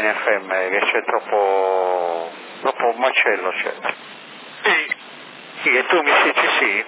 in FM, che c'è troppo macello c'è. Sì. Sì, e tu mi dici sì?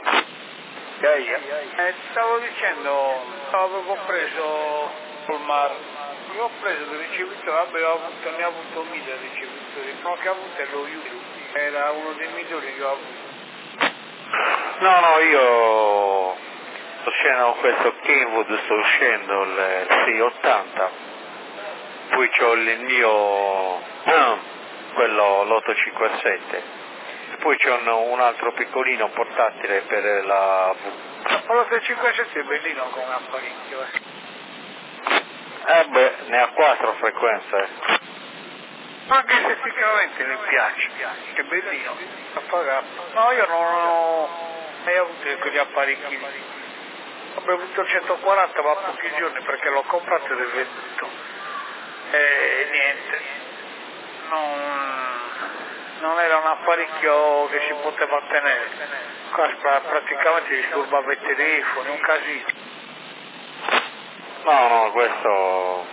Stavo dicendo, avevo preso col mar, io ho preso del ricevitore, ne ho avuto 1000 ricevitori, ma che ho avuto è lo YouTube, era uno dei migliori che ho avuto. No, io sto uscendo con questo Kenwood, sto uscendo il 680, poi c'ho il mio, quello l'857. Poi c'è un altro piccolino portatile per la V. Ma l'857 è bellino come apparecchio. Ne ha 4 frequenze. Anche se effettivamente mi piace, è bellino. No, io non ho mai avuto quegli apparecchi. Ho avuto il 140 ma pochi giorni perché l'ho comprato ed è venduto. E niente. Non era un apparecchio che si poteva tenere, qua praticamente disturbava i telefoni, un casino. No, questo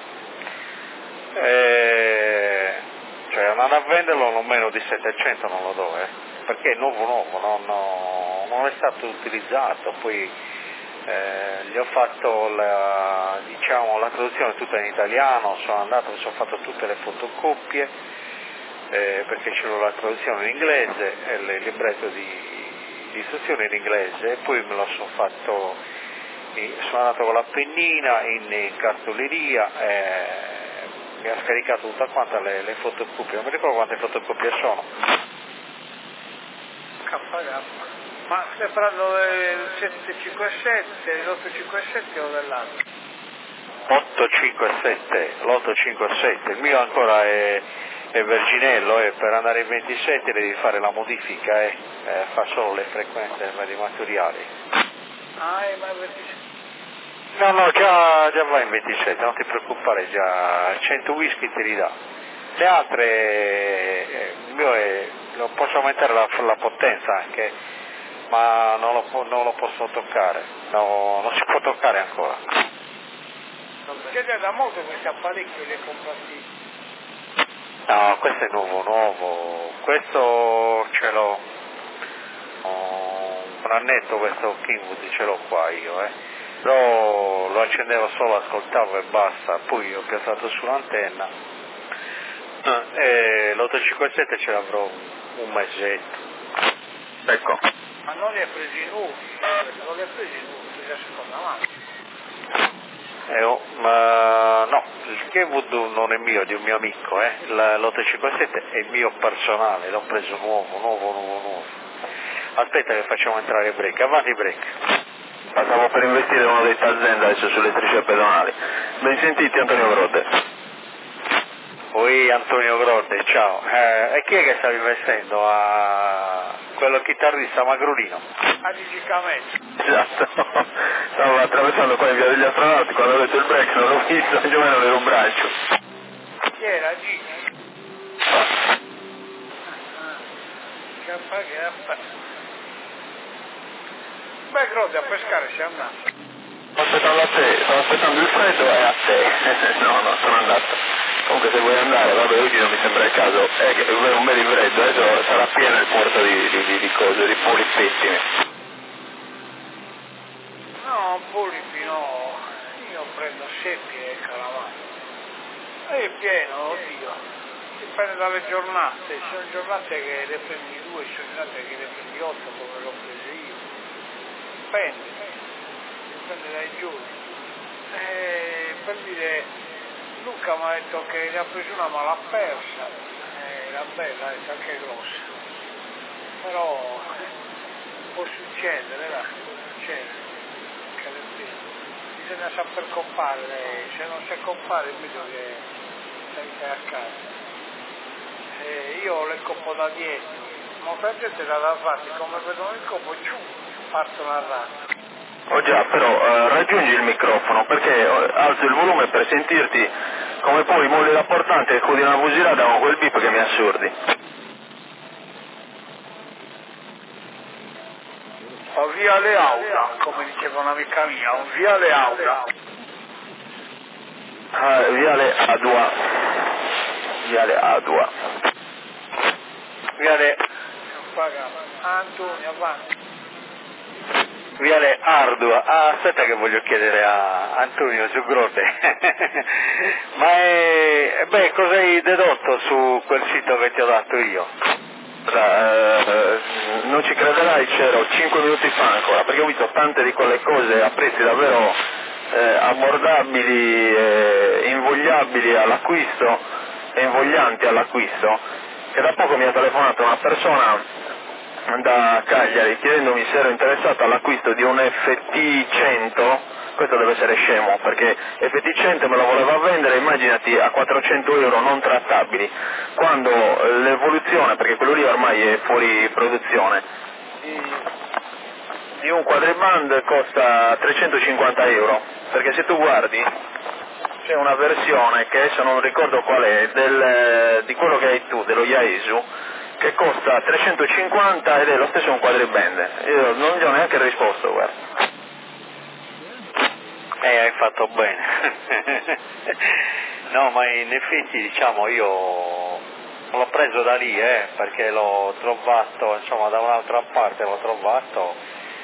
cioè andando a venderlo non meno di 700 non lo do, perché è nuovo, non è stato utilizzato, poi gli ho fatto la traduzione tutta in italiano, mi sono fatto tutte le fotocopie, perché c'era la traduzione in inglese e il libretto di istruzione in inglese, e poi me lo sono andato con la pennina in cartoleria, mi ha scaricato tutta quanta le fotocopie, non mi ricordo quante fotocopie sono. Ma stai parlando del 757, l'857 o dell'altro? 857, l'857, il mio ancora è verginello, per andare in 27 devi fare la modifica, fa solo le frequenze radioamatoriali. Ma 27. No, già va in 27, non ti preoccupare, già 100 whisky ti ridà. Le altre, il mio lo posso aumentare la potenza anche, ma non lo posso toccare, non si può toccare ancora. Siete da molto questi apparecchi li hai comprati? No, questo è nuovo, questo ce l'ho, un annetto questo Kenwood ce l'ho qua io, lo accendevo solo, ascoltavo e basta, poi ho piazzato sull'antenna, e l'857 ce l'avrò un mesetto, ecco. Ma non li hai presi nuovi, la seconda mano. No, il Kenwood non è mio, è di un mio amico, l'857 è il mio personale, l'ho preso nuovo. Aspetta che facciamo entrare il break, avanti break. Stavo per investire uno dei azienda adesso sulle strisce pedonali. Ben sentiti Antonio Grodde. Oi Antonio Grodde, ciao. E chi è che stavi investendo? A quello chitarrista Magrolino? A Digicamente. Esatto. Stavo attraversando qua in via degli astronauti, quando ho detto il break non l'ho visto, più o meno ero un braccio. Chi era Gigi? Beh, Grodde, a pescare sei andato. Stavo aspettando il freddo e a te. No, sono andato. Comunque se vuoi andare, vabbè, oggi non mi sembra il caso, è che è un bel freddo, adesso sarà pieno il porto di cose, di polipettine. No, polipi no, io prendo seppie e calamari. È pieno, oddio, dipende dalle giornate, ci sono giornate che le prendi 2, ci sono giornate che le prendi 8 come l'ho presa io. Dipende dai giorni. Per dire, Luca mi ha detto che ne ha preso una ma l'ha persa, era bella, è anche grossa, però può succedere, bisogna saper compare, se non si compare è meglio che stai a casa. Io le coppo da dietro, ma prendete da parte, come vedono il coppo, partono a rate. Oh già, però raggiungi il microfono perché alzo il volume per sentirti, come poi molli la portante e codi una fucilata con quel bip che mi assurdi. Ho via le auga, come diceva un'amica mia, ho via le auga. Viale A2. Viale Adua. Viale Antonio, avanti. Viale Ardua. Ah, aspetta che voglio chiedere a Antonio su Grode. Ma cosa hai dedotto su quel sito che ti ho dato io? Non ci crederai, c'ero 5 minuti fa ancora, perché ho visto tante di quelle cose a prezzi davvero abbordabili, invogliabili all'acquisto e invoglianti all'acquisto, che da poco mi ha telefonato una persona da Cagliari chiedendomi se ero interessato all'acquisto di un FT100. Questo deve essere scemo, perché FT100 me lo voleva vendere, immaginati, a 400 euro non trattabili, quando l'evoluzione, perché quello lì ormai è fuori produzione, di un quadriband costa 350 euro, perché se tu guardi c'è una versione che adesso non ricordo qual è, di quello che hai tu, dello Yaesu, che costa 350 ed è lo stesso un quadriband. Io non gli ho neanche risposto, guarda. Hai fatto bene. No, ma in effetti diciamo io l'ho preso da lì, perché l'ho trovato, insomma, da un'altra parte l'ho trovato,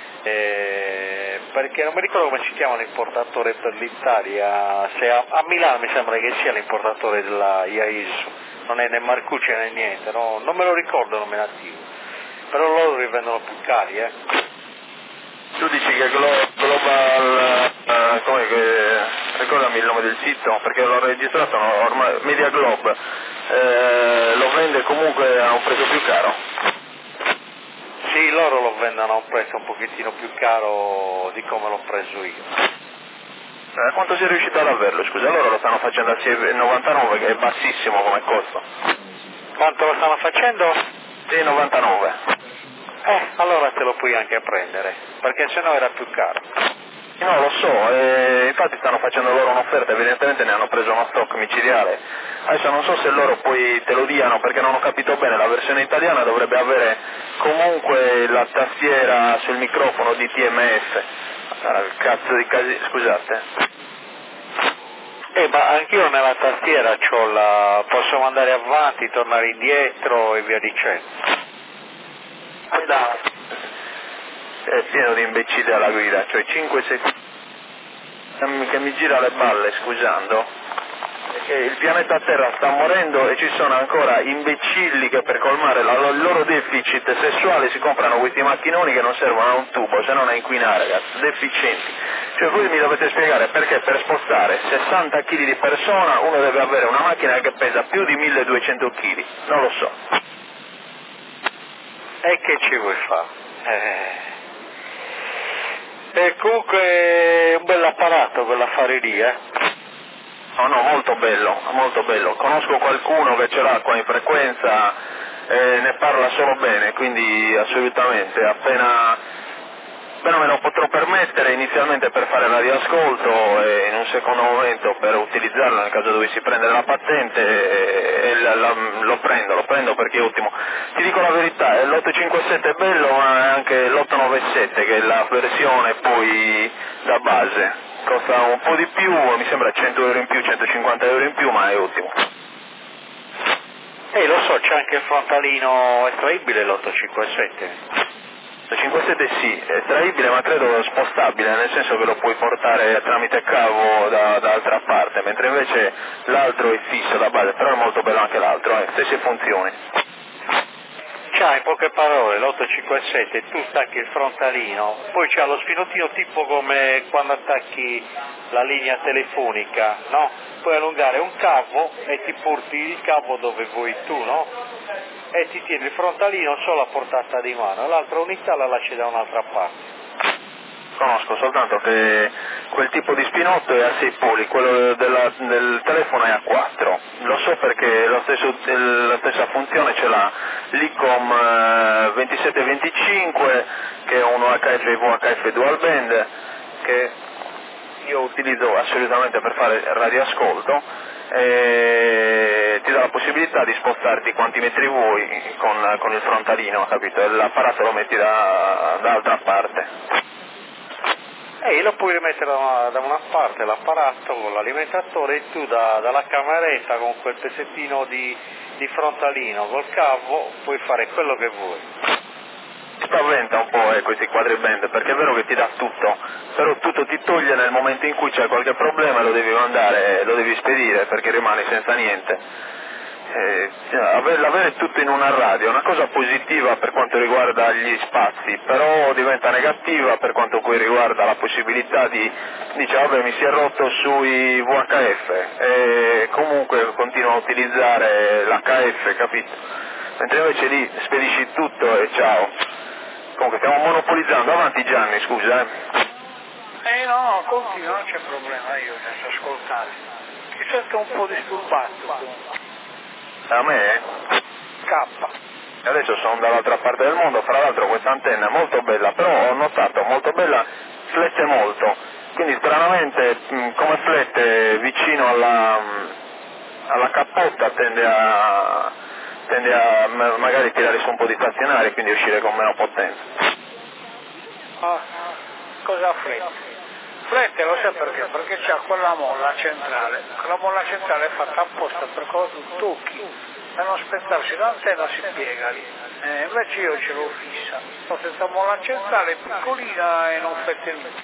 perché non mi ricordo come si chiama l'importatore per l'Italia, se a Milano mi sembra che sia l'importatore della Yaesu, non è né Marcucci né niente, no? Non me lo ricordo nominativo, però loro li vendono più cari, Tu dici che Global, ricordami il nome del sito, perché l'ho registrato, ormai, Media Globe, lo vende comunque a un prezzo più caro. Sì, loro lo vendono a un prezzo un pochettino più caro di come l'ho preso io. Quanto sei riuscito ad averlo? Scusa, loro lo stanno facendo a 6,99, che è bassissimo come costo. Quanto lo stanno facendo? 6,99. Allora te lo puoi anche prendere, perché sennò era più caro. No, lo so, infatti stanno facendo loro un'offerta, evidentemente ne hanno preso uno stock micidiale. Adesso non so se loro poi te lo diano, perché non ho capito bene, la versione italiana dovrebbe avere comunque la tastiera sul microfono di TMS. Cazzo di scusate. Ma anch'io nella tastiera posso andare avanti, tornare indietro e via dicendo. È pieno di imbecilli alla guida, cioè 5 secondi che mi gira le balle, scusando, perché il pianeta Terra sta morendo e ci sono ancora imbecilli che per colmare il loro deficit sessuale si comprano questi macchinoni che non servono a un tubo se non a inquinare, ragazzi, deficienti. Cioè voi mi dovete spiegare perché per spostare 60 kg di persona uno deve avere una macchina che pesa più di 1200 kg, non lo so. E che ci vuoi fare? E comunque è un bel apparato quell'affare lì, No, molto bello, molto bello. Conosco qualcuno che ce l'ha qua in frequenza e ne parla solo bene, quindi assolutamente, appena me lo potrò permettere inizialmente per fare radioascolto e in un secondo momento per utilizzarlo nel caso dovessi prendere la patente lo prendo perché è ottimo. Ti dico la verità, l'857 è bello, ma anche l'897 che è la versione poi da base, costa un po' di più, mi sembra 100 euro in più, 150 euro in più, ma è ottimo. Lo so, c'è anche il frontalino estraibile l'857. Il 57 sì, è estraibile ma credo spostabile, nel senso che lo puoi portare tramite cavo da altra parte, mentre invece l'altro è fisso da base, però è molto bello anche l'altro, stesse funzioni. C'ha in poche parole l'857, tu stacchi il frontalino, poi c'ha lo spinottino tipo come quando attacchi la linea telefonica, no? Puoi allungare un cavo e ti porti il cavo dove vuoi tu, no? E ti tieni il frontalino solo a portata di mano, l'altra unità la lasci da un'altra parte. Conosco soltanto che quel tipo di spinotto è a 6 poli, quello del telefono è a 4. Lo so perché la stessa funzione ce l'ha l'ICOM 2725, che è un UHF VHF dual band, che io utilizzo assolutamente per fare radioascolto, e ti dà la possibilità di spostarti quanti metri vuoi con il frontalino, capito? E l'apparato lo metti da altra parte. E lo puoi rimettere da una parte l'apparato con l'alimentatore e tu dalla cameretta con quel pezzettino di frontalino col cavo puoi fare quello che vuoi. Spaventa un po' questi quadriband, perché è vero che ti dà tutto, però tutto ti toglie nel momento in cui c'è qualche problema e lo devi mandare, lo devi spedire perché rimani senza niente. L'avere tutto in una radio è una cosa positiva per quanto riguarda gli spazi, però diventa negativa per quanto poi riguarda la possibilità di dice vabbè mi si è rotto sui VHF e comunque continuo a utilizzare l'HF, capito? Mentre invece lì spedisci tutto e ciao. Comunque stiamo monopolizzando, avanti Gianni, scusa. No, continua, non c'è problema, io senza ascoltare. Mi sento un po' disturbato. A me? K. Adesso sono dall'altra parte del mondo, fra l'altro questa antenna è molto bella, però ho notato molto bella, flette molto, quindi stranamente come flette vicino alla cappotta tende a magari tirare su un po' di stazionari, quindi uscire con meno potenza. Cosa flette? Flette lo sai perché? Perché c'ha quella molla centrale, quella molla centrale è fatta apposta per quando tu tocchi, per non spezzarsi l'antenna si piega lì, invece io ce l'ho fissa, questa molla centrale è piccolina e non flette niente.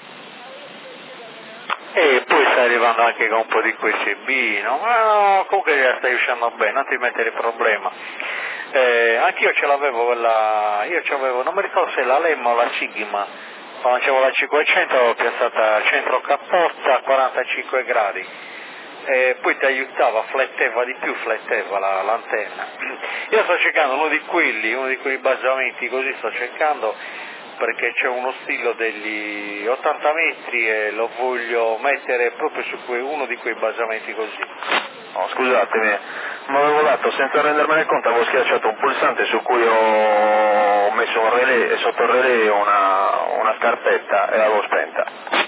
E poi stai arrivando anche con un po' di QSB, no? Ma no, comunque la stai uscendo bene, non ti mettere problema. Anch'io ce l'avevo non mi ricordo se la Lemma o la Sigma, quando c'avevo la 500 l'avevo piazzata al centro cappotta a 45 gradi, e poi ti aiutava, fletteva l'antenna. Io sto cercando uno di quei basamenti così, sto cercando, perché c'è uno stilo degli 80 metri e lo voglio mettere proprio su uno di quei basamenti così. Oh, scusatemi, mi avevo dato senza rendermene conto, avevo schiacciato un pulsante su cui ho messo un relè e sotto il relè una scarpetta e l'avevo spenta.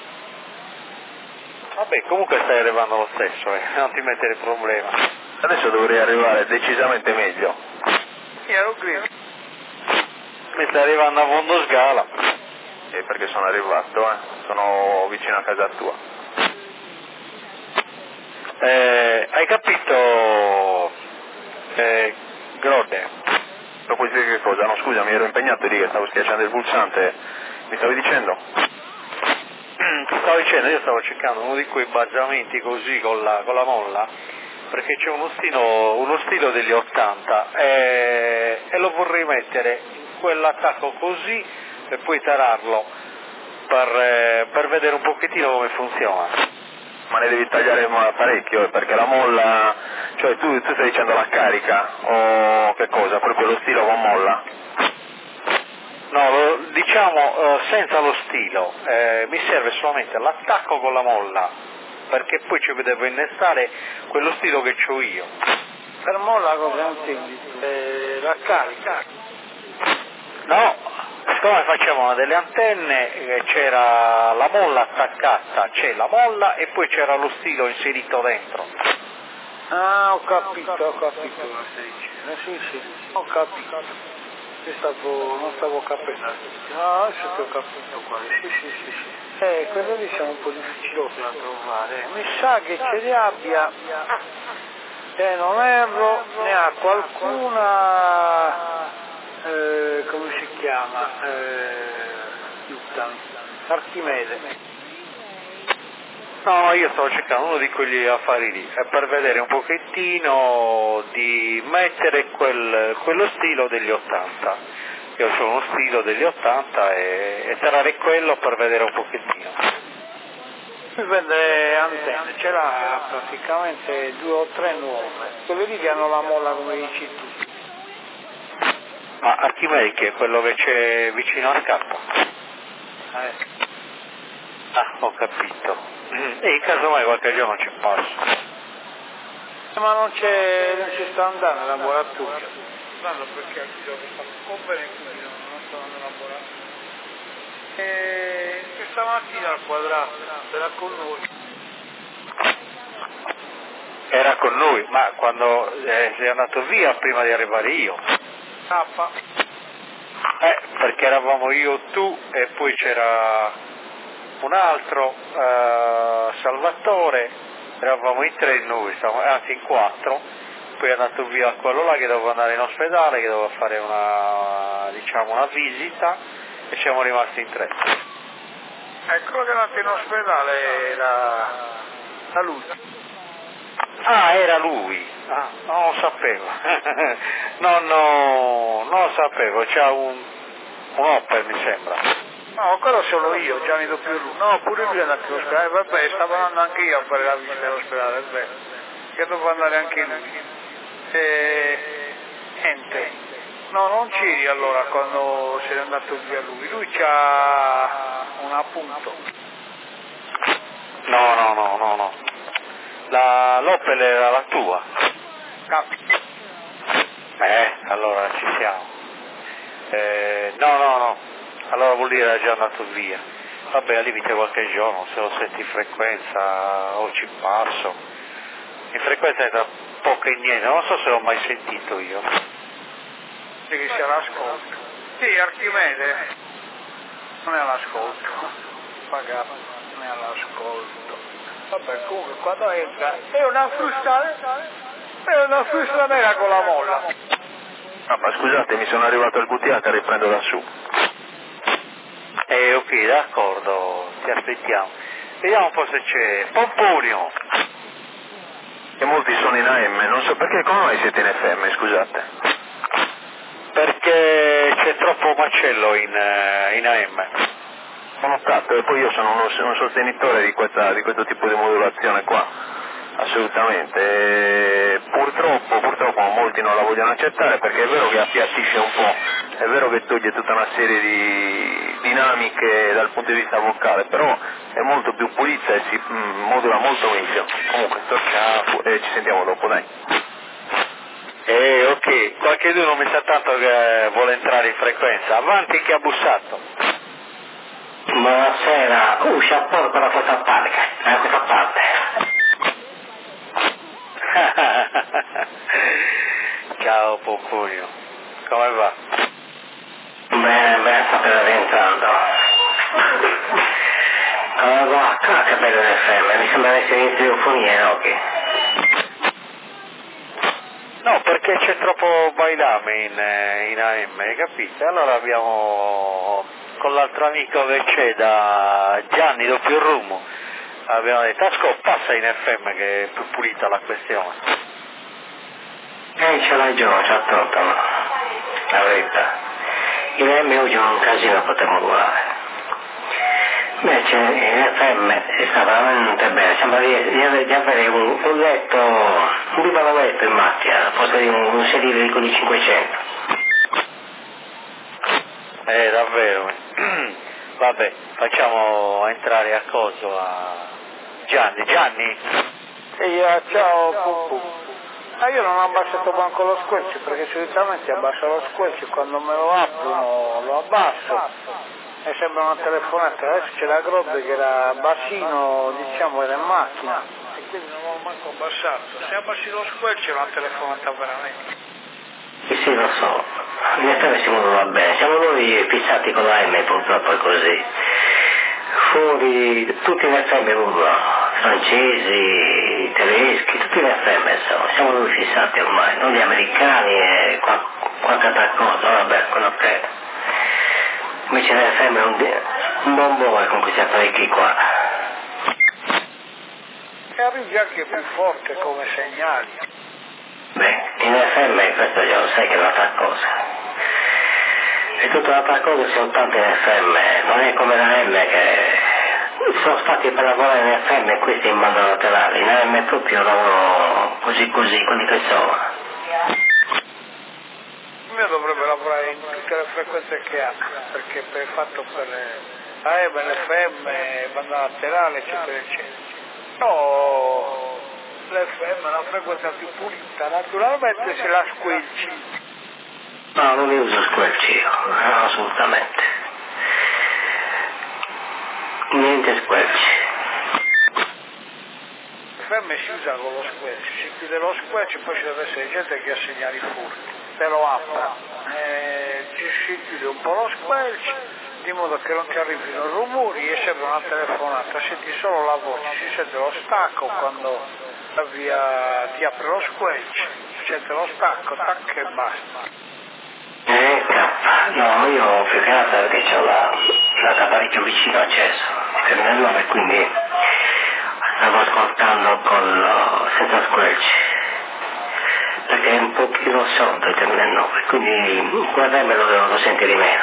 Vabbè, comunque stai arrivando lo stesso, non ti mettere problema. Adesso dovrei arrivare decisamente meglio. Ero grido. Mi stai arrivando a fondo scala. Perché sono arrivato, sono vicino a casa tua. Hai capito, Grode? Puoi dire che cosa? No, scusa, mi ero impegnato lì che stavo schiacciando il pulsante. Mi stavi dicendo? Ti stavo dicendo, io stavo cercando uno di quei basamenti così con la molla, perché c'è uno stilo degli 80 e lo vorrei mettere in quell'attacco così e poi tararlo per vedere un pochettino come funziona. Ma ne devi tagliare parecchio, perché la molla, cioè tu stai dicendo la carica o che cosa? Proprio lo stilo con molla? No, diciamo senza lo stilo, mi serve solamente l'attacco con la molla, perché poi ci devo innestare quello stilo che ho io. Per molla cosa intendi? La carica? No, siccome facevano delle antenne c'era la molla attaccata, c'è la molla e poi c'era lo stilo inserito dentro. Ah, ho capito cosa stai dicendo, sì, ho capito. Non stavo capendo. No, adesso ti ho capito quale, sì. Quello lì siamo un po' difficilosi da trovare. Mi sa che ce li abbia, non erro, ne ha qualcuna, come si chiama? Aiutami. Archimede. No, io stavo cercando uno di quegli affari lì, per vedere un pochettino di mettere quello stilo degli 80. Io ho uno stilo degli 80 e tarare quello per vedere un pochettino. Mi vende antenne, ce l'ha praticamente 2 o 3 nuove, quelle lì che hanno la molla come dici tu. Ma Archimede che è quello che c'è vicino a Scappa? Ah, ho capito. E in caso mai qualche giorno ci passo. Ma non ci sta andando in laboratorio. Perché anche io che sto compere quindi non sto andando in laboratorio. E questa mattina al quadrato era con noi. Era con noi, ma quando sei andato via prima di arrivare io. K. Perché eravamo io, tu e poi c'era un altro, Salvatore, eravamo in 3 noi, anzi in 4, poi è andato via quello là che doveva andare in ospedale, che doveva fare una visita, e siamo rimasti in 3. Quello che è andato in ospedale era lui. Ah, era lui, non lo sapevo, non lo sapevo, c'ha un Opel mi sembra. No, quello solo io, Gianni Doppiolu. No, pure lui è andato all'ospedale, vabbè, stavo andando anche io a fare la visita all'ospedale, è vero, che dovevo andare anche lui. Niente, no, non c'eri allora quando se n'è andato via lui c'ha un appunto. No, l'Opel era la tua. Capito. Allora ci siamo. No, allora vuol dire era già andato via. Vabbè, al limite qualche giorno, se lo senti in frequenza o ci passo. In frequenza è da poco e niente, non so se l'ho mai sentito io. Sì, che sia all'ascolto. Sì, Archimede. Non è all'ascolto. Pagato, non è all'ascolto. Vabbè, comunque quando entra è una frusta nera con la molla. Ah, ma scusate, mi sono arrivato al QTA che riprendo lassù. Ok, d'accordo, ti aspettiamo. Vediamo un po' se c'è. Pomponio! E molti sono in AM, non so perché, come mai siete in FM, scusate? Perché c'è troppo macello in AM. Ho notato, e poi io sono un sostenitore di questo tipo di modulazione qua, assolutamente. E purtroppo molti non la vogliono accettare perché è vero che appiattisce un po', è vero che toglie tutta una serie di dinamiche dal punto di vista vocale, però è molto più pulita e si modula molto meglio. Comunque, ci sentiamo dopo, dai. Ok, qualcheduno mi sa tanto che vuole entrare in frequenza. Avanti che ha bussato. Buonasera, uscia porco da questa parte, Ciao Pomponio, come va? Bene, state rientrando. Come va? Che bello l'FM, mi sembra essere in telefonia, no? No, perché c'è troppo bailame in AM, hai capito? Allora abbiamo, con l'altro amico che c'è da Gianni Doppio Rumo, abbiamo detto, ascolta, passa in FM che è più pulita la questione. Ce l'hai già, c'ha torto, no? La verità. In AM oggi è un casino poter modulare. Invece in FM sta veramente bene, sembra di avere un letto, un piccolo letto in macchina, forse di un sedile con i 500. Davvero. Vabbè, facciamo entrare a coso a Gianni. Gianni? Ciao Pupu. Io non ho abbassato manco lo squelcio perché solitamente abbasso lo squelcio quando me lo apro lo abbasso. E sembra una telefonata, adesso c'è la Grodde che era bassino, diciamo, era in macchina e quindi non l'ho manco abbassato. Se abbassi lo squelcio è una telefonata veramente. Sì, lo so, in effetti si modula bene, siamo noi fissati con l'AM purtroppo è così. Fuori tutti in FM modulano, francesi, tedeschi, tutti in FM insomma, siamo noi fissati ormai, non gli americani e qualche altra cosa, vabbè, quello che è. Invece l'FM è un bombone con questi apparecchi qua. E arrivi anche più forte come segnali. Beh, in FM questo già lo sai che è un'altra cosa. E tutta un'altra cosa soltanto in FM, non è come la M che sono fatti per lavorare in FM e questi in banda laterale. In AM proprio lavoro così, quelli che sono. Il mio dovrebbe lavorare in tutte le frequenze che ha, perché è fatto per AM, l'FM, banda laterale, eccetera, eccetera. No, l'FM è una frequenza più pulita, naturalmente se la squelci. No, non li uso squelci io, no, assolutamente. Niente squelci. L'FM si usa con lo squelcio, si chiude lo squelcio e poi ci deve essere gente che ha segnali furti. Se lo apra, si chiude un po' lo squelcio, di modo che non ti arrivino rumori e sembra una telefonata, senti solo la voce, si sente lo stacco quando la via ti apre lo squelch, si sente lo stacco, tac e basta. No, io più che altro perché c'ho l'apparecchio vicino acceso, per il 9, quindi stavo ascoltando senza squelch, perché è un pochino sordo il terminal 9, quindi guardarmelo lo senti di meno.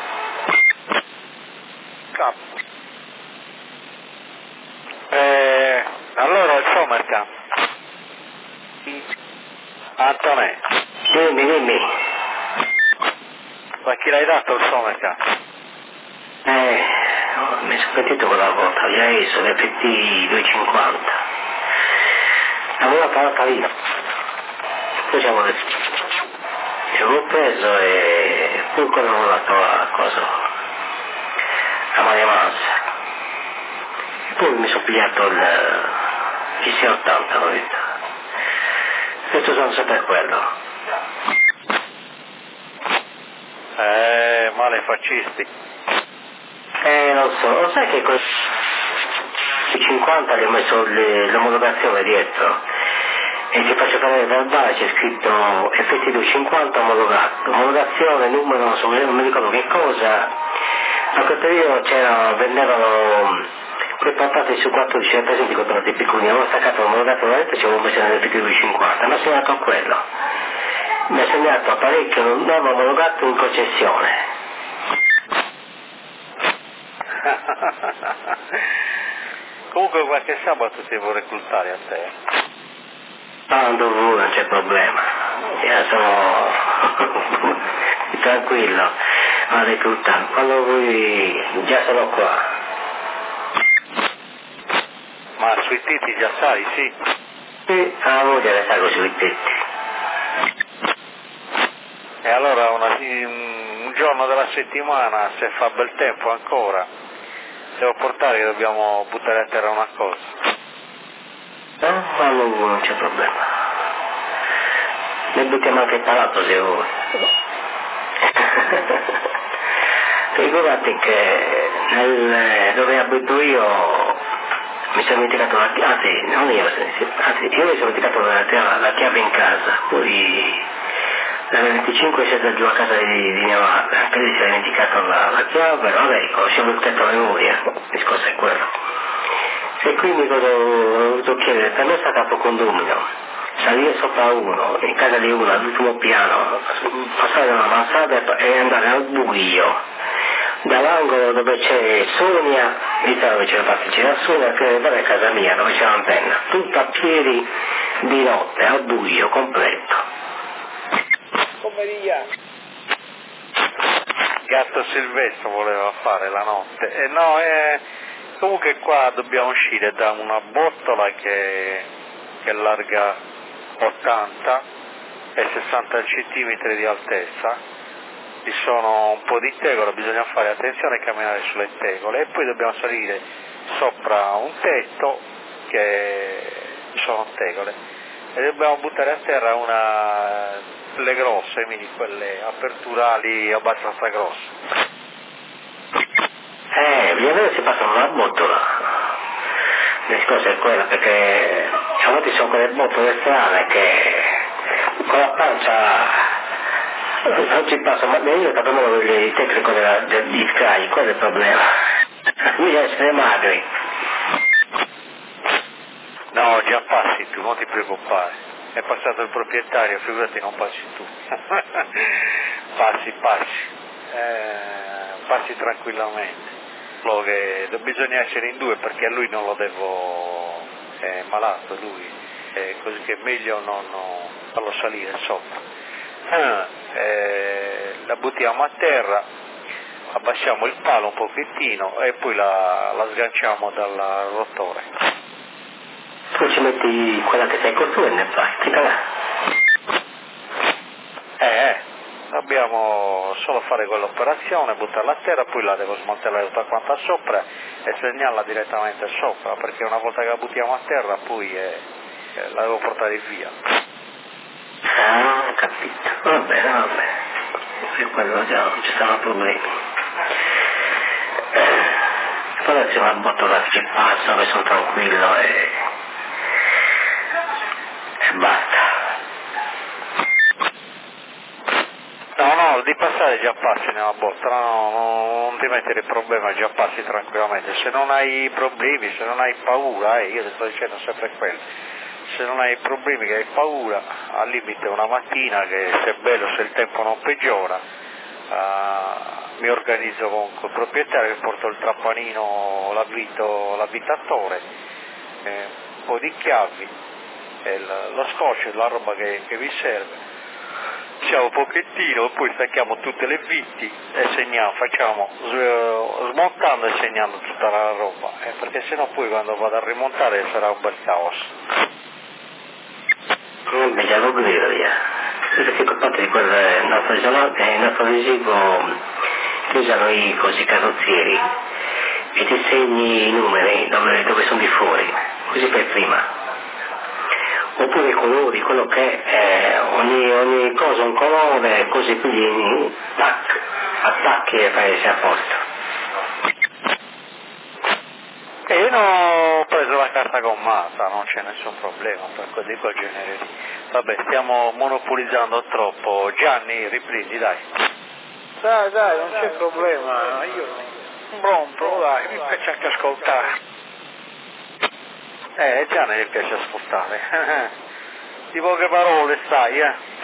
Allora il Somerca. Antonè. Dimmi. Ma chi l'hai dato il Somerca? Mi sono pentito quella volta, gli hai visto l'FT 250. Avevo parlato lì. Poi ci avevo detto. Ci avevo preso e poi quando avevo dato a cosa? A Maria Mansa. E poi mi sono pigliato il C80, l'ho detto. Questo sono sempre quello. Male fascisti. Non so, lo sai che con i 50 gli ho messo l'omologazione dietro e ti faccio vedere dal bar, c'è scritto FT250 omologazione, numero, non mi ricordo che cosa. A quel periodo vendevano quei patate su 14 presenti con tanti piccolini, avevo staccato l'omologazione e ci avevo messo nell'FT250, mi ha segnato a quello. Mi ha segnato apparecchio nuovo omologato in concessione. Comunque qualche sabato ti devo reclutare a te. Quando vuoi, non c'è problema. Io sono tranquillo a reclutare. Quando vuoi già sono qua. Ma sui tetti già sai, sì? Sì, a voglia le salgo sui tetti. E allora un giorno della settimana, se fa bel tempo ancora, devo portare che dobbiamo buttare a terra una cosa. Quando vuoi, non c'è problema. Ne buttiamo anche il palato se vuoi. Figurati che dove abito io mi sono dimenticato io mi sono dimenticato la chiave in casa, poi alle 25 siete giù a casa di mia madre, anche lì si è dimenticato la chiave, vabbè, conoscevo il tetto a memoria, il discorso è quello. E quindi cosa ho dovuto chiedere? Per me è stato capo condomino, salire sopra uno, in casa di uno, all'ultimo piano, passare dalla mansarda e andare al buio. Dall'angolo dove c'è Sonia, dove c'è la passeggera Sonia, che arrivare a casa mia dove c'è l'antenna, tutto a piedi di notte, al buio, completo. Gatto Silvestro voleva fare la notte. E no, comunque qua dobbiamo uscire da una botola che è larga 80 e 60 cm di altezza. Ci sono un po' di tegole, bisogna fare attenzione a camminare sulle tegole e poi dobbiamo salire sopra un tetto che sono tegole e dobbiamo buttare a terra quelle grosse, quindi quelle aperturali abbastanza grosse. Bisogna vedere se passano una botola. Il discorso è quello, perché a volte sono quelle botole strane che con la pancia non ci passa, ma io ho fatto meno il tecnico di Sky, quello è il problema. Bisogna essere magri. No, già passi tu, non ti preoccupare. È passato il proprietario, figurati non passi tu. Passi tranquillamente. Solo che bisogna essere in due perché a lui non lo devo, è malato lui, così che è meglio non farlo salire sopra. La buttiamo a terra, abbassiamo il palo un pochettino e poi la sganciamo dal rotore. Tu ci metti quella che stai costruendo e fai, ti cagà. Dobbiamo solo fare quell'operazione, buttarla a terra, poi la devo smantellare tutta quanta sopra e segnarla direttamente sopra, perché una volta che la buttiamo a terra poi la devo portare via. Ho capito, va bene, per quello già non ci sono problemi. adesso una botta che passa, che sono tranquillo e basta. No, di passare già passi nella botta, non ti mettere il problema, già passi tranquillamente. Se non hai problemi, se non hai paura, io ti sto dicendo sempre quello, se non hai problemi, che hai paura, al limite una mattina, che se è bello, se il tempo non peggiora, mi organizzo con il proprietario, che porto il trappanino, l'avvitatore, un po' di chiavi, lo scotch, la roba che vi serve. Facciamo un pochettino, poi stacchiamo tutte le viti e segniamo, facciamo smontando e segnando tutta la roba, perché sennò poi quando vado a rimontare sarà un bel caos. Non mi devo dire via. Perché per parte di quel nostro residuo che usano i cosi carrozzieri e ti segni i numeri dove sono di fuori, così per prima. Oppure i colori, quello che è, ogni cosa un colore, così quindi attacchi e fai a posto. E io non ho preso la carta gommata, non c'è nessun problema per quel genere lì. Vabbè, stiamo monopolizzando troppo. Gianni, riprendi, dai. Dai, non c'è problema, io sono pronto, dai, mi piace anche ascoltare. Gianni gli piace ascoltare. Di poche parole stai,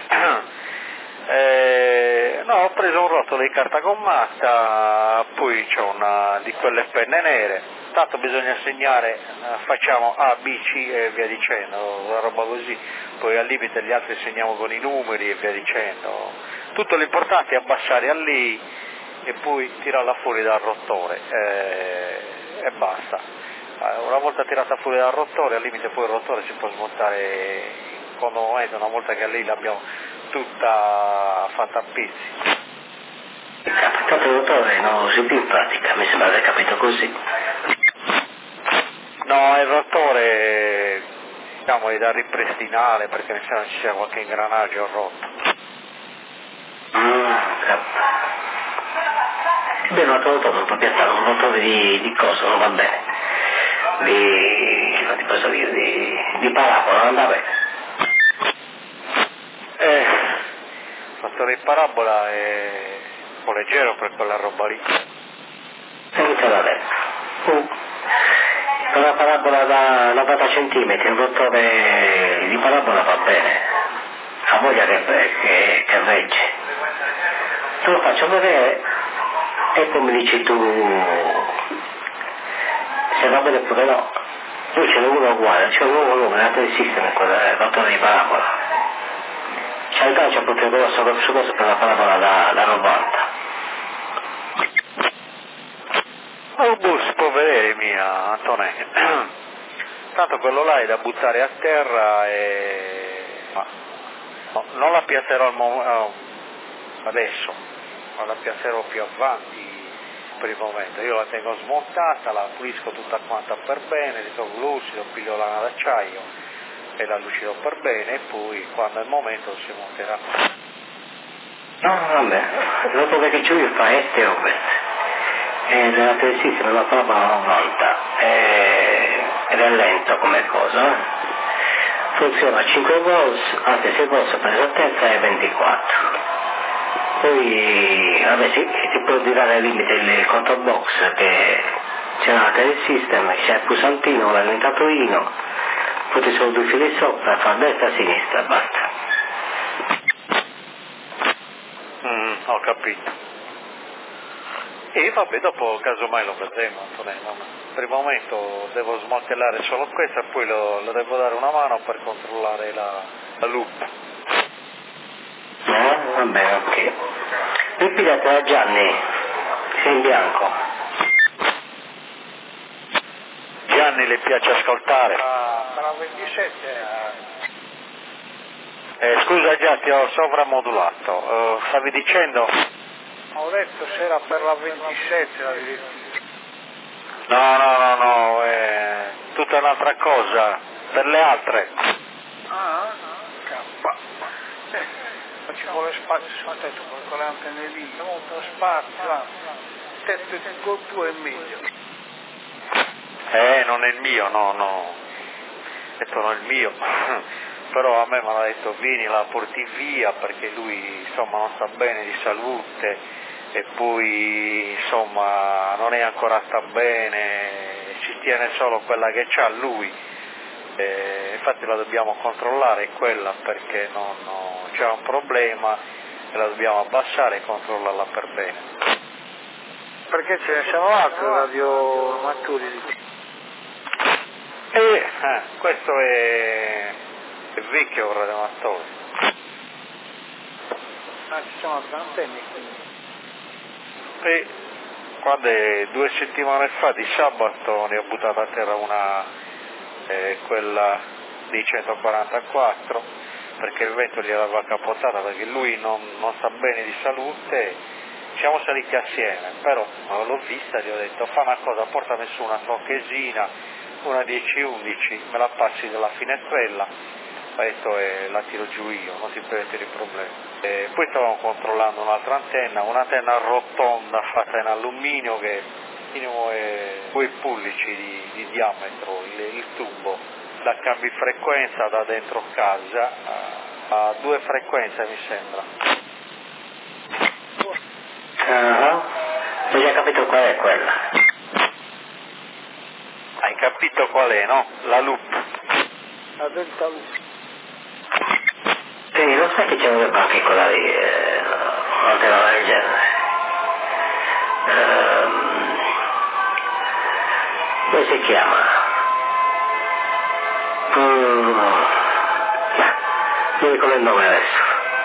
no, ho preso un rotolo di carta gommata, poi c'ho una di quelle penne nere, tanto bisogna segnare, facciamo A, B, C e via dicendo, una roba così, poi al limite gli altri segniamo con i numeri e via dicendo. Tutto l'importante è abbassare a lì e poi tirarla fuori dal rotore e basta. Una volta tirata fuori dal rotore, al limite poi il rotore si può smontare in secondo momento, una volta che lì l'abbiamo tutta fatta a pezzi. Tanto il rotore non lo usi più in pratica, mi sembra di aver capito così. No, il rotore diciamo è da ripristinare perché mi sembra ci sia qualche ingranaggio rotto. Beh, un altro rotore non può piazzare, un rotore di cosa, non va bene. Non ti posso dire, di parabola, non va bene. Il fattore di parabola è un po' leggero per quella roba lì. Inizia da adesso. Per la parabola da 90 centimetri, un rotore di parabola va bene. Ha voglia che regge. Te lo faccio vedere e poi mi dici tu se va bene oppure no. Poi c'è uno uguale, c'è un nuovo numero, l'altro esiste in quel rotore di parabola. C'è il gancio proprio grosso per la parabola da 90. Il bus si può vedere mia, Antonello. Tanto quello là è da buttare a terra e... No, non la piazzerò adesso, ma la piazzerò più avanti per il momento. Io la tengo smontata, la pulisco tutta quanta per bene, li tolgo lucido, piglio lana d'acciaio e la lucido per bene e poi quando è il momento si monterà. No, vabbè, il rotore che c'ho io fa est e ovest. Ed è attesissima, la parabola 90 ed è lento come cosa. Funziona a 5 volts, anzi 6 volts per esattezza e 24. Poi, vabbè, si può tirare al limite il control box che c'è una del system, c'è il pulsantino, l'allentatore, poi ci sono due fili sopra, fa destra e sinistra, basta. Ho capito. E vabbè, dopo casomai lo vedremo, Antonello. Per il momento devo smantellare solo questo e poi lo devo dare una mano per controllare la loop. Va bene, ok. Ripilate da Gianni, sei in bianco. Gianni le piace ascoltare. Sarà 27. Scusa già, ti ho sovramodulato. Stavi dicendo? Ho detto se era per la 27 la direttiva. No, è tutta un'altra cosa, per le altre. Ci vuole spazio sul tetto con le antenne lì, molto spazio, tetto con 2 e meglio. Non è il mio, no. Ho detto non è il mio. Però a me mi ha detto vieni, la porti via perché lui insomma non sta bene di salute e poi insomma non è ancora sta bene, ci tiene solo quella che c'ha lui, infatti la dobbiamo controllare quella perché c'è un problema e la dobbiamo abbassare e controllarla per bene. Perché ce ne sono altri radioamatori? Questo è vecchio un radioamatore. Ci sono altre antenne quindi. E quando 2 settimane fa di sabato ne ho buttata a terra una, quella di 144, perché il vento gliel'aveva capottata perché lui non sta bene di salute. Siamo saliti assieme, però l'ho vista e gli ho detto fa una cosa, portami su una clocchesina, una 10-11, me la passi dalla finestrella, ha detto la tiro giù io, non ti mettere i problemi. Poi stavamo controllando un'altra antenna, un'antenna rotonda fatta in alluminio che minimo è 2 pollici di diametro, il tubo, da cambi frequenza da dentro casa a 2 frequenze mi sembra. Ho già capito qual è quella. Hai capito qual è, no? La loop. La delta loop. Quindi lo sai che c'è una anche quella lì, un'antena del genere. Come si chiama? Non ricordo il nome adesso.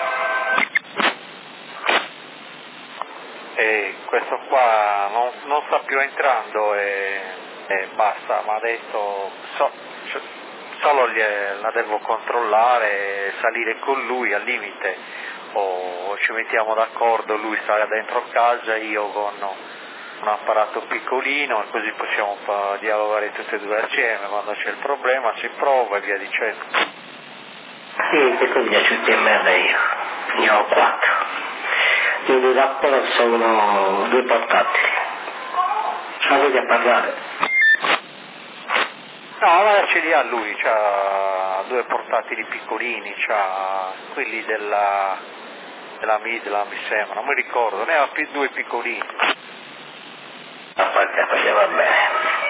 E questo qua non sta più entrando e basta, mi ha detto solo la devo controllare, salire con lui al limite o ci mettiamo d'accordo, lui sta dentro casa, io con un apparato piccolino e così possiamo dialogare tutti e due assieme, quando c'è il problema si prova e via dicendo. Sì, che così asciutti e merda io. Ne ho 4. Io due rapporti sono 2 portatili. Avete a parlare? No, ma ce li ha lui, c'ha 2 portatili piccolini, c'ha quelli della Midland mi sembra, non mi ricordo, ne ha 2 piccolini. A parte faceva bene.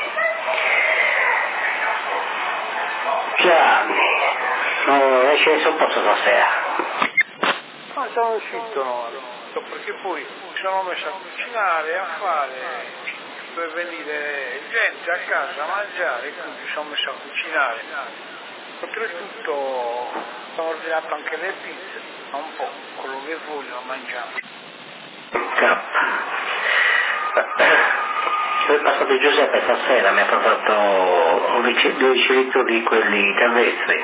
Gianni, non esce nessun posto stasera. Ma sono uscito perché poi mi sono messo a cucinare, a fare, per venire gente a casa a mangiare, quindi mi sono messo a cucinare. Oltretutto ho ordinato anche le pizze, ma un po' quello che voglio mangiare. Il passato Giuseppe stasera mi ha portato 2 litri di quelli terrestri,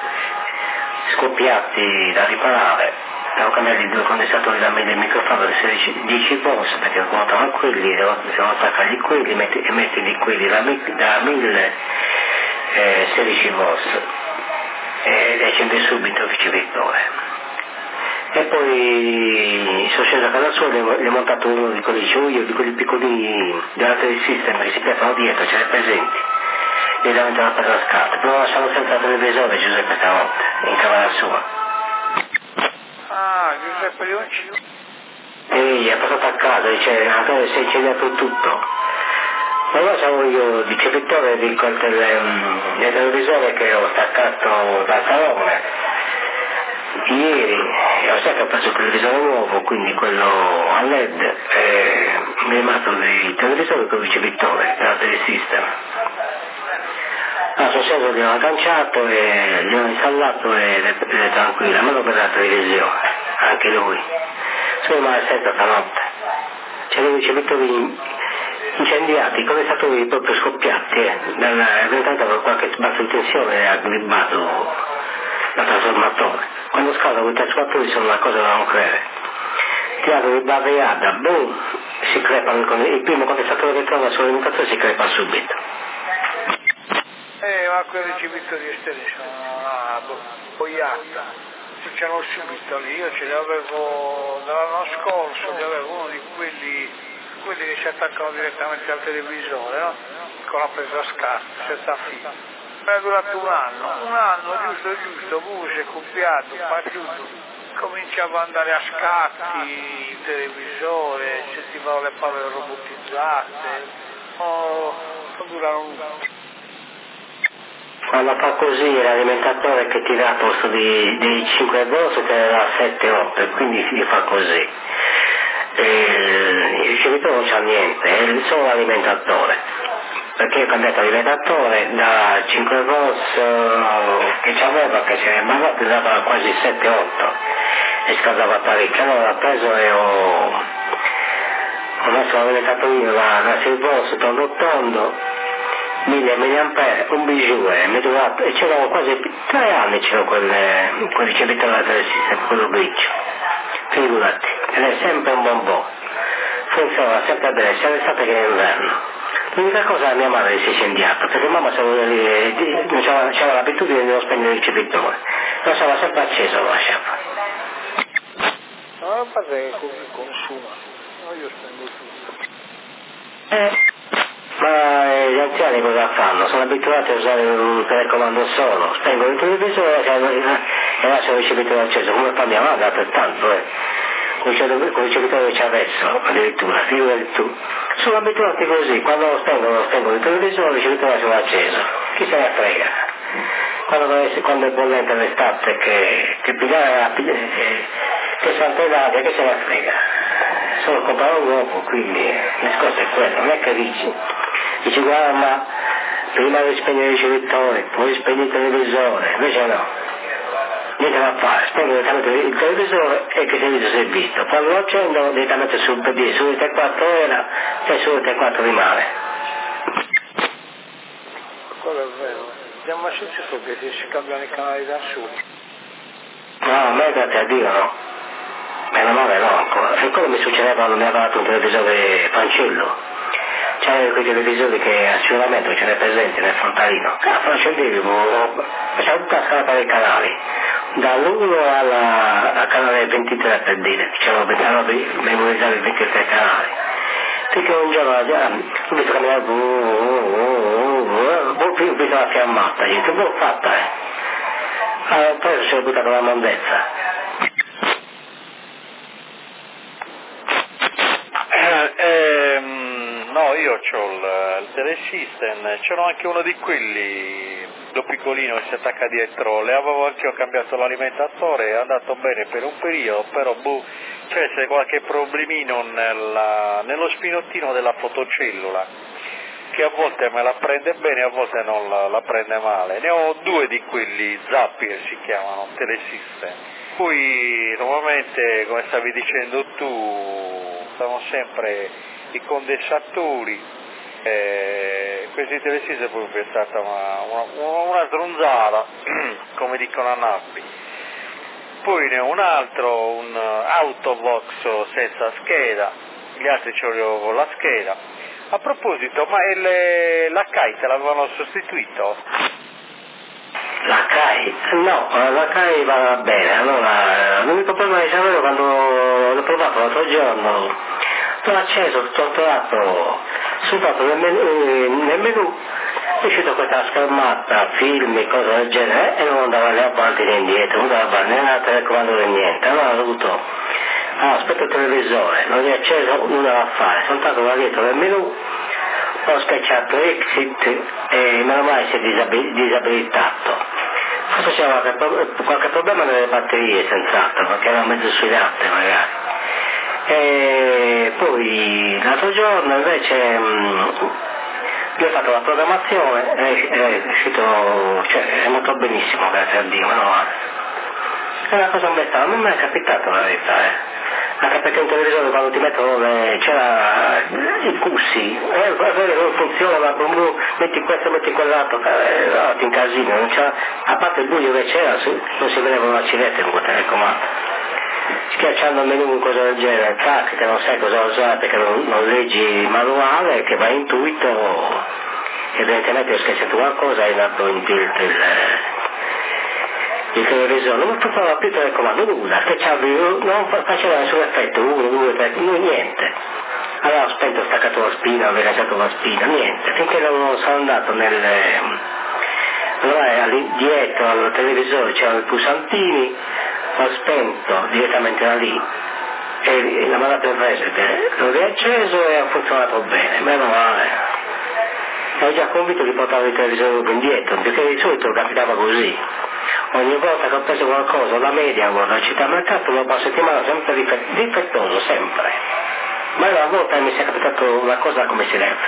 scoppiati da riparare. Devo cambiare 2 condensatori da 1000 microfarad da 10 volts perché ruotano quelli, devo attaccargli quelli e mettergli quelli da 1000 16 volts e accende subito il ricevitore. E poi sono sceso a casa sua e le ho montato uno di quelli io, di quelli piccolini della Telesystem che si piazzano dietro, ce li hai presenti, e davanti alla per la scatola, però lasciamo senza televisore Giuseppe stanotte, in camera sua. Ah, Giuseppe Leoncino. E è passato a casa, dice, si è incendiato tutto. Allora siamo io di ricevitore di quel televisore che ho staccato dal salone. Ieri ho sempre preso il televisore nuovo, quindi quello a LED, mi è rimasto il televisore con il ricevitore, era del sistema. Sono sceso, gliel'ho agganciato e gliel'ho installato ed è tranquillo, almeno per la televisione, anche lui. Sono rimasto senza stanotte. C'erano i ricevitori incendiati, i condensatori proprio scoppiati, è diventato per qualche basso di tensione e ha glibbato la trasformatore. Quando scadono quei trasformatori sono una cosa da non credere. Tirato di barriata, boom, si crepano il primo condensatore che trova sull'alimentazione si crepa subito. Ma quei ricevitori esterni sono una boiata, c'erano subito lì, io ce li avevo dall'anno scorso, ce l'avevo uno di quelli che si attaccano direttamente al televisore, no? con la presa a scatti, senza filo. È durato un anno, giusto, voce, copiato, partito. Cominciava ad andare a scatti, il televisore, sentivano le parole robotizzate, non durano. Quando fa così l'alimentatore che ti dà al posto dei 5 dosi te ne dà 7-8, quindi si fa così. Il ricevitore non c'ha niente, è solo l'alimentatore. Perché io ho cambiato alimentatore da 5 ROS che c'aveva, che si è mandato, dava quasi 7-8 e scaldava parecchio. Allora ho preso e ho messo l'alimentatore da 6 ROS tondo 1000 mAh, un bijou e c'erano quasi 3 anni c'era quel ricevitore da Telesystem, quello grigio, figurati, ed è sempre un bonbon, funziona sempre bene sia d'estate che in inverno. L'unica cosa la mia madre si è incendiata, perché mamma c'aveva l'abitudine di non spegnere il ricevitore, lasciava sempre acceso, lo lasciava. No, non fate che così consuma, no, io spengo tutto. Ma gli anziani cosa fanno? Sono abituati a usare un telecomando solo, spengono il televisore e lasciano il ricevitore acceso, come fa mia madre altrettanto, con il ricevitore che c'è adesso, addirittura, figurati tu. Sono abituati così, quando spengono il televisore, il ricevitore lasciano acceso, chi se ne frega. Quando è bollente l'estate che pigliare che saltellate, che se ne frega. Solo comprare un uovo, quindi il discorso è quello, non è che dici guarda ma prima di spegnere il ricevitore, poi spegni il televisore, invece no, niente da fare, spengo direttamente il televisore e che servizio si è visto, quando lo accendo direttamente sul PD, su T4 era e su T4 rimane. Quello è vero, abbiamo successo che si cambiano i canali da su. No, a me grazie a Dio no. Meno male no ancora. E quello mi succedeva quando mi aveva dato un televisore fanciullo. C'erano quei televisori che a sicuramente ce n'è presente nel frontalino. Accendevo, faceva tutta la scalata dei canali. Dall'1 al canale 23 per dire, c'erano memorizzati 23 canali. Finché un giorno già ho visto camminare, ho visto la fiammata, io dico, l'ho fatta Allora, poi si è buttata la mondezza. No, io ho il Telesystem, c'era anche uno di quelli, lo piccolino che si attacca dietro, le avevo anche io cambiato l'alimentatore, è andato bene per un periodo, però c'è qualche problemino nello spinottino della fotocellula, che a volte me la prende bene, a volte non la prende male. Ne ho 2 di quelli, Zapier si chiamano, Telesystem. Poi normalmente, come stavi dicendo tu, sono sempre i condensatori, questi Telesystem è stata una stronzata, come dicono a Napoli. Poi ne ho un altro, un Autovox senza scheda, gli altri ce l'avevo con la scheda. A proposito, ma la CAI te l'avevano sostituito? La CAI? No, la CAI va bene, allora l'unico problema che c'avevo quando l'ho provato l'altro giorno, l'ho acceso, tutto trovato sul fatto nel menu è uscita questa schermata, film e cose del genere e non andava né avanti né indietro, non andava né al telecomando né niente, allora ho dovuto aspetta il televisore, non è acceso, nulla da fare, sono andato da dietro nel menu, ho schiacciato exit e meno male si è disabilitato. Forse c'era qualche problema nelle batterie senz'altro, perché era mezzo sui latte magari. E poi l'altro giorno invece io ho fatto la programmazione e è uscito, cioè è andato benissimo, grazie a Dio, meno male. È una cosa inventata, non mi è capitato la verità, Anche perché un televisore quando ti mettono c'era i cussi, non funziona, metti questo, metti quell'altro, ti incasini, non c'era, a parte il buio che c'era, non si vedevano la ciletta con quel telecomando. Schiacciando il menu cosa del genere, tac, che non sai cosa usare perché non leggi il manuale, che va intuito, evidentemente ho schiacciato qualcosa e è andato in tilt il televisore, non funzionava più il telecomando, nulla, schiacciavi, non faceva nessun effetto, 1, 2, 3, niente. Allora ho spento, ho staccato la spina, ho rilanciato la spina, niente, finché non sono andato allora dietro al televisore c'erano i pulsantini, ho spento direttamente da lì e la mandata il reset, l'ho riacceso e ha funzionato bene, meno male. Ero già convinto di portare il televisore indietro, perché di solito capitava così. Ogni volta che ho preso qualcosa, la media, la città mercato, dopo una settimana sempre difettoso, sempre. Ma una volta mi si è capitato una cosa come si deve.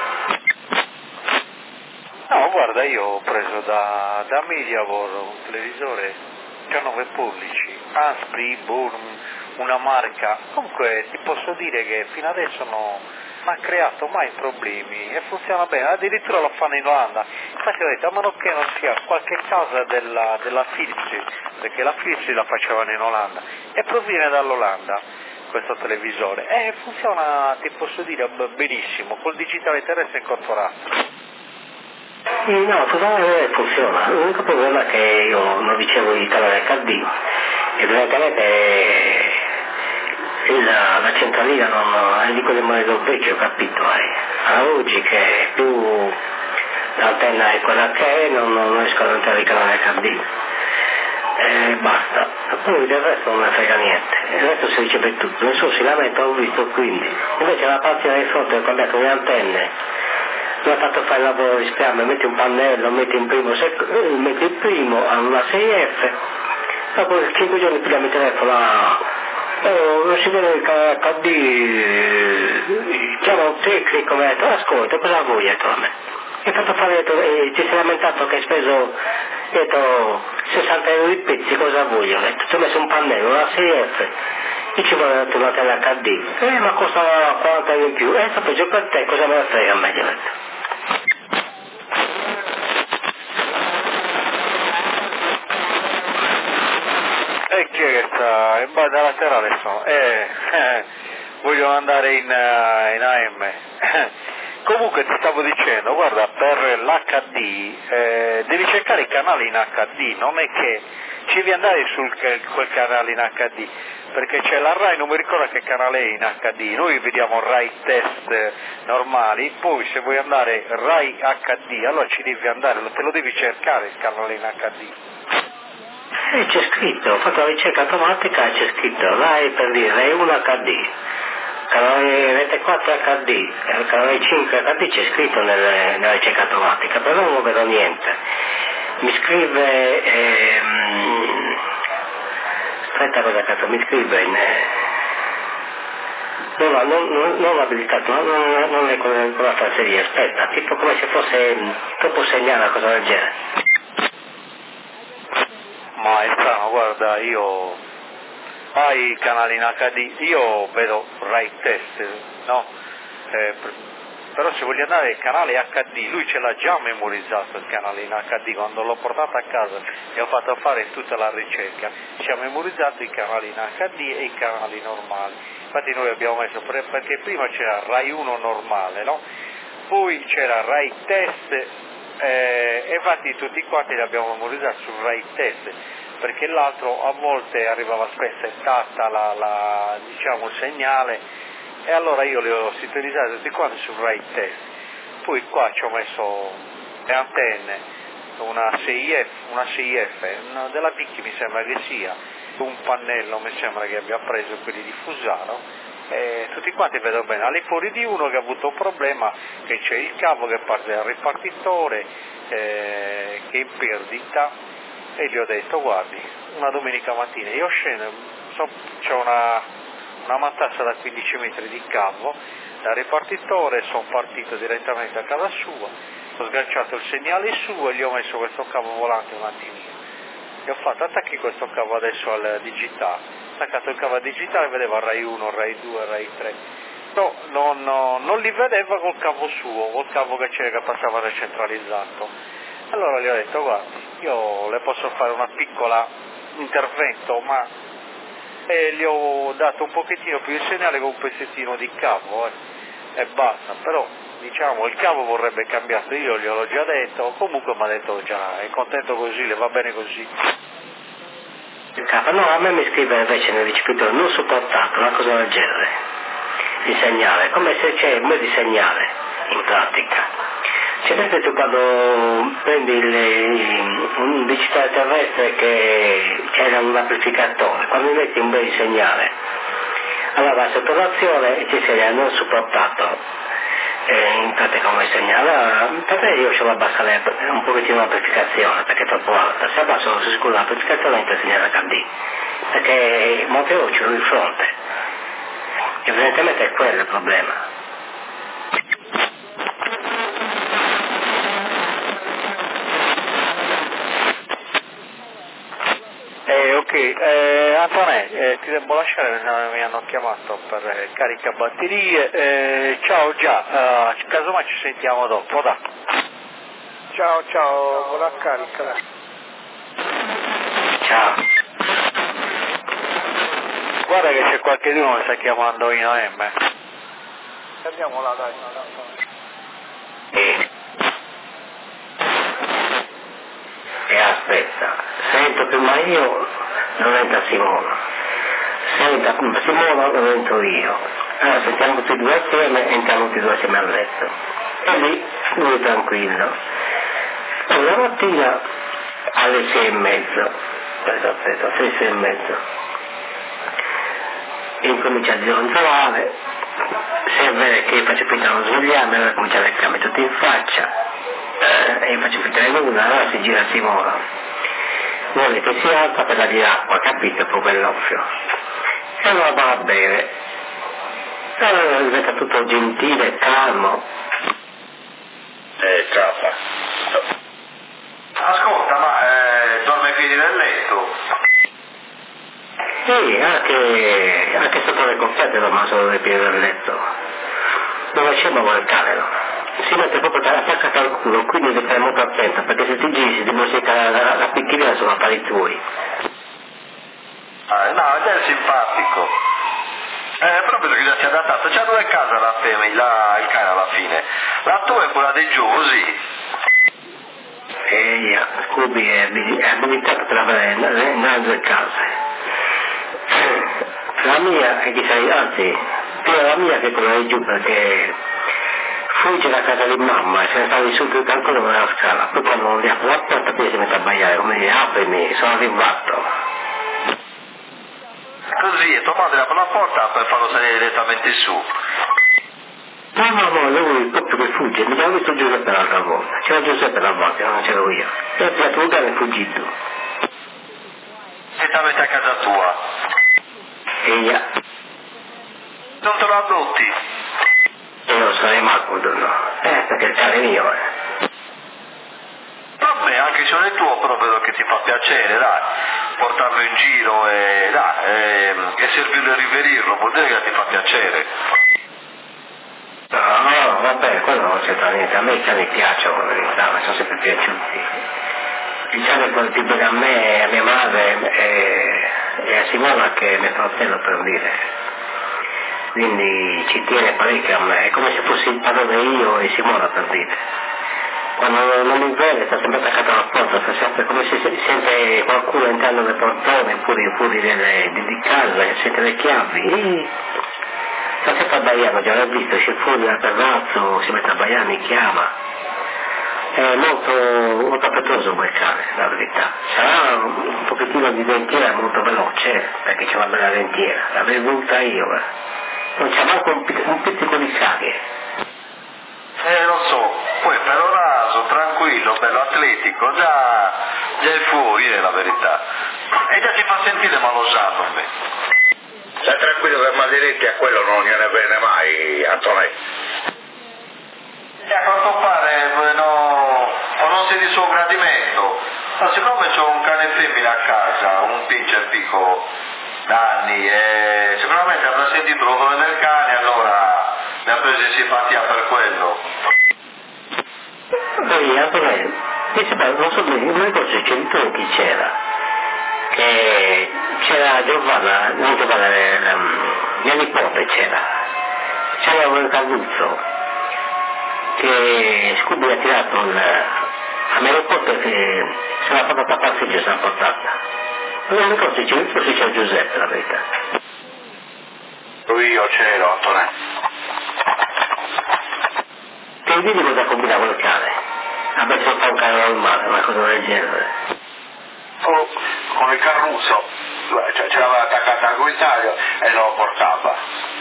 No, guarda, io ho preso da Mediavor un televisore 19 pollici, Aspri, una marca, comunque ti posso dire che fino adesso non ha creato mai problemi e funziona bene, addirittura lo fanno in Olanda. Infatti ho detto, a meno che non sia qualche casa della Philips, perché la Philips la facevano in Olanda e proviene dall'Olanda questo televisore e funziona, ti posso dire, benissimo, col digitale terrestre incorporato. No, funziona. L'unico problema è che io non ricevo il canale HD, evidentemente la centralina non è di quelle modello vecchio, capito? A oggi che più l'antenna è quella che è, non riesco ad entrare il canale HD. Basta, poi del resto non ne frega niente, il resto si riceve tutto, nessuno si lamenta, ho visto, quindi invece la partita di fronte ho cambiato le antenne, mi ha fatto fare il lavoro di spiame, metti un pannello, metti il primo a una 6F, dopo 5 giorni pigliamo il telefono, non si vede il canale HD, chiama un tecnico, mi ha detto, ascolta, cosa vuoi? Ha detto a me. Mi ha fatto fare, ci si è lamentato che hai speso, ho detto, 60 euro di pezzi, cosa voglio? Ho detto, ti ho messo un pannello, una 6F, e ci vuole una tele HD, ma costa 40 euro in più, sta peggio per te, cosa me la frega a me, gli ho detto. E chi è che sta in banda laterale sono? Vogliono andare in AM. Comunque ti stavo dicendo, guarda, per l'HD devi cercare i canali in HD, non è che ci devi andare su quel canale in HD, perché c'è la RAI, non mi ricordo che canale è in HD, noi vediamo RAI test normali, poi se vuoi andare RAI HD, allora ci devi andare, te lo devi cercare il canale in HD. C'è scritto, ho fatto la ricerca automatica e c'è scritto RAI per dire RAI 1 HD, canale Rete 4 HD, canale 5 HD c'è scritto nella ricerca automatica, però non vedo niente. Mi scrive, aspetta cosa cazzo, mi scrive in... non abilitato, non è con la fanteria, aspetta, tipo come se fosse troppo segnale, cosa del genere. Ma è strano, guarda, io hai i canali in HD, io vedo Rai Test, no? Però se voglio andare al canale HD, lui ce l'ha già memorizzato il canale in HD, quando l'ho portato a casa e ho fatto fare tutta la ricerca, ci ha memorizzato i canali in HD e i canali normali. Infatti noi abbiamo messo, perché prima c'era Rai 1 normale, no? Poi c'era Rai Test, e infatti tutti quanti li abbiamo memorizzati sul Rai Test, perché l'altro a volte arrivava spezzettata diciamo, il segnale, e allora io li ho sintonizzati tutti quanti sul Rai Test. Poi qua ci ho messo le antenne, una 6F, della Picchi mi sembra che sia, un pannello mi sembra che abbia preso quelli di Fusaro, e tutti quanti vedo bene, al fuori di uno che ha avuto un problema, che c'è il cavo che parte dal ripartitore, che è in perdita, e gli ho detto, guardi, una domenica mattina io scendo, c'è una matassa da 15 metri di cavo, dal ripartitore, sono partito direttamente a casa sua, ho sganciato il segnale suo e gli ho messo questo cavo volante un attimino. Gli ho fatto attacchi questo cavo adesso al digitale, attaccato il cavo al digitale, vedeva Rai 1, Rai 2, Rai 3. No, non li vedeva col cavo suo, col cavo che c'era che passava da centralizzato. Allora gli ho detto, guardi, io le posso fare una piccola intervento, ma gli ho dato un pochettino più il segnale con un pezzettino di cavo e basta, però diciamo il cavo vorrebbe cambiato, io gliel'ho già detto, comunque mi ha detto già, è contento così, le va bene così. Il capo, no, a me mi scrive invece nel ricevitore non supportato, una cosa del genere. il segnale, come se c'è un di segnale in pratica. Cioè, per esempio, quando prendi un digitale terrestre che c'era un amplificatore, quando metti un bel segnale, allora la saturazione ci si non supportato in pratica come segnale. Allora, per me io ce la abbassare un pochettino l'amplificazione perché è troppo alta, se abbasso sicuro l'amplificazione il segnale HD, perché molte voci ho di fronte, evidentemente è quello il problema. Antonè, ti devo lasciare, mi hanno chiamato per carica batterie, ciao già, casomai ci sentiamo dopo, da. Ciao, buona carica. Ciao. Guarda che c'è qualcuno che sta chiamando in AM. Andiamo là, dai. E aspetta, sento prima io, non entra Simona. Senta Simona, non entro io. Allora sentiamo tutti e due assieme, entriamo tutti e due assieme a letto. E lì, lui tranquillo. Poi la mattina alle 6:30, aspetta, 6:30, incomincia a zionzolare, se è vero che faccio finta di non svegliarmi, allora comincia a leccarmi tutto in faccia, e io faccio finta di nulla, allora si gira Simona, vuole che si alza per dargli l'acqua, capito, proprio bell'offio, e allora va a bere, e allora diventa tutto gentile, calmo. Ciao. Ascolta, ma dorme ai piedi del letto? Sì, anche sotto le coppiate dormo solo nei piedi del letto. Non scemo quel cane, no? Si mette proprio attaccato al culo, quindi devi stare molto attento, perché se ti giri si dimostra la picchina sono affari tuoi. No, è simpatico. Però vedo che già si è adattato. C'ha due case la femmina, il cane alla fine. La tua è quella dei Giusi. Scooby è abilitato per avere nelle due case. La mia è di sai, anzi, più la mia che quella di giù, perché fugge da casa di mamma e se ne sta subito ancora nella scala. Poi quando non gli apro la porta, poi si mette a baiare, come dire, aprimi, sono arrivato. Così, e tua madre apre la porta per farlo salire direttamente su. No, lui proprio che fugge, mi aveva visto Giuseppe l'altra volta, c'era Giuseppe la volta, non c'ero io. E ha preso un cane e è fuggito. E ti avete a casa tua? Non te lo adotti? Io non sarei macudo, no? Perché il cane è mio, Vabbè, anche se non è tuo, però vedo che ti fa piacere, dai. Portarlo in giro e servirlo e riverirlo, vuol dire che ti fa piacere. No, vabbè, quello non c'entra niente, a me i cani piacciono, in verità, mi sono sempre piaciuti. Il cane quello più bene a me, a mia madre e a Simona che è mio fratello, per dire. Quindi ci tiene parecchio a me, è come se fossi il padrone io e Simona, per dire. Quando non mi vede sta sempre attaccato alla porta, sta sempre come se sente qualcuno entrando nel portone, fuori di casa, che sente le chiavi. Sta sempre abbaiando, già l'ho visto, esce fuori dal terrazzo, si mette a abbaiare, mi chiama. È molto affettuoso quel cane, la verità. Sarà un pochettino di dentiera molto veloce, perché c'è una bella dentiera, l'avrei voluta io, Non c'è manco un pizzico di saghe. Lo so, poi però raso, tranquillo, bello atletico, già è fuori, è la verità. E già si fa sentire malosano a me. Stai tranquillo che maledetti a quello non gliene viene mai, Antonetto. E a quanto pare o non sei di suo gradimento. Ma siccome c'ho un cane femmina a casa, un pincher piccolo da anni, e sicuramente avrà sentito l'odore del cane, allora mi ha preso in simpatia per quello. Poi Antonello, mi sembra, non so bene, non ricordo se c'è tu chi c'era. Che c'era Giovanna, non Giovanna, mia nipote c'era un cavuzzo che Scooby ha tirato a mia nipote che se l'ha fatta da passeggio, se l'ha portata. Non ricordo se c'è Giuseppe, la verità. Io c'ero, Antonetto. che vedi cosa ha combinato il cane? Ha messo a fare un cane normale, una cosa del genere. Oh, con il carruzzo, cioè, ce l'aveva attaccata al guinzaglio e lo portava.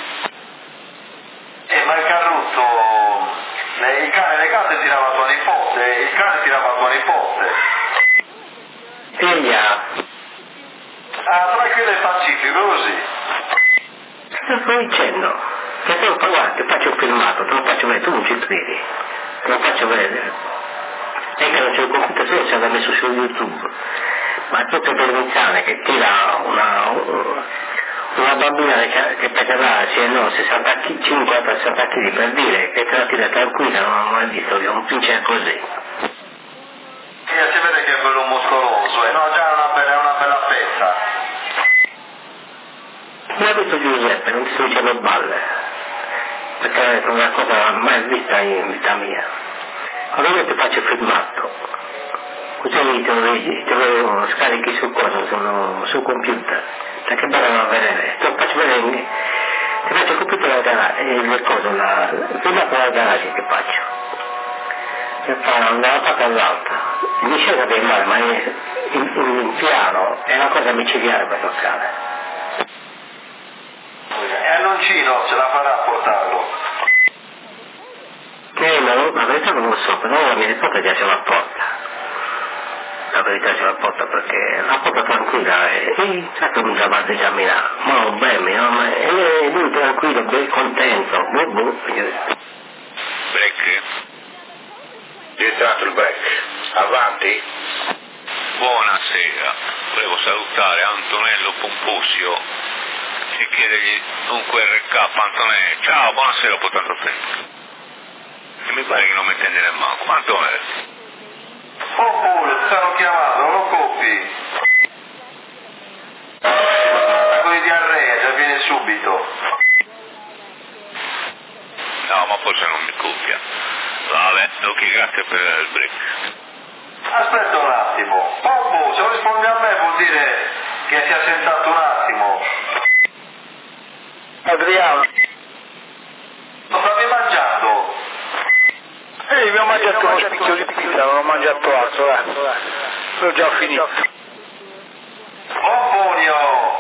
Ma il carruzzo, il cane le gatte tirava tua nipote, il cane tirava tua nipote. Figlia! Tranquillo e pacifico così. Che sto dicendo? Che te lo guarda, ti faccio il filmato, te lo faccio vedere, tu non ci credi. Te lo faccio vedere. E che non c'è il computer solo se l'ha messo su YouTube. Ma tutto per iniziare che tira una bambina che pesa 50-60 kg per dire che te la tira tranquilla, non ho mai visto che un pincer così. Si vede che è bello muscoloso, no? Già è una bella pezza. Non ho visto Giuseppe, non ti sto dicendo balle, perché è una cosa mai vista in vita mia. Allora io ti faccio il filmato, così te lo scarichi sul computer, perché bello non vedere, te lo faccio vedere, ti faccio il computer il filmato dal garage che faccio, che fa da una parte all'altra, mi scende del male, ma in piano è una cosa micidiale per toccare. E Annoncino ce la farà a portarlo? La verità non lo so, però la mia nipote già ce la porta. La verità ce la porta perché la porta tranquilla e sa che non va a esaminare, ma non bene, e lui tranquillo, ben contento, Break? È entrato il break. Avanti? Buonasera, volevo salutare Antonello Pomposio e chiedergli un QRK. Antonello, ciao, buonasera dopo tanto tempo. E mi pare che non mi tende nel manco. Antonello. Oppure ti stanno chiamando, non lo copi. Con i diarrea, già viene subito. No, ma forse non mi copia. Vabbè, ok, grazie per il break. Aspetta un attimo. Poppo, se non rispondi a me vuol dire che si è assentato un attimo. Adriano. Lo stavi mangiando? Mi ho mangiato uno spicchio di pizza, non ho mangiato altro, l'ho già finito. Pomponio!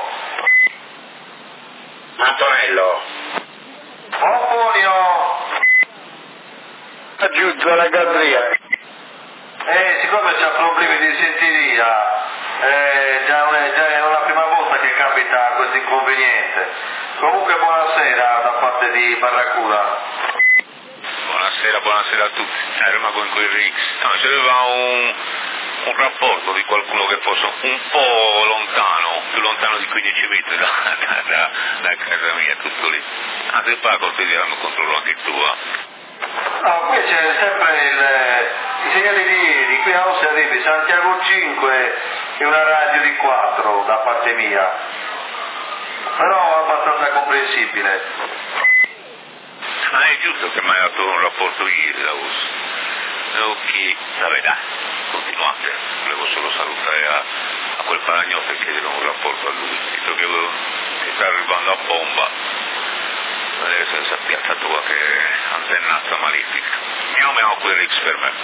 Antonello, Pomponio! Aggiunto alla galleria. Siccome c'ha problemi di sentiria, già è la prima volta che capita questo inconveniente. Comunque buonasera da parte di Barracuda. Buonasera a tutti. Rimango in quel Rix. No, c'aveva un rapporto di qualcuno che fosse un po' lontano, più lontano di 15 metri da casa mia, tutto lì. Se fa cortesia non controllo anche tu. No, qui c'è sempre i segnali di qui a Ostia arrivi Santiago 5 e una radio di 4 da parte mia, però abbastanza comprensibile. È giusto che mi hai dato un rapporto ieri da US. Ok, vabbè dai, continuate. Volevo solo salutare a quel paragnotto e chiedere un rapporto a lui, visto che sta arrivando a bomba. Vedere se si è piazzato qualche antennazza malefica. Miau quel Rix per me.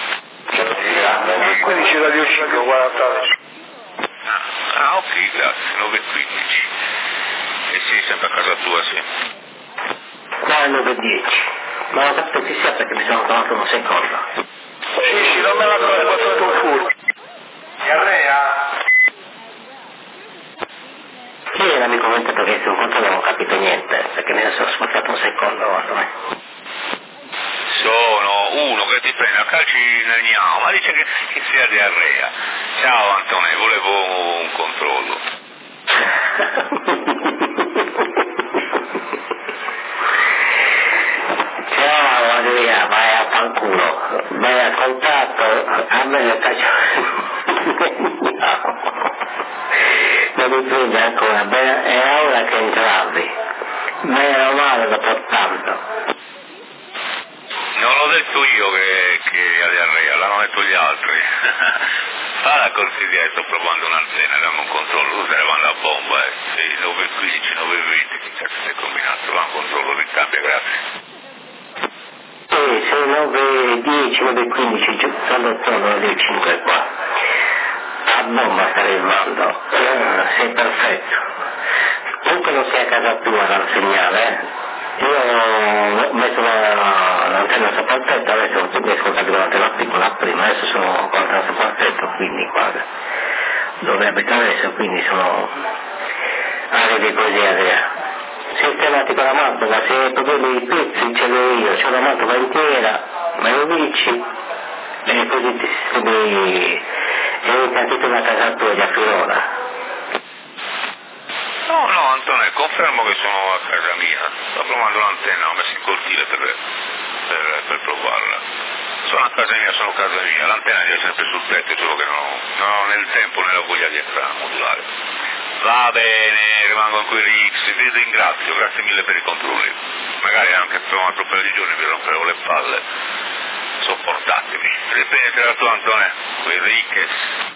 15 radio 5, 40. Ok, grazie, 9:15. E sei sempre a casa tua, sì? No, è 9:10. Ma ho capito che sia perché mi sono trovato un secondo. Sì, non me la trovo tutto fuori. Diarrea? Chi era mi commentato che sul conto non ho capito niente, perché me ne sono spazzato un secondo. Sono uno che ti prende a calci nel gnao, ma dice che sia diarrea. Ciao Antonio, volevo un controllo. Ciao Adria, vai a fanculo, vai a contatto, a me lo faccio. Non mi prende ancora, è ora che entravi, meno male dopo tanto. Non l'ho detto io che ha diarrea, l'hanno detto gli altri. Fa la cortesia, sto provando un'antenna, dammi un controllo, tu stai arrivando a bomba, 9:15, 9:20, che cazzo sei combinato? Va un controllo di cambio, grazie. Sì, 9:20, 9:10, 9:15 giù, all'ottobre alle 5 qua. A bomba stare il mando, sei perfetto. Comunque non sei a casa tua dal segnale, Io ho messo l'antenna sopra il tetto, adesso mi ascoltato con l'antenna piccola prima, adesso sono con l'antenna sopra il tetto, quindi qua dove abito adesso, quindi sono aree così Adria. Sistemati con la Mantova, se hai problemi di pezzi ce l'ho io, c'ho la Mantova intera, me lo dici, e così ti sistemi, e intanto tu la casa tua di a Firona. No, Antonio, confermo che sono a casa mia, sto provando l'antenna, ho messo in cortile per provarla. Sono a casa mia, l'antenna è sempre sul tetto, solo che non ho né il tempo né la voglia di entrare a modulare. Va bene, rimango in quei X, vi ringrazio, grazie mille per i controlli. Magari anche tra un altro paio di giorni vi romperò le palle. Sopportatemi. Ripete tra l'altro Antonio, quei Rix.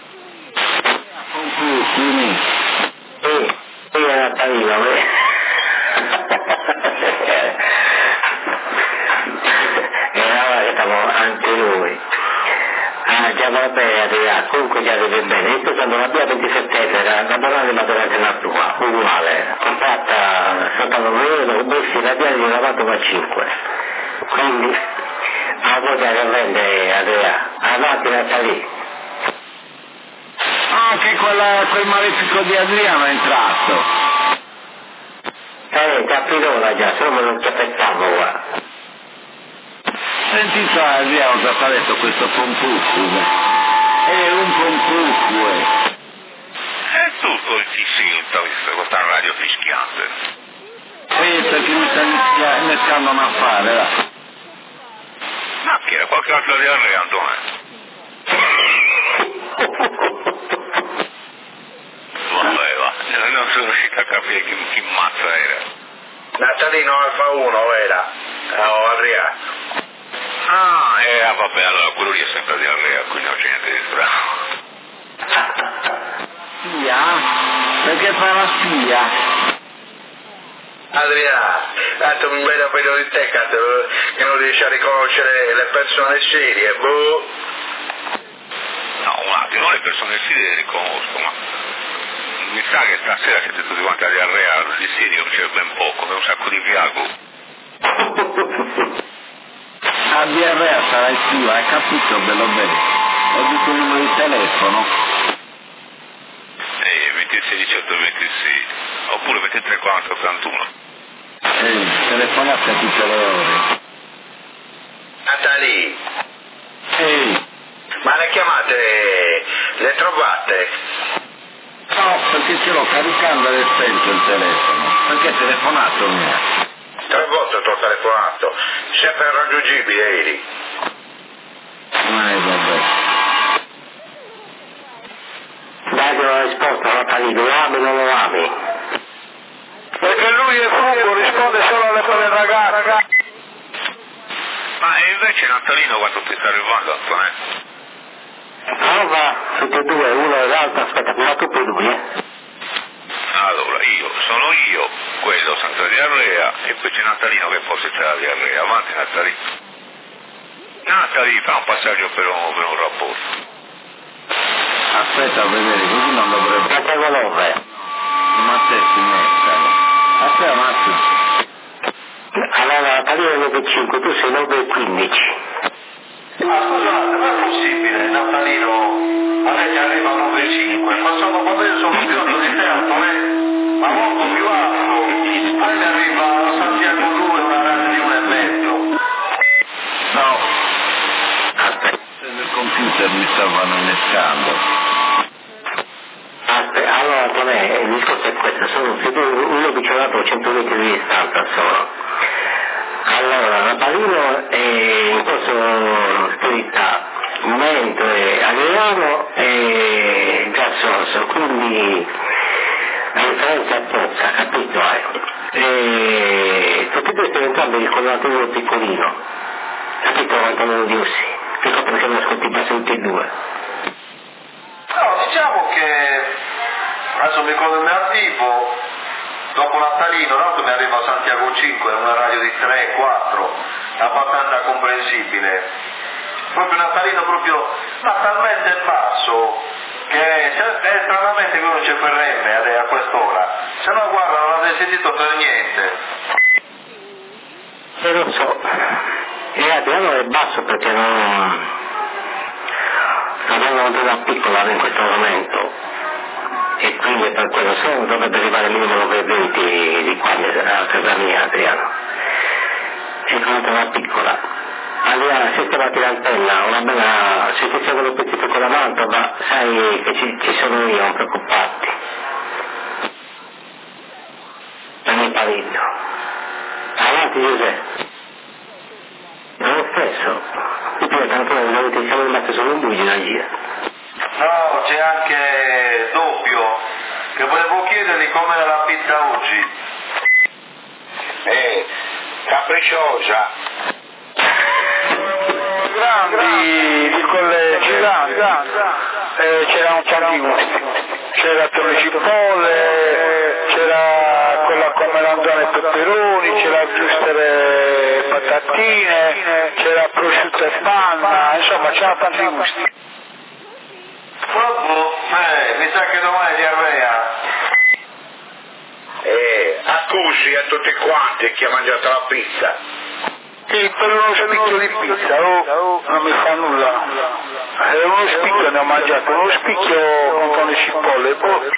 Anche lui già va bene, comunque già vede bene. Io quando la via 27 era la banale materata la tua, uguale, comprata sotto l'euro, messi la via di lavato da 5, quindi a voglia che vende Adria, avanti la salì. Anche quel malefico di Adriano è entrato. Da Pirona già, solo me lo aspettavo qua. Senti qua Adriano cosa ha detto questo pompucco? È un pompucco. È tutto il fissilto, questa radio fischiante. Sì, perché mi sta innescando un affare, va. Ma che era qualche altro di Arre, Antonio? Vabbè, va, non sono riuscito a capire chi mazza era. Natalino Alfa 1 era, Adriano. Vabbè, allora quello lì è sempre di Arrea, quindi non c'è niente di strano. Spia? Perché fa la spia? Adriano, tanto mi vedo peggio di te, che non riesci a riconoscere le persone serie, boh. No, un attimo, le persone serie le riconosco, ma mi sa che stasera siete tutti quanti a Arrea, di serio c'è ben poco, c'è un sacco di Viago. A DRA sarà attiva, hai capito bello bene? Ho detto il numero di telefono. 26 18 26, oppure 23 40 81. Telefonate a tutte le ore. Natali. Sì. Ma le chiamate, le trovate? No, perché ce l'ho caricando e spento il telefono. Perché è telefonato mio? 3 volte ti ho telefonato, sempre irraggiungibile eri. Vabbè. Dai che non risposta, Natalino, lo ami o non lo ami? Perché lui è furbo, risponde solo alle cose ragazze. Ma invece Natalino quando ti sta arrivando, Antonio? Allora, tutti e due, uno e l'altro, aspetta, ma tutti e due, Allora, sono io, quello senza diarrea, e poi c'è Natalino che forse c'è la diarrea. Avanti Natalino. Natalino, fa un passaggio per un rapporto. Aspetta a vedere, così non dovrebbe... Aspetta con l'ove. Ma te si mettano. Aspetta un attimo. Allora, Natalino è 9:05, tu sei 9:15. Scusate, ma è possibile, Natalino? A me ti arriva 9,5, ma sono quando io sono più alto di te, ma molto più alto. A me mi arriva a Santiago 2 una rata di 1,5. No. Aspetta. Nel computer mi stavano innescando. Aspetta, allora com'è? Il discorso è questo, sono uno vicinato a 100 metri di distanza solo. Allora, Natalino è in corso stretta, mentre Adriano è già sorso, quindi la differenza è poca, capito? E tutti e due sono entrambi con l'antenna piccolino, capito quanto non dirsi? Ecco perché non ascolti più tutti e due. No, diciamo che adesso mi attivo, dopo Natalino, tanto mi arriva a Santiago 5, una radio di 3, 4, abbastanza comprensibile. proprio natalino, proprio, ma talmente basso che è stranamente che uno c'è quel remme a quest'ora, se no guarda non l'avrei sentito per niente. Lo so, e Adriano è basso perché non vengono da piccola in questo momento e quindi per quello solo dovrebbe arrivare minimo 9,20 di qua a casa mia Adriano, e non da piccola. Allora se stavate l'antenna, una bella, se ti seguono petito con la Mantova, sai che ci sono io, non preoccuparti. Non mi paritto. Avanti Giuseppe. Non lo stesso. Qui poi siamo rimasti solo un buio da gira. No, c'è anche Doppio, che volevo chiedergli com'era la pizza oggi. Capricciosa. Grandi, piccole giganti, c'erano tanti gusti, c'era tonno cipolle, c'era quella con melanzane e peperoni, c'era giuste patatine, c'era prosciutto e panna, insomma c'erano tanti gusti. Mi sa che domani è diarrea. Accusi a tutti quanti chi ha mangiato la pizza. Sì, per uno spicchio di pizza, non mi fa nulla. Uno spicchio ne ho mangiato, uno spicchio con tonno e cipolle,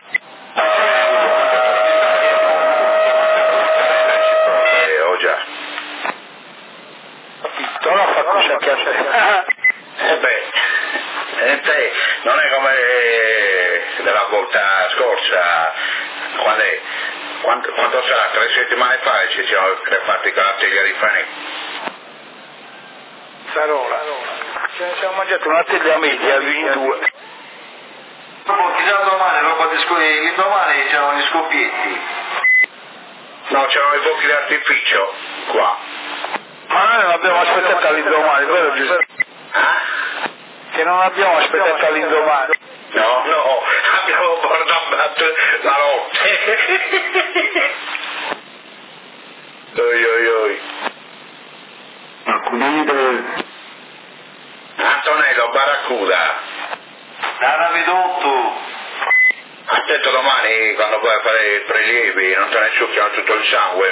Ho già. non fa cosa che a te non è come della volta scorsa, quanto sarà? 3 settimane fa ci siamo fatti con la teglia di Fanny. Sarola. Ce ne siamo mangiati una teglia media, in 2. Dopo chissà domani, l'indomani c'erano gli scoppietti. No, c'erano i fuochi d'artificio qua. Ma noi non abbiamo aspettato all'indomani, vero Giuseppe? Che non abbiamo aspettato all'indomani. No, abbiamo portato la notte. Oi. Antonello Barracuda. Era ridotto. Attento domani quando vai a fare i prelievi, non te ne succhiano tutto il sangue,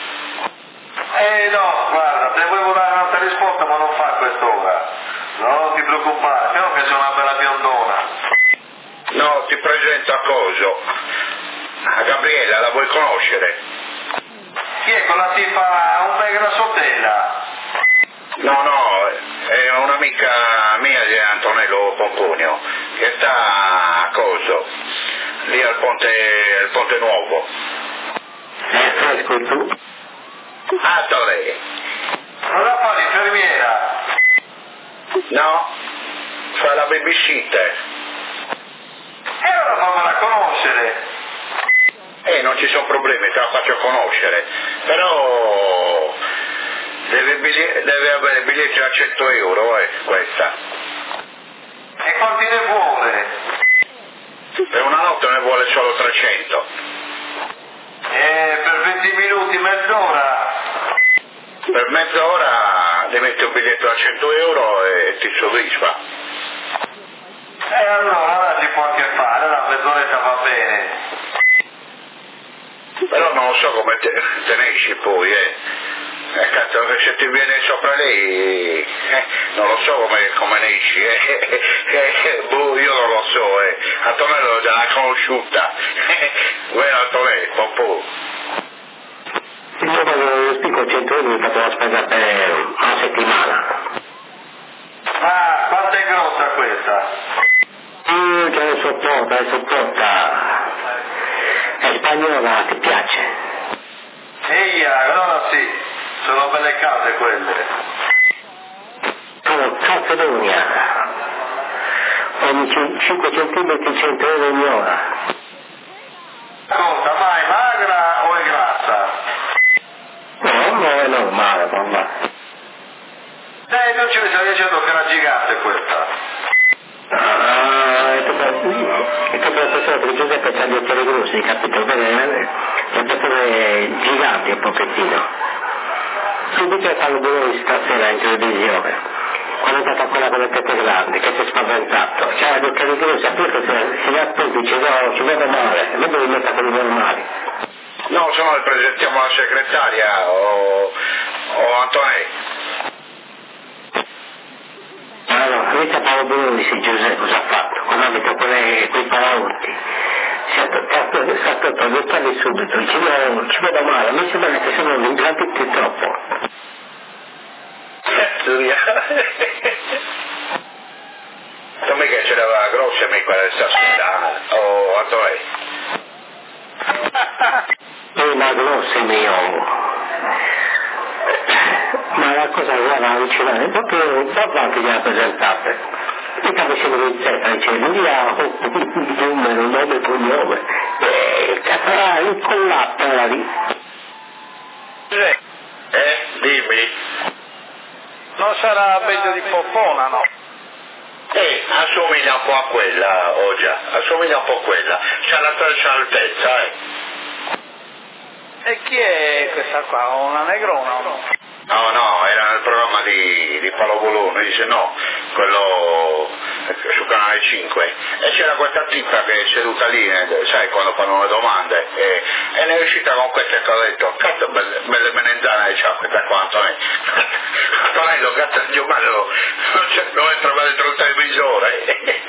No, guarda, te volevo dare un'altra risposta ma non fa a quest'ora. Non ti preoccupare, però che c'è una bella biondona. No, ti presento a Coso. A Gabriella, la vuoi conoscere? Chi è quella tipa un bel grassotella? No, è un'amica mia di Antonello Pomponio, che sta a Coso, lì al ponte nuovo. Dove? Cosa fa l'infermiera? No, fa la babysitter. E allora fammela conoscere. Non ci sono problemi, te la faccio conoscere, però deve avere biglietti da 100 euro, questa. E quanti ne vuole? Per una notte ne vuole solo 300. Per 20 minuti, mezz'ora? Per mezz'ora le metti un biglietto da 100 euro e ti soddisfa. E allora si può anche fare, la mezz'oretta va bene. Però non lo so come te ne esci poi, cazzo, se ti viene sopra lei, non lo so come ne esci, io non lo so, Antonello già l'ha conosciuta, vero Antonello, un po'. Io quando spiego 100 euro mi faccio la spesa per una settimana. Ah, quanto è grossa questa? Che non sopporta. È spagnola, ti piace? Allora sì, sono belle case quelle. Sono Calzedonia. Ogni 5 centimetri 100 euro ogni ora. Ascolta, ma è magra o è grassa? No, è normale, mamma. Non ci mi stai dicendo che è una gigante questa. E tu per la persona che Giuseppe c'ha gli occhiali grossi, capito? Bene? Le persone giganti un pochettino. Subito fanno dolori stasera in televisione. quando è stata quella con le tette grandi, che si è spaventato, cioè l'occhialitino si è aperto, si è aperto e dice no, ci vedo male, non devi mettere quelli normali. No, se no le presentiamo alla segretaria o Antonelli. Allora, avete Paolo Bologna, sì, Giuseppe, cosa ha fatto? Quando avete quei paraonti, si è aperto due occhiali subito, dice no, ci vedo male, a me sembra che sono ingranditi troppo. Non è che ce l'aveva grossa mica quella sta aspettando, o Antonelli. La grossa mio. Ma la cosa che era allucinante, proprio papà che gliela presentate. E quando si iniziata, dice, lui ha un numero, nome e cognome. E cazzo, incollato era lì. Dimmi. Non sarà meglio di Popona, no? Assomiglia un po' a quella, oh già, assomiglia un po' a quella. C'ha la stessa altezza, E chi è questa qua? Una negrona o no? No, era nel programma di Paolo Bologna, dice no, quello su Canale 5. E c'era questa tipa che è seduta lì, sai, quando fanno le domande, e ne è uscita con queste che ho detto, cazzo, belle menenzane c'ha questa qua, Antonello, cazzo, io male, non entrava dentro il televisore.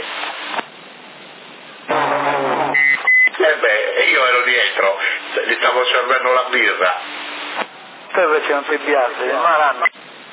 E io ero dietro, gli stavo servendo la birra. Te invece non ti piace, Maranno.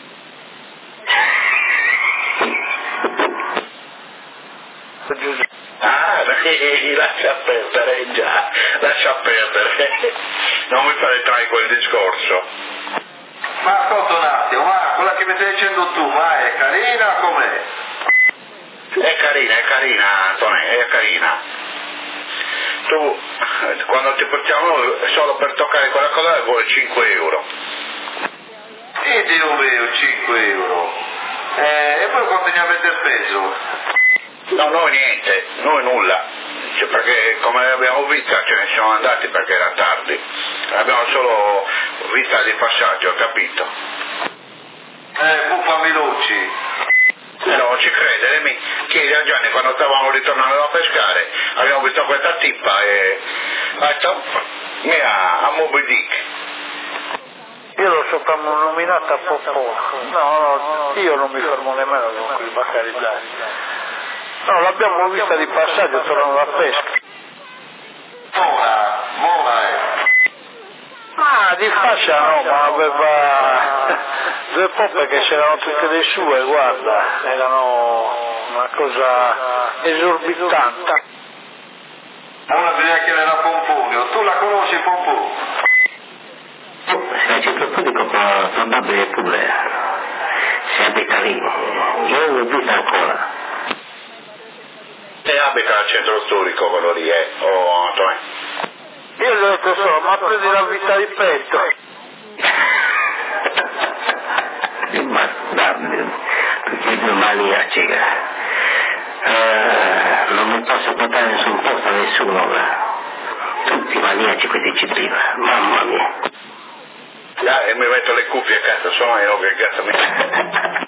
Lascia perdere già, lascia perdere, non mi fare entrare in quel discorso. Ma ascolta un attimo, ma quella che mi stai dicendo tu, ma è carina com'è? È carina Antonio, è carina. Tu quando ti portiamo solo per toccare quella cosa vuole 5 euro. E Dio mio, 5 euro. E poi quanto ne avete speso? No, noi niente, noi nulla. Cioè, perché come abbiamo visto ce ne siamo andati perché era tardi. Abbiamo solo vista di passaggio, capito? Buffami luci. No, ci crede, chiedi a Gianni quando stavamo ritornando da pescare, abbiamo visto questa tipa e ha detto, a Moby Dick. Io l'ho soprannominata Popona. No, io non mi fermo nemmeno con quei baccarizzati. No, l'abbiamo vista di passaggio tornando da pesca. Buona Ah, di fascia no, ma aveva due poppe che c'erano tutte le sue, guarda, erano una cosa esorbitante. Allora bisogna chiedere a Pompunio, tu la conosci Pompunio? Se al centro storico probabile pure, si abita lì, io non l'ho vista ancora. E abita al centro storico quello lì, Antonio? Io gli ho detto solo, ma prendi la vita di petto. Ma perché due maniaci, non mi posso portare in nessun posto a nessuno, tutti maniaci questi cittadini, mamma mia. E mi metto le cuffie a casa, sono io che cazzo mi...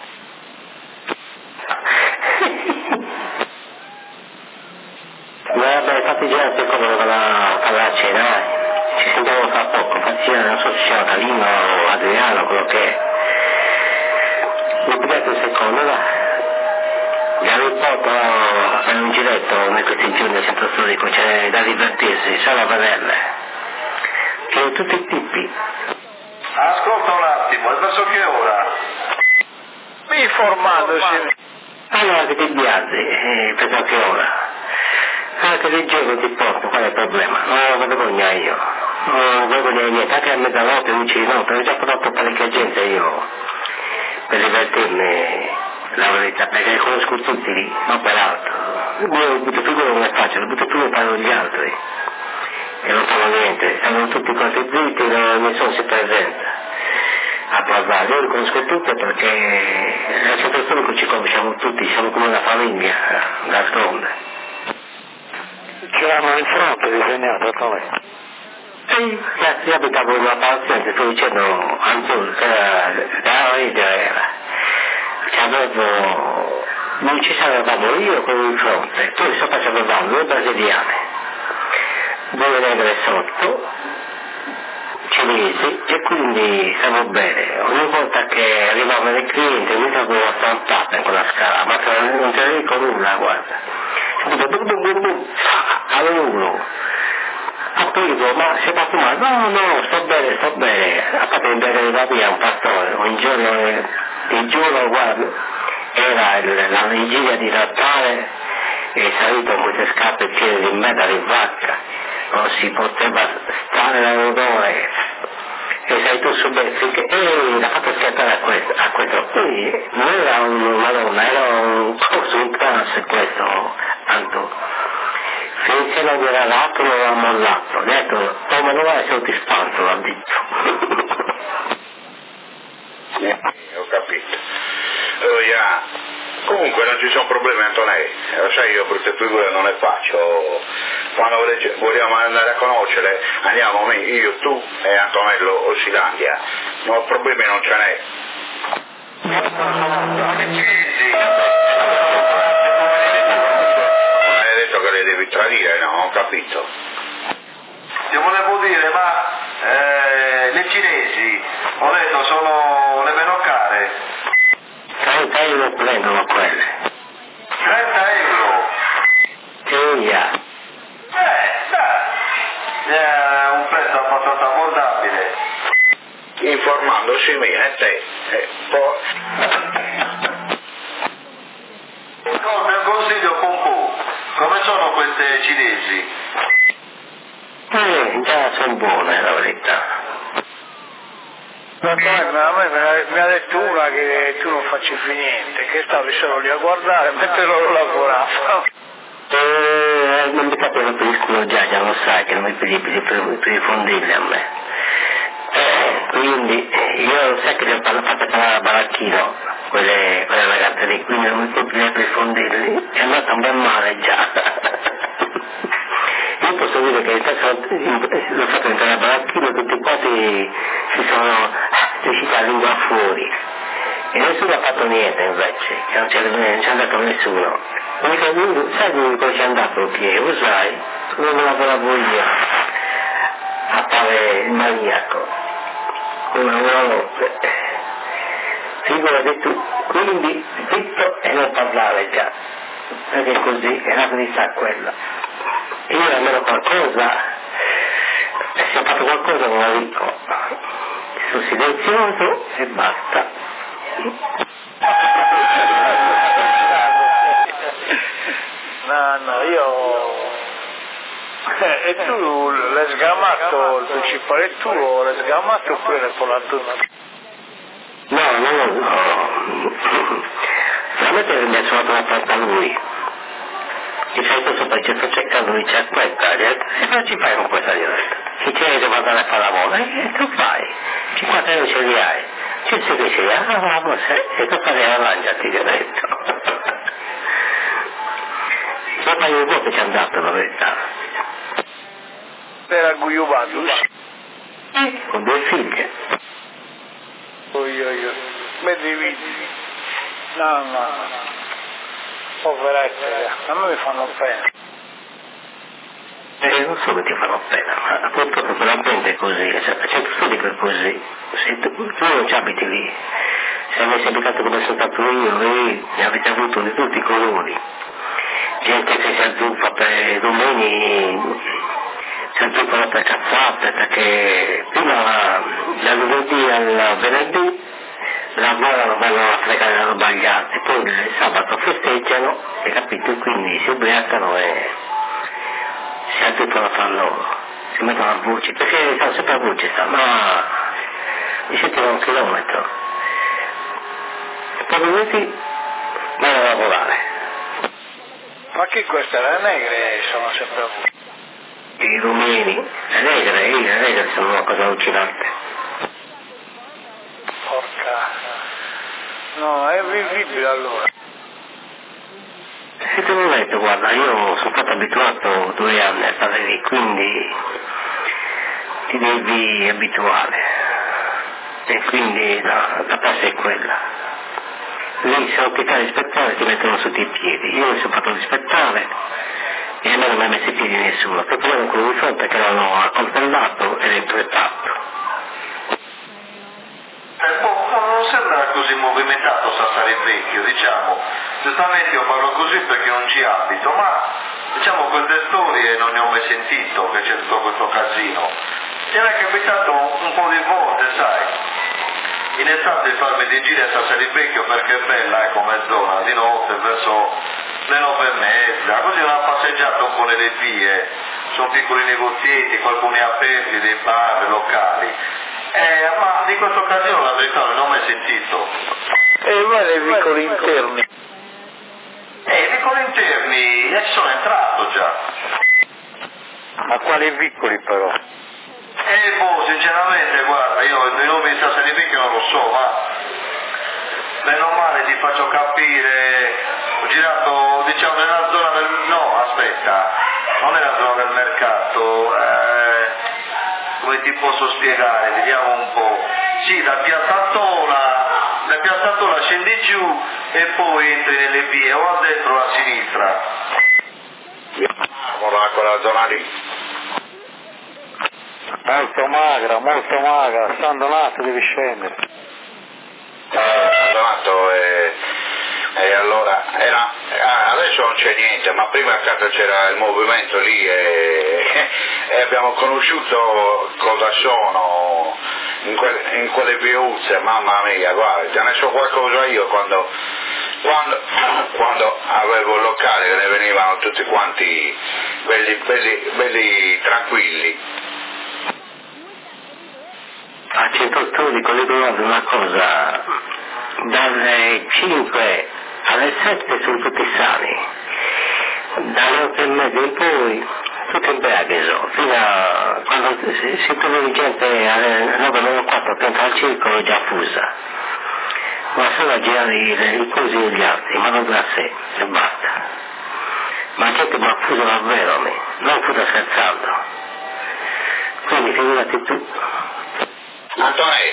Vabbè, infatti già se come alla cena, ci sentiamo fra poco, infatti non so se c'è Calino o Adriano, quello che è. Mi piace un secondo, va. Mi riporto a un giretto in questi giorni al centro storico, c'è da divertirsi, solo a vederle. Che tutti i tipi. Ascolta un attimo, è verso che ora? Informandosi. Allora che ti biazzi, penso che ora. Anche del gioco ti porto, qual è il problema? Non lo vergogna io. Non vergogna niente, anche a mezzanotte dici no, però ho già portato parecchia gente io per divertirmi, la verità, perché conosco tutti lì, non per altro. Io butto figura non è facile, butto figura per gli altri, che non fanno niente, stanno tutti quanti zitti, nessuno si presenta a parlare. Io li conosco tutti perché al centro storico ci conosciamo tutti, siamo come una famiglia, d'altronde. C'erano in fronte disegnato come? Sì, io abitavo in una paziente, sto dicendo Anzul, che era la radio era. noi ci stavamo io con il fronte, poi sopra ci avevamo 2 brasiliane, 2 negre sotto, cinesi, e quindi stavo bene. Ogni volta che arrivavano i clienti mi avevo stampata in quella scala, ma non te ne dico nulla, guarda. All'uno. Poi dico, ma sei fatto male? No, sto bene. A parte in bere via un pastore, un giorno, guarda, era la vigilia di Natale, è salito con queste scarpe piene di merda di vacca, non si poteva stare nell'odore, è salito su finché l'ha fatto scattare a questo. Poi non era una donna, era un trans questo, Anto. Finché non era l'altro non l'ha mollato, ho detto, oh Manuele se ti spanto, l'ha detto. Ho capito. Comunque non ci sono problemi, Antonelli, lo sai, io per queste figure non le faccio. Quando vogliamo andare a conoscere andiamo io, tu e Antonello Ossilandia, no, problemi non ce n'è. Che le devi tradire, no? Ho capito. Ti volevo dire, ma le cinesi, ho detto, sono le meno care. 30 euro prendono quelle. 30 euro? Via. È un prezzo abbastanza abbordabile. Informandosi e te. Un consiglio Pompù, come sono queste cinesi? Già sono buone, la verità. A me mi ha detto una che tu non facci più niente, che stavi solo lì a guardare mentre loro lavoravano. Non mi capito per il culo già lo sai che non mi pidi per i fondilli a me. Quindi io sai che le ho fatte parlare a Baracchino, quelle ragazze lì, quindi non mi può pigliare per i fondilli, è andata un bel male già. Io posso dire che l'ho fatto entrare a Baracchino, tutti quanti si sono riusciti a lingua fuori e nessuno ha fatto niente invece, che non c'è andato nessuno. Sai dove c'è andato il piede, lo sai? Dove lavoravo io, a fare il maniaco, una notte. Figurati tu, quindi zitto e non parlare già, perché così è la verità quella. Io almeno qualcosa, se ho fatto qualcosa non la dico, sono silenzioso e basta. No, io... E tu l'hai sgamato il principale tuo, l'hai sgamato oppure l'hai polato? No. Solamente mi ha suonato la porta a lui. Che c'è tutto sopra, ci sto cercando, dice aspetta, e cosa ci fai con questa diretta? Che ci devo andare a fare lavoro? E tu fai, 50 euro ce li hai, 100 che ce li hai, e tu fai la mangiati, gli ho detto. Ma fai un po' che ci è andato, la verità. Era Guiubato, con 2 figlie. Io. Vedi vidi. No. Poverette, a me mi fanno pena. Non so che ti fanno pena, ma purtroppo quella gente è così, c'è tutti che è così. Se tu non ci abiti lì, se avessi abitato come sono stato io, lì ne avete avuto di tutti i colori. Gente che si azzuffa per domeni, si azzuffa per cazzate, perché prima da lunedì al venerdì lavorano, vanno a fregare la roba agli altri, poi il sabato festeggiano, hai capito? Quindi si ubriacano e si adducono fra loro, si mettono a voce, perché stanno sempre a voce, ma mi sentono 1 chilometro. E poi venuti vanno a lavorare. Ma che queste le negre sono sempre a voce? I rumeni, le negre sono una cosa allucinante. Porca... No, è vivibile allora. Se te l'ho detto, guarda, io sono stato abituato 2 anni a stare lì, quindi ti devi abituare. E quindi la prassi è quella. lì se non ti fai rispettare ti mettono sotto i piedi. Io mi sono fatto rispettare e a me non mi ha messo i piedi nessuno. Il problema è quello di fronte che l'hanno accoltellato e repretato. Non sembra così movimentato Sassari Vecchio, diciamo. Giustamente io parlo così perché non ci abito, ma diciamo queste storie non ne ho mai sentito, che c'è tutto questo casino. Mi è capitato un po' di volte, sai, in estate di farmi dei giri a Sassari Vecchio perché è bella, come zona, di notte verso le 9:30, così una passeggiata un po' nelle vie, sono piccoli negozietti, qualcuno aperti, dei bar, locali. Ma di questo casino la verità non ho mai sentito. E vai nei vicoli interni. I vicoli interni ci sono entrato già. Ma quali vicoli però? Sinceramente, guarda, io i nomi di Sassari Vecchio non lo so, ma bene o male ti faccio capire, ho girato, diciamo, nella zona del... no, aspetta, non nella zona del mercato, come ti posso spiegare, vediamo un po', sì, da Piazza Tola scendi giù e poi entri nelle vie, o a destra o a sinistra. Quella zona lì. Molto magra, San Donato devi scendere. San Donato e allora adesso non c'è niente, ma prima accanto c'era il movimento lì e abbiamo conosciuto cosa sono in quelle viuzze, mamma mia, guarda, ne so qualcosa io quando avevo il locale, che ne venivano tutti quanti belli tranquilli. A Centro Storico le domando una cosa, dalle 5 alle 7 sono tutti sani, dalle 8:30 in poi tutti ubriachi sono, fino a quando si trova di gente alle 9:04 pensa al circolo già fusa, ma solo a girare i cosi degli altri, ma non da sé, e basta. Ma la gente va fusa davvero, non fusa scherzando. Quindi figurati tu. Antonio,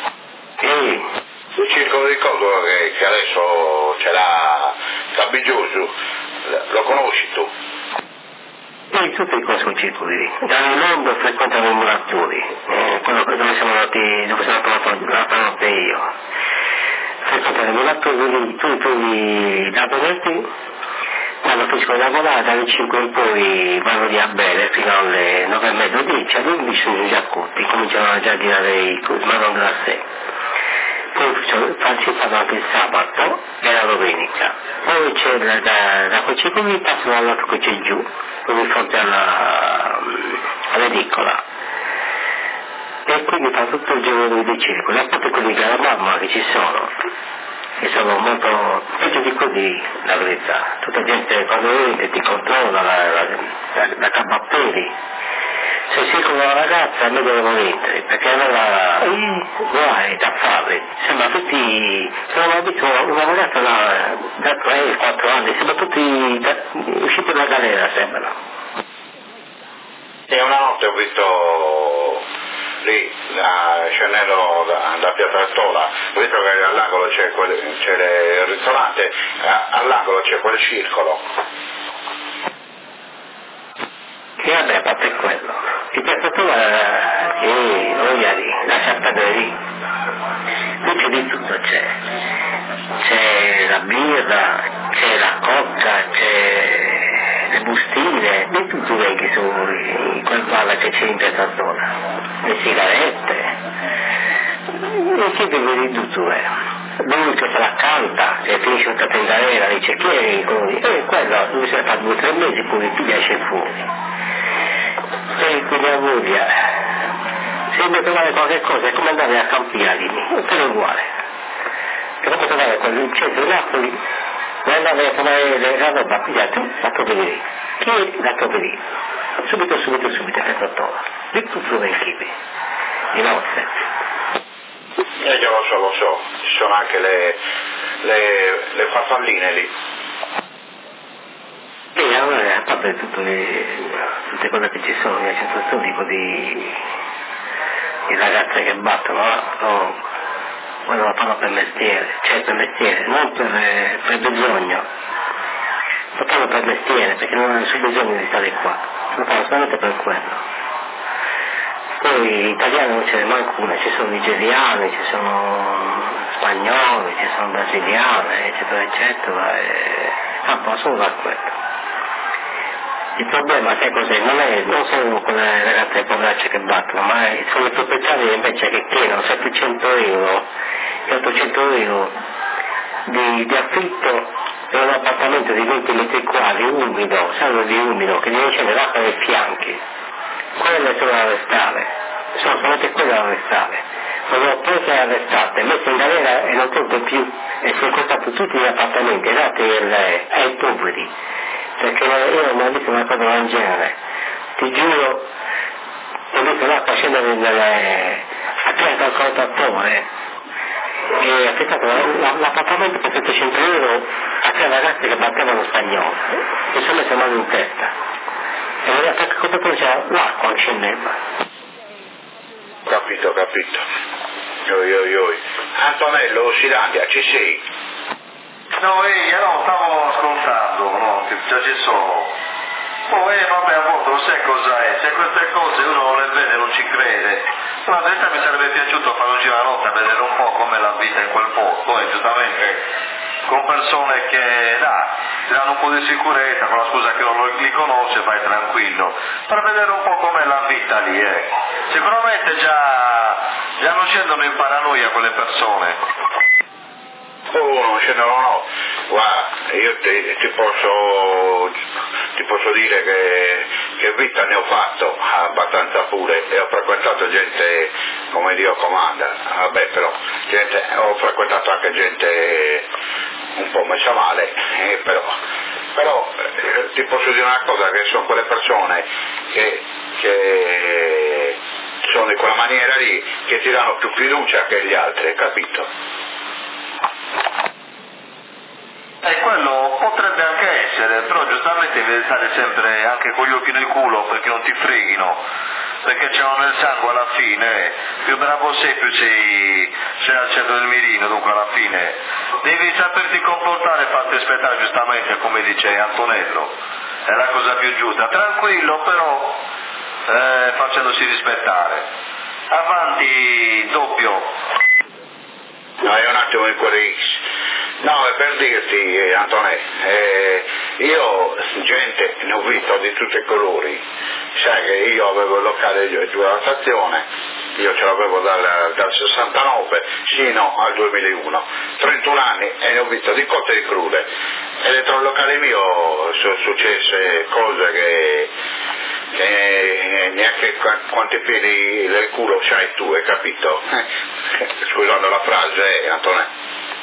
il circolo di Codolo che adesso ce l'ha Cabigiosu, lo conosci tu? Tutti conoscono i circoli, da Londra frequentano i muratori, quello dove siamo andati, dove sono andato l'altra notte io. Frequentano i muratori, tu trovi da Dometti, quando finiscono di lavorare, dalle 5 in poi vanno lì a bere fino alle 9:30, 10, alle 11 sono già accorti, cominciano già a girare ma non da sé. Poi fanno anche il sabato e la domenica. Poi c'è da quel circolo lì passano all'altro che c'è giù, di fronte all'edicola. E quindi fa tutto il giorno dei circoli, a parte quelli che la mamma che ci sono, che sono molto peggio di così, la verità. Tutta gente quando vede ti controlla la cabapperi. Se sei con una ragazza è meglio che non entri, perché allora guai da fare. Sembra tutti, sono visto una ragazza da 3-4 anni, sembra tutti usciti dalla galera, sembrano. E una notte ho visto lì scendendo da Piazza Tola, ho visto che all'angolo c'è il ristorante, all'angolo c'è quel circolo. E vabbè, a parte quello, il Piazza Tola lascia perdere lì, c'è di tutto, c'è la birra, c'è la cocca, c'è le bustine, di tutto vedi su quel bar che c'è in Piazza Tola, le sigarette, e chi vede di tutto lui che se la canta, che finisce tutta in galera, dice chi è quello, lui se ne fa 2 o 3 mesi, poi piglia esce fuori. E quindi a voglia, se deve trovare qualche cosa è come andare a Campiali, non è uguale. E dopo trovare il centro di Napoli, vuoi andare a trovare la roba, piglia tu, la trovi lì. Chi la trovi lì? Subito, per Tola. Lì tu trovi in Chibi, di notte. Io lo so, ci sono anche le farfalline lì. E allora, a parte tutte quelle che ci sono nel centro storico di ragazze che battono, poi lo fanno per mestiere, non per bisogno, lo fanno per mestiere, perché non hanno nessun bisogno di stare qua, lo fanno solamente per quello. Poi italiani non ce n'è manco una, ci sono nigeriani, ci sono spagnoli, ci sono brasiliani, eccetera, eccetera, e ma solo da quello. Il problema, sai cos'è? Non sono quelle ragazze poveracce che battono, ma sono i proprietari invece che chiedono 700 euro e 800 euro di affitto per un appartamento di 20 metri quadri umido, salvo di umido, che deve scendere l'acqua dai fianchi. Quelle sono da arrestare, sono solamente quelle da arrestare. Sono prese e arrestate, messe in galera e non conto più, e sequestrati tutti gli appartamenti dati ai poveri. Perché io non ho visto una cosa del genere, ti giuro, ho visto l'acqua scendere accanto al contatore e ha affittato l'appartamento per 700 euro a tre ragazzi che battevano spagnolo e sono messo mano in testa e attacca il contatore c'era l'acqua che scendeva. Capito. Antonello, Silandia, ci sei? No, stavo ascoltando, no, che già ci sono. Vabbè, a volte lo sai cosa è, se queste cose uno non le vede non ci crede. Ma in realtà mi sarebbe piaciuto fare un giro a notte a vedere un po' com'è la vita in quel posto, giustamente con persone che ti danno un po' di sicurezza, con la scusa che non li conosce, vai tranquillo, per vedere un po' com'è la vita lì, Sicuramente già non scendono in paranoia quelle persone. Non ce no. Guarda, io ti posso dire che vita ne ho fatto abbastanza pure e ho frequentato gente come Dio comanda, vabbè però ho frequentato anche gente un po' messa male, però ti posso dire una cosa, che sono quelle persone che sono di quella maniera lì che ti danno più fiducia che gli altri, capito? E quello potrebbe anche essere, però giustamente devi stare sempre anche con gli occhi nel culo perché non ti freghino, perché c'hanno nel sangue alla fine, più bravo sei più sei al centro del mirino, dunque alla fine devi saperti comportare e farti rispettare giustamente come dice Antonello, è la cosa più giusta, tranquillo però facendosi rispettare. Avanti doppio. No, è un attimo in quelli. No, è per dirti, Antonello, io gente ne ho visto di tutti i colori, sai che io avevo il locale giù alla stazione, io ce l'avevo dal 69 fino al 2001, 31 anni e ne ho visto di cotte e di crude, e dentro il locale mio sono successe cose che neanche quanti piedi del culo c'hai tu, hai capito? Scusando la frase, Antonello.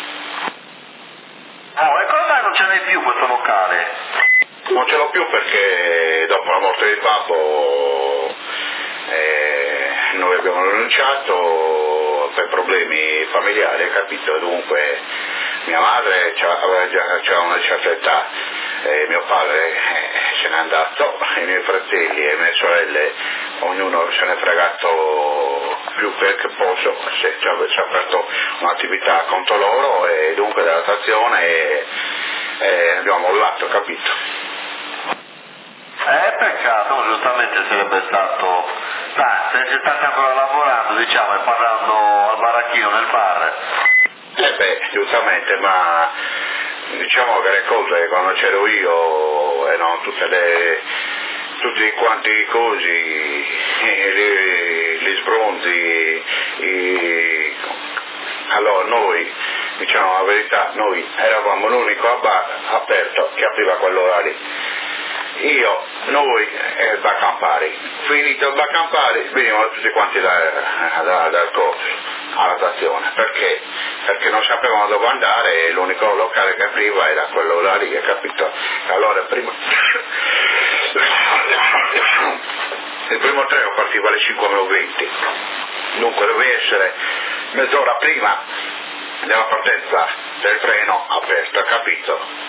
E come mai non ce n'è più questo locale? Non ce l'ho più perché dopo la morte di babbo noi abbiamo rinunciato per problemi familiari, hai capito? Dunque mia madre aveva una certa età, mio padre se n'è andato, i miei fratelli e le mie sorelle ognuno se n'è fregato più perché posso, ci ha aperto un'attività contro loro e dunque della stazione e abbiamo mollato, capito? Peccato, giustamente sarebbe stato, se state ancora lavorando diciamo e parlando al baracchino nel bar. Giustamente, ma diciamo che le cose quando c'ero io erano tutti quanti cosi, gli sbronzi, allora noi, diciamo la verità, noi eravamo l'unico bar aperto che apriva quell'orario. Noi e il Bacampari. Finito il Bacampari venivano tutti quanti dal corso alla stazione, perché non sapevano dove andare e l'unico locale che apriva era quello là lì, capito? Allora il primo treno partiva alle 5:20, dunque doveva essere mezz'ora prima della partenza del treno aperto, capito?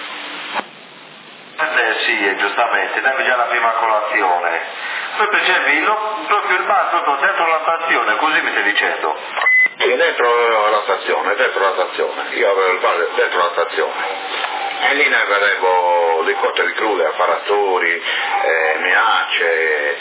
Sì, giustamente, dammi già la prima colazione. Poi facevi proprio il bar proprio dentro la stazione, così mi stai dicendo? Sì, dentro la stazione, io avevo il bar dentro la stazione e lì ne vedevo di cotte di crude, apparatori, minacce,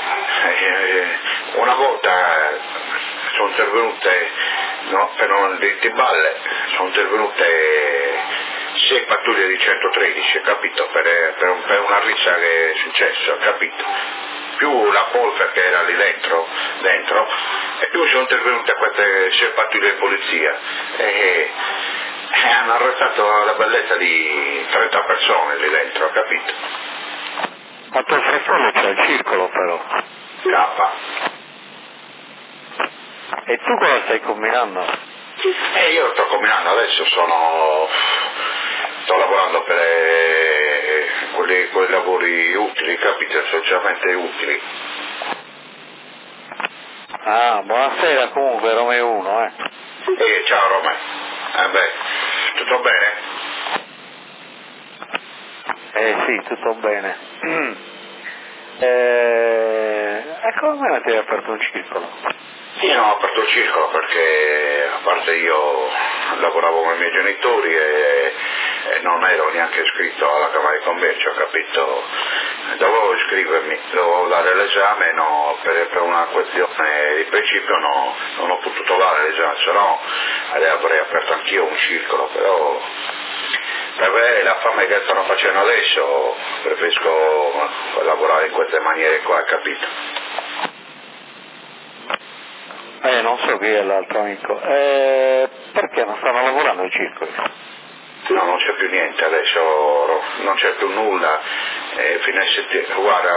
una volta sono intervenute, no, per non dirti balle, sono intervenute 6 pattuglie di 113, capito, per una rissa che è successo, capito, più la polver che era lì dentro, e più sono intervenute queste 6 pattuglie di polizia e hanno arrestato la bellezza di 30 persone lì dentro, capito? Ma tuo fratello c'è il circolo però. K. E tu cosa stai combinando? Io sto combinando adesso, sto lavorando per quei lavori utili, capito? Socialmente utili. Ah, buonasera comunque Romeo 1, Ciao Romeo. Tutto bene? Sì, tutto bene. E come mai ti hai aperto un circolo? Io non ho aperto il circolo perché, a parte io lavoravo con i miei genitori e non ero neanche iscritto alla Camera di Commercio, capito? Dovevo iscrivermi, dovevo dare l'esame, no, per una questione di principio non ho potuto dare l'esame, se no avrei aperto anch'io un circolo, però per avere la fame che stanno facendo adesso preferisco lavorare in queste maniere qua, capito? Non so chi è l'altro amico. Perché non stanno lavorando i circoli? No, non c'è più niente adesso, non c'è più nulla. Fine settimana, guarda,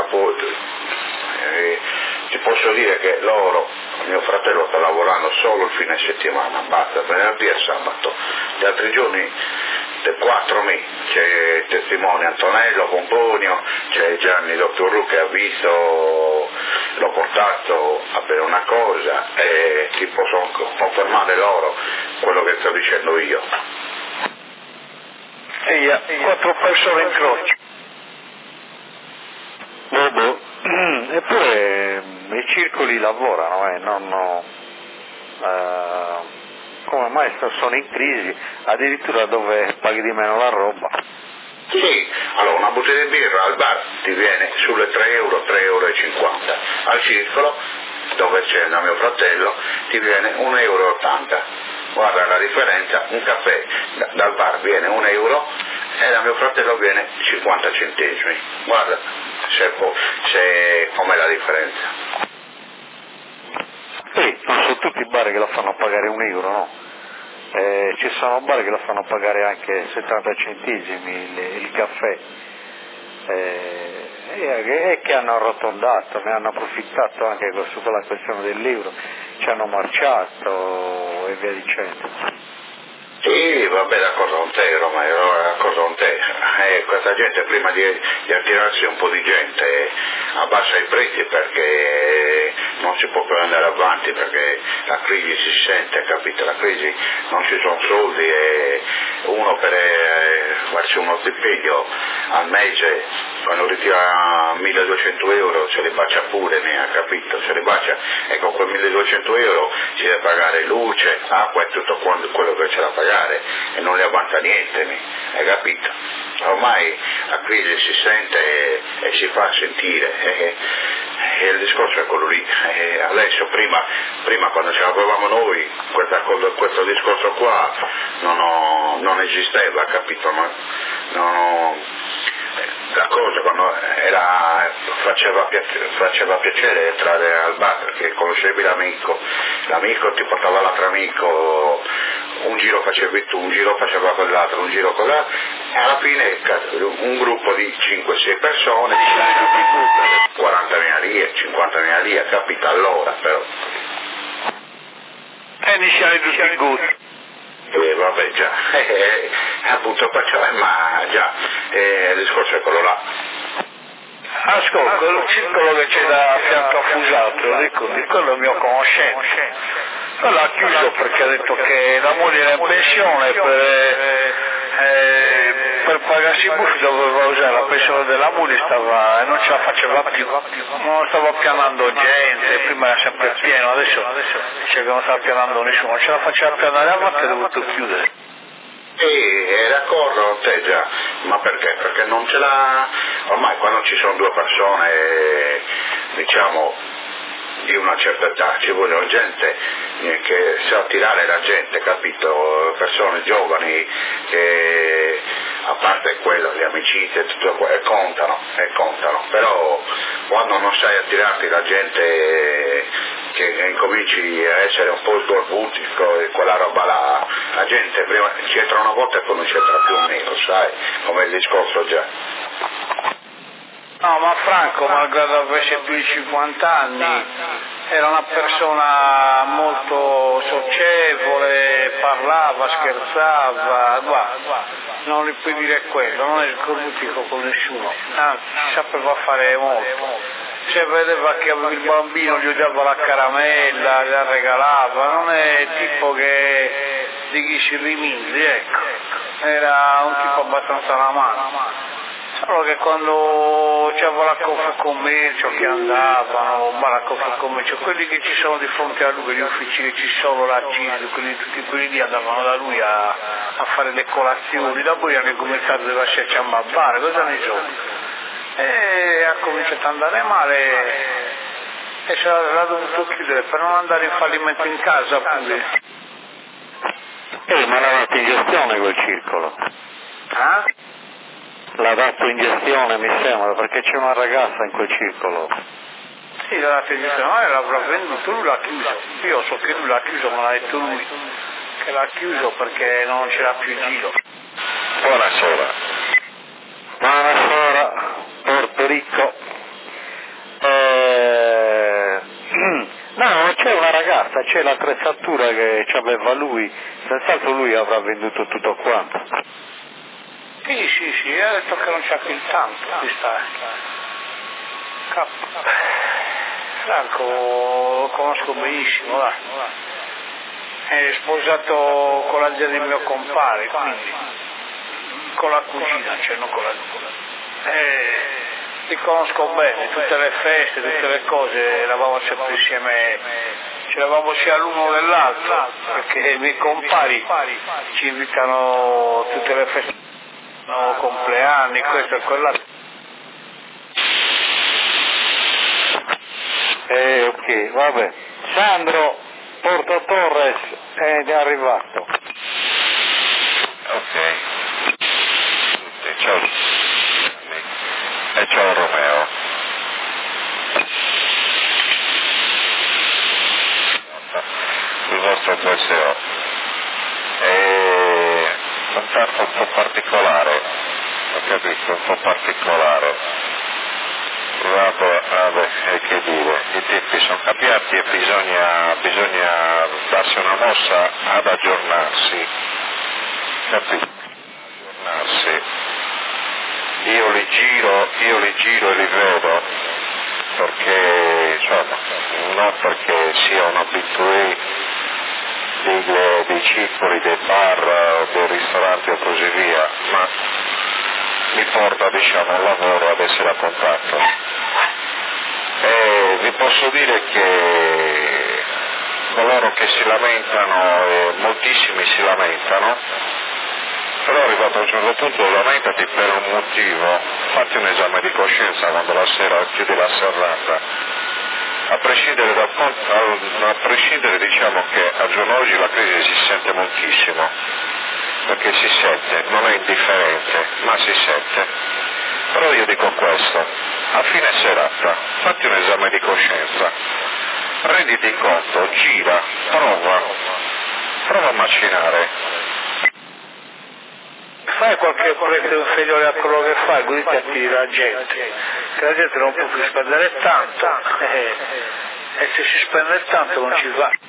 ti posso dire che mio fratello sta lavorando solo il fine settimana, basta, venerdì e sabato. Gli altri giorni 4 mesi, c'è il testimone Antonello Pomponio, c'è Gianni Dottor Ru che ha visto, l'ho portato a bere una cosa e ti posso confermare loro quello che sto dicendo io. 4 persone in croce. Eppure i circoli lavorano, come mai sono in crisi, addirittura dove paghi di meno la roba. Sì, allora una bottiglia di birra al bar ti viene sulle 3 euro, 3,50 euro, al circolo dove c'è da mio fratello ti viene 1,80 euro. Guarda la differenza, un caffè dal bar viene 1 euro e da mio fratello viene 50 centesimi. Guarda se com'è la differenza. Sì, non sono tutti i bar che la fanno pagare 1 euro, no? Ci sono bar che la fanno pagare anche 70 centesimi il caffè. E che hanno arrotondato, ne hanno approfittato anche su quella questione dell'euro, ci hanno marciato e via dicendo. Sì, vabbè, d'accordo con te, Romeo, d'accordo con te. Questa gente prima di attirarsi un po' di gente abbassa i prezzi perché non si può più andare avanti, perché la crisi si sente, capito? La crisi, non ci sono soldi e uno per farsi uno stipendio al mese, quando ritira 1200 euro se li bacia pure, capito? Se li bacia e con quei 1200 euro si deve pagare luce, acqua e tutto quello che c'è da pagare e non le avanza niente, hai capito? Ormai la crisi si sente e si fa sentire e il discorso è quello lì. Adesso prima quando ce l'avevamo noi questo discorso qua non esisteva, capito? La cosa quando faceva piacere entrare al bar perché conoscevi l'amico ti portava l'altro amico, un giro facevi tu, un giro faceva quell'altro, un giro quell'altro e alla fine un gruppo di 5-6 persone 40.000 lire, 50.000 lire, capita all'ora però. E iniziali tutti gusti. Vabbè già, appunto ma già, il discorso è quello là. Ascolta, quel circolo che c'è da fianco a Fusatro, di quello è il mio conoscente. L'ha chiuso perché ha detto che la moglie era in pensione per pagarsi i buffi doveva usare la pensione della moglie e non ce la faceva più, non stava pianando gente, prima era sempre pieno, adesso dice che non stava pianando nessuno, non ce la faceva pianare avanti e ha dovuto chiudere. D'accordo, te già, ma perché? Perché non ce l'ha, ormai quando ci sono due persone, diciamo, di una certa età, ci vogliono gente che sa tirare la gente, capito? Persone giovani che, a parte quello, le amicizie, tutto contano, però quando non sai attirarti la gente che incominci a essere un po' sgorbuti, quella roba là, la gente prima ci entra una volta e poi non ci entra più un nero, sai, come il discorso già. No, ma Franco, malgrado avesse più di 50 anni, era una persona molto socievole, parlava, scherzava, guarda, non gli puoi dire quello, non è scorbutico con nessuno, anzi, sapeva fare molto. Se vedeva che aveva il bambino gli dava la caramella, la regalava, non è il tipo di chi si rimise, ecco, era un tipo abbastanza alla mano. Solo che quando c'era la Confcommercio che andavano, la Confcommercio, quelli che ci sono di fronte a lui, gli uffici che ci sono, la CISL, tutti quelli lì andavano da lui a fare le colazioni, dopo hanno cominciato a lasciarci a babbare, cosa ne so? E ha cominciato ad andare male e se l'ha dovuto chiudere per non andare in fallimento in casa pure. Ma l'ha dato in gestione quel circolo? L'ha dato in gestione mi sembra, perché c'è una ragazza in quel circolo. Sì, l'ha dato in gestione, ma l'avrà venduto, lui l'ha chiuso. Io so che lui l'ha chiuso, me l'ha detto lui, che l'ha chiuso perché non c'era più giro. Buonasera. Buonasera, Porto Rico. No, c'è una ragazza, c'è l'attrezzatura che aveva lui, senz'altro lui avrà venduto tutto quanto. Sì, ha detto che non c'ha più il tanto, questa Franco lo conosco benissimo, va. È sposato con la zia del mio compare, quindi con la cugina, cioè non con la li conosco bene, tutte le feste, tutte le cose, eravamo sempre insieme, c'eravamo sia l'uno che l'altro, perché i miei compari ci invitano tutte le feste, no, compleanni, questo e quell'altro. Ok, vabbè. Sandro Porto Torres è arrivato. Ok. Ciao. E ciao Romeo. Il vostro PSO è un tanto un po' particolare, ho capito, un po' particolare. Vabbè, che dire, i tempi sono cambiati e bisogna darsi una mossa ad aggiornarsi, capito? Aggiornarsi. Io li giro e li vedo, perché, insomma, non perché sia un abitué dei circoli, dei bar, dei ristoranti e così via, ma mi porta, diciamo, al lavoro ad essere a contatto. E vi posso dire che coloro che si lamentano, moltissimi si lamentano, però arrivato a un certo punto lamentati per un motivo, fatti un esame di coscienza quando la sera chiudi la serrata, a prescindere diciamo che a giorno d'oggi la crisi si sente moltissimo, perché si sente, non è indifferente, ma si sente. Però io dico questo, a fine serata fatti un esame di coscienza, renditi conto, gira, prova a macinare. Fai qualche prezzo inferiore a quello che fai, così ti attiri la gente, che la gente non può più spendere tanto e se si spende tanto non ci va.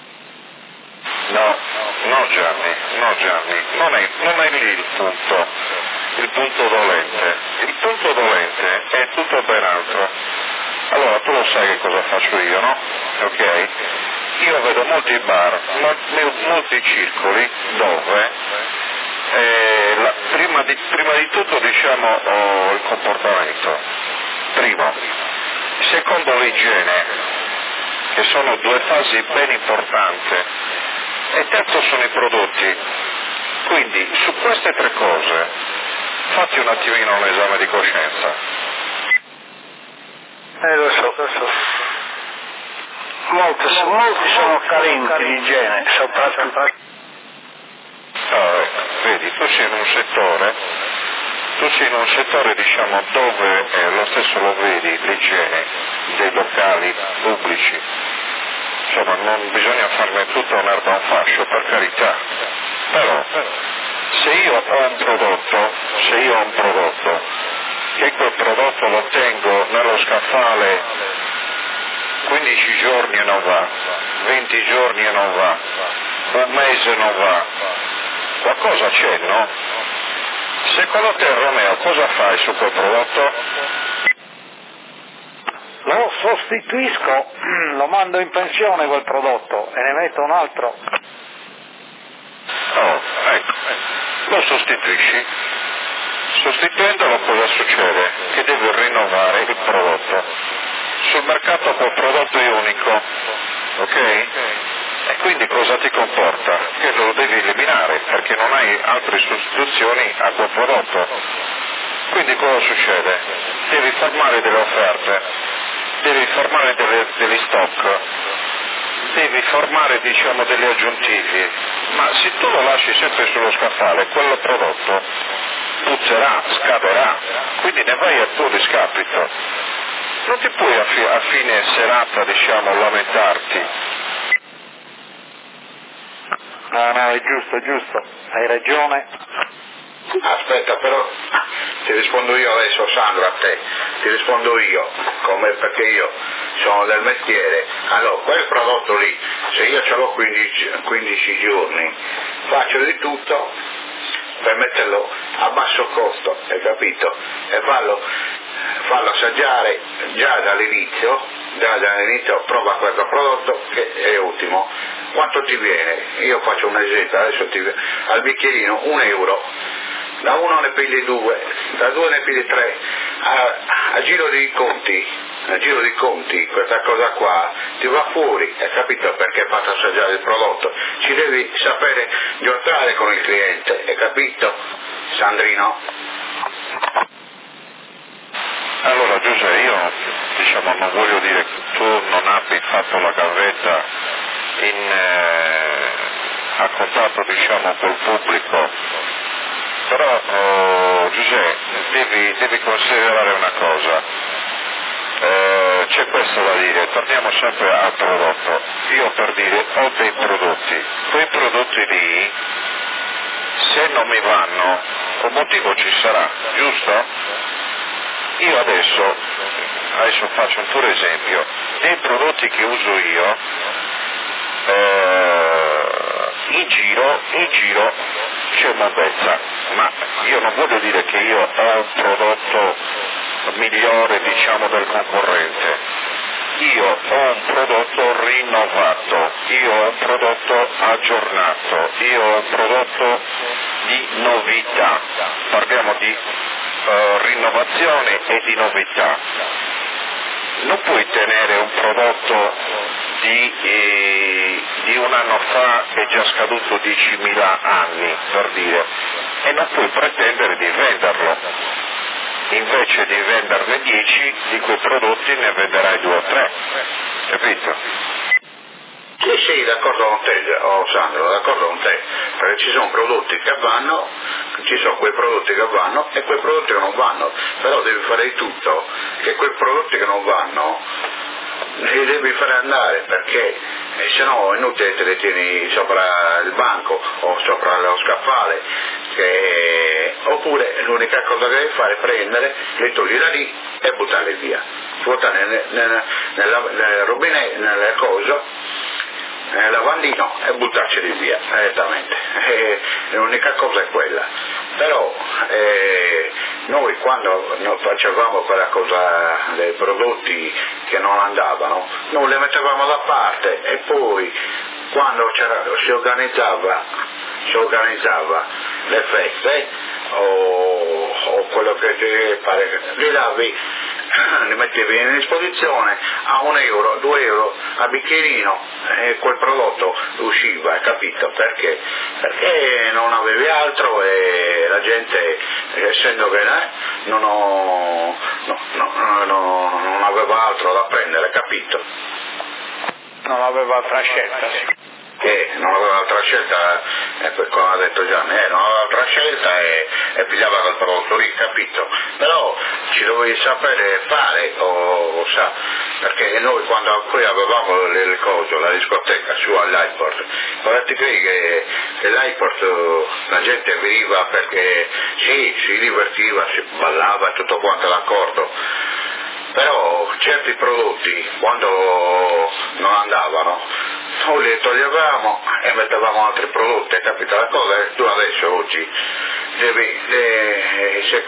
No Gianni, non è lì il punto dolente. Il punto dolente è tutto ben altro. Allora tu lo sai che cosa faccio io, no? Ok? Io vedo molti bar, molti circoli dove prima prima di tutto diciamo il comportamento. Primo. Secondo l'igiene, che sono due fasi ben importanti, e terzo sono i prodotti. Quindi su queste tre cose fatti un attimino un esame di coscienza. Lo so. Molti sono carenti di igiene, soprattutto. Vedi, tu sei in un settore diciamo dove lo stesso lo vedi, l'igiene dei locali pubblici, insomma non bisogna farne tutta un'erba un fascio, per carità, però se io ho un prodotto che quel prodotto lo tengo nello scaffale 15 giorni e non va, 20 giorni e non va, un mese e non va, qualcosa c'è, no? Secondo te, Romeo, cosa fai su quel prodotto? Lo sostituisco, lo mando in pensione quel prodotto e ne metto un altro. Oh, ecco, lo sostituisci. Sostituendolo cosa succede? Che devi rinnovare il prodotto. Sul mercato quel prodotto è unico, ok? E quindi cosa ti comporta? Che lo devi eliminare perché non hai altre sostituzioni a quel prodotto. Quindi cosa succede? Devi formare delle offerte, devi formare degli stock, devi formare diciamo degli aggiuntivi, ma se tu lo lasci sempre sullo scaffale, quello prodotto puzzerà, scaderà, quindi ne vai a tuo discapito. Non ti puoi a fine serata diciamo lamentarti. No, è giusto, hai ragione. Aspetta, però ti rispondo io adesso, Sandro, a te, ti rispondo io, perché io sono del mestiere. Allora, quel prodotto lì, se io ce l'ho 15 giorni, faccio di tutto per metterlo a basso costo, hai capito? E fallo assaggiare già dall'inizio, prova questo prodotto che è ottimo. Quanto ti viene? Io faccio un esempio, adesso al bicchierino €1, da 1 ne pigli 2, da 2 ne pigli 3, a giro di conti, questa cosa qua ti va fuori, hai capito perché hai fatto assaggiare il prodotto? Ci devi sapere giocare con il cliente, hai capito, Sandrino? Allora Giuseppe, io diciamo non voglio dire che tu non abbia fatto la gavetta a contatto diciamo col pubblico, però Giuseppe devi considerare una cosa, c'è questo da dire, torniamo sempre al prodotto. Io per dire ho dei prodotti, quei prodotti lì se non mi vanno un motivo ci sarà, giusto? Io adesso faccio un puro esempio, dei prodotti che uso io in giro c'è morbezza, ma io non voglio dire che io ho un prodotto migliore diciamo del concorrente, io ho un prodotto rinnovato, io ho un prodotto aggiornato, io ho un prodotto di novità, parliamo di rinnovazione e di novità. Non puoi tenere un prodotto di un anno fa che è già scaduto 10.000 anni, per dire, e non puoi pretendere di venderlo. Invece di venderne 10, di quei prodotti ne venderai 2 o 3, capito? Sì, d'accordo con te, Sandro, d'accordo con te, perché ci sono prodotti che vanno, ci sono quei prodotti che vanno e quei prodotti che non vanno, però devi fare di tutto che quei prodotti che non vanno li devi fare andare, perché se no è inutile te li tieni sopra il banco o sopra lo scaffale, oppure l'unica cosa che devi fare è prendere, li togli da lì e buttarli via, buttare nel rubinetto, nel coso, nel lavandino e buttarceli via direttamente. L'unica cosa è quella. Però noi quando facevamo quella cosa dei prodotti che non andavano, noi le mettevamo da parte e poi quando si organizzava le feste, o quello che ti pare, li davi, li mettevi in esposizione a €1, €2 a bicchierino e quel prodotto usciva, hai capito? Perché? Perché non avevi altro e la gente, essendo che non aveva altro da prendere, capito? Non aveva altra scelta, sì. Non aveva altra scelta, come ha detto Gianni, non aveva altra scelta e pigliava quel prodotto lì, capito? Però ci dovevi sapere fare, perché noi quando qui avevamo le cose, la discoteca su all'Airport, ora ti credi che l'Airport la gente veniva perché sì, si divertiva, si ballava e tutto quanto d'accordo, però certi prodotti quando non andavano noi li toglievamo e mettevamo altri prodotti, capito? La cosa è che tu adesso oggi devi se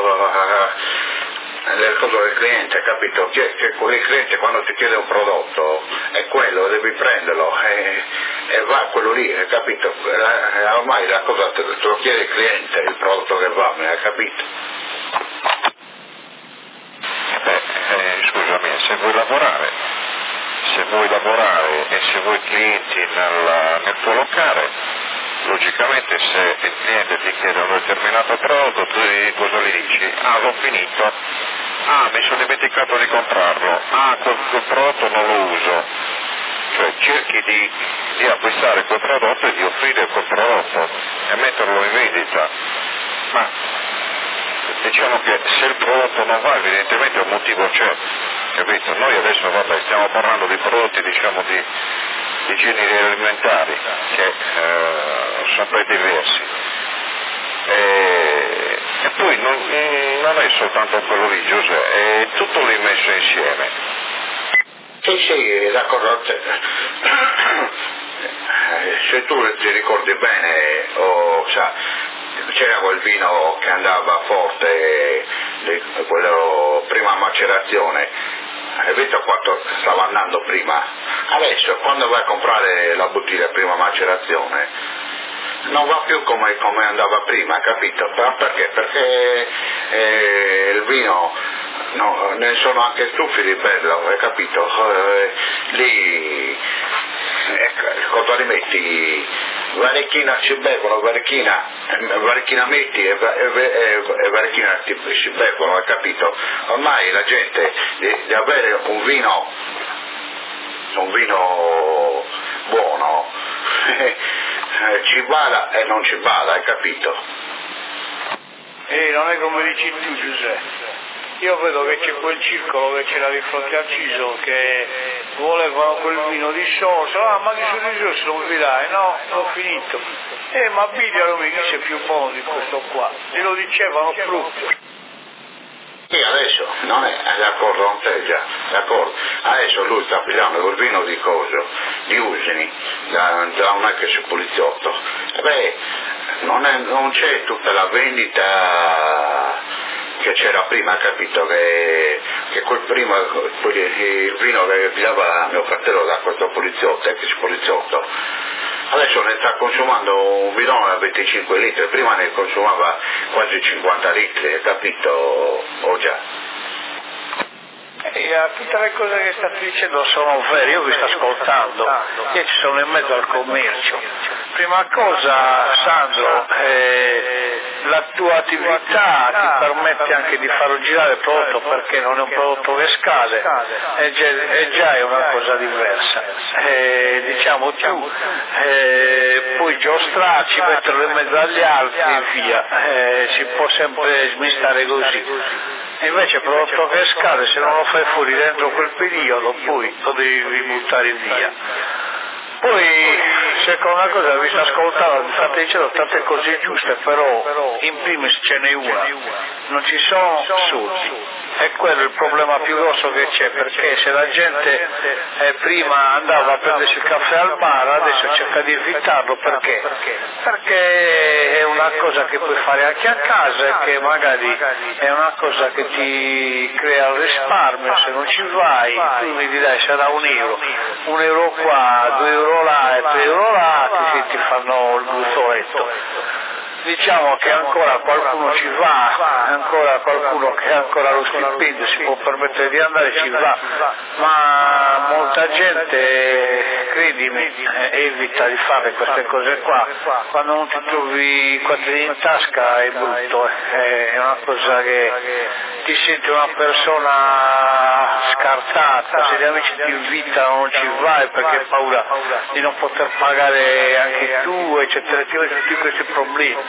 le cose del cliente, capito? Che il cliente quando ti chiede un prodotto è quello, devi prenderlo e va quello lì, hai capito? Ormai la cosa te lo chiede il cliente, il prodotto che va, hai capito? Scusami, se vuoi lavorare e se vuoi clienti nel tuo locale, logicamente se il cliente ti chiede un determinato prodotto, tu cosa gli dici? L'ho finito, mi sono dimenticato di comprarlo, quel prodotto non lo uso, cioè cerchi di acquistare quel prodotto e di offrire quel prodotto e metterlo in vendita, ma diciamo che se il prodotto non va evidentemente un motivo c'è, capito? Noi adesso stiamo parlando di prodotti diciamo di generi alimentari che sono sempre diversi e poi non è soltanto quello lì, Giuseppe, è tutto lì messo insieme. Sì, d'accordo. Se tu ti ricordi bene, c'era quel vino che andava forte, quello prima macerazione, hai visto quanto stava andando prima? Adesso quando vai a comprare la bottiglia prima macerazione non va più come andava prima, capito? Perché? Perché il vino ne sono anche stufi di bello, hai capito? Lì cosa li metti? Varechina ci bevono, varechina metti e varechina si bevono, hai capito? Ormai la gente di avere un vino buono ci bada e non ci bada, hai capito? Non è come dici tu, Giuseppe. Io vedo che c'è quel circolo che c'era di fronte al Ciso che volevano quel vino di Soso, ma che sono di Soso non vi dai? No, l'ho finito. Ma Bigliaro mi dice più buono di questo qua, e lo dicevano proprio. Sì, adesso non è d'accordo con te già, d'accordo. Adesso lui sta pigliando quel vino di coso, di Usini, da un ex poliziotto. Non c'è tutta la vendita che c'era prima, capito? Che quel prima, il vino che pigliava mio fratello da questo poliziotto, ex poliziotto, adesso ne sta consumando un bidone da 25 litri, prima ne consumava quasi 50 litri, capito? Già. Tutte le cose che state dicendo sono vere, io vi sto ascoltando, io ci sono in mezzo al commercio. Prima cosa, Sandro, la tua attività ti permette anche di farlo girare il prodotto perché non è un prodotto che scade, è già una cosa diversa. Diciamo tu puoi giostrarci, metterlo in mezzo agli altri e via, si può sempre smistare così. E invece il prodotto che scade, se non lo fai fuori dentro quel periodo, poi lo devi buttare via. Poi, seconda cosa, vi sto ascoltando, state dicendo tante cose giuste, però in primis ce n'è una, non ci sono soldi. E quello è il problema più grosso che c'è, perché se la gente prima andava a prendersi il caffè al bar, adesso cerca di evitarlo, perché? Perché è una cosa che puoi fare anche a casa e che magari è una cosa che ti crea il risparmio, se non ci vai, tu mi dirai sarà €1 qua, €2 là e €3 là, ti fanno il gruzzoletto. diciamo che ancora qualcuno ci va, ancora qualcuno che ha ancora lo stipendio si può permettere di andare, ci va, ma molta gente, credimi, evita di fare queste cose qua. Quando non ti trovi i quattrini in tasca è brutto, è una cosa che ti senti una persona scartata, se gli amici ti invitano non ci vai perché hai paura di non poter pagare anche tu, eccetera, tutti questi problemi.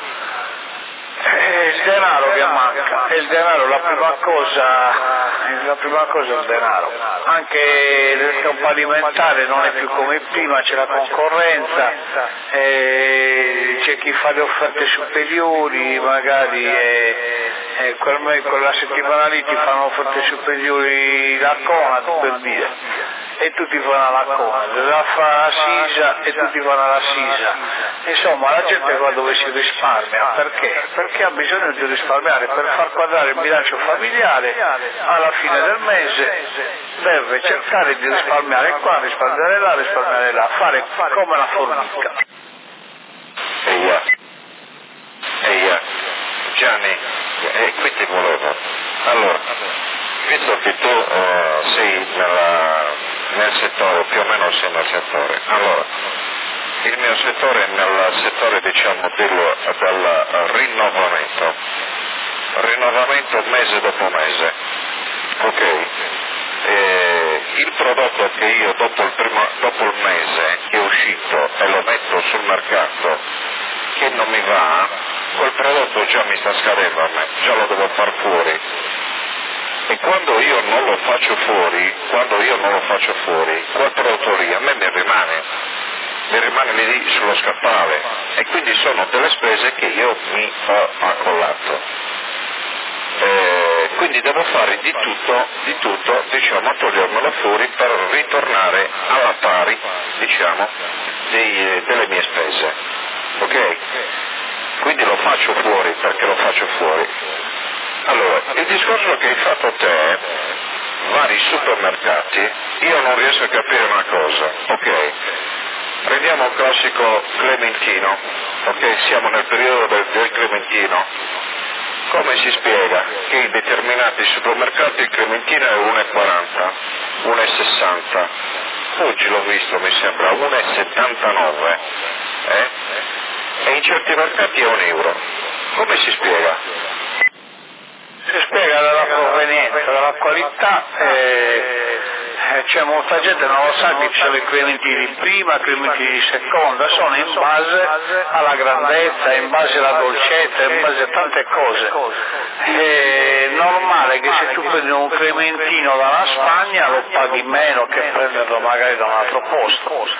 È il denaro che manca, è il denaro, la prima cosa è il denaro. Anche il campo alimentare non è più come prima, c'è la concorrenza, c'è chi fa le offerte superiori, magari quella settimana lì ti fanno offerte superiori la Conad, per dire. E tutti vanno alla Conad, la fa la Sisa e tutti vanno alla Sisa. Insomma, la gente va dove si risparmia, perché? Perché ha bisogno di risparmiare per far quadrare il bilancio familiare, alla fine del mese deve cercare di risparmiare qua, risparmiare là, fare come la formica. Gianni, qui ti volevo. Allora, visto che tu sei nel settore, più o meno sei nel settore, allora, il mio settore è nel settore, diciamo, del rinnovamento mese dopo mese, ok? Il prodotto che io dopo il mese che è uscito e lo metto sul mercato che non mi va, quel prodotto già mi sta scadendo a me, già lo devo far fuori. E quando io non lo faccio fuori, quel prodotto lì a me mi rimane lì sullo scaffale, e quindi sono delle spese che io mi ho accollato. Quindi devo fare di tutto, diciamo, a togliermelo fuori per ritornare alla pari, diciamo, delle mie spese, ok? Quindi lo faccio fuori, perché lo faccio fuori. Allora, il discorso che hai fatto te, vari supermercati, io non riesco a capire una cosa, ok? Prendiamo il classico Clementino, ok? Siamo nel periodo del Clementino. Come si spiega che in determinati supermercati il Clementino è 1,40, 1,60? Oggi l'ho visto, mi sembra 1,79, e in certi mercati è €1. Come si spiega? Si spiega dalla provenienza, dalla qualità, c'è molta gente non lo sa che ci sono i clementini di prima, clementini di seconda, sono in base alla grandezza, in base alla dolcezza, in base a tante cose. È normale che se tu prendi un clementino dalla Spagna lo paghi meno che prenderlo magari da un altro posto.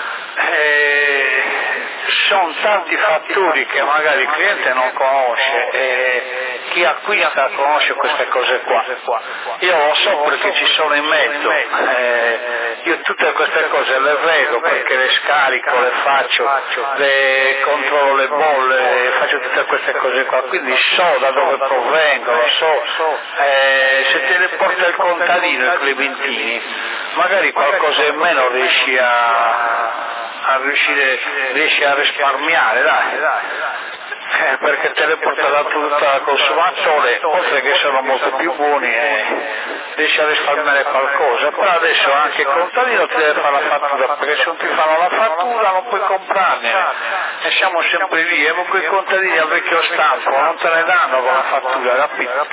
Sono tanti fattori che magari il cliente non conosce e chi acquista conosce queste cose qua. Io lo so perché ci sono in mezzo, io tutte queste cose le vedo perché le scarico, le faccio, le controllo le bolle, faccio tutte queste cose qua, quindi so da dove provengono, se te le porta il contadino i clementini, magari qualcosa in meno riesci a risparmiare, dai. Perché te le porta da tutto al consumatore, oltre che sono molto più buoni, riesci a risparmiare qualcosa. Però adesso anche il contadino ti deve fare la fattura, perché se non ti fanno la fattura non puoi comprarne, e siamo sempre lì, e quei contadini a vecchio stampo non te ne danno con la fattura, capito?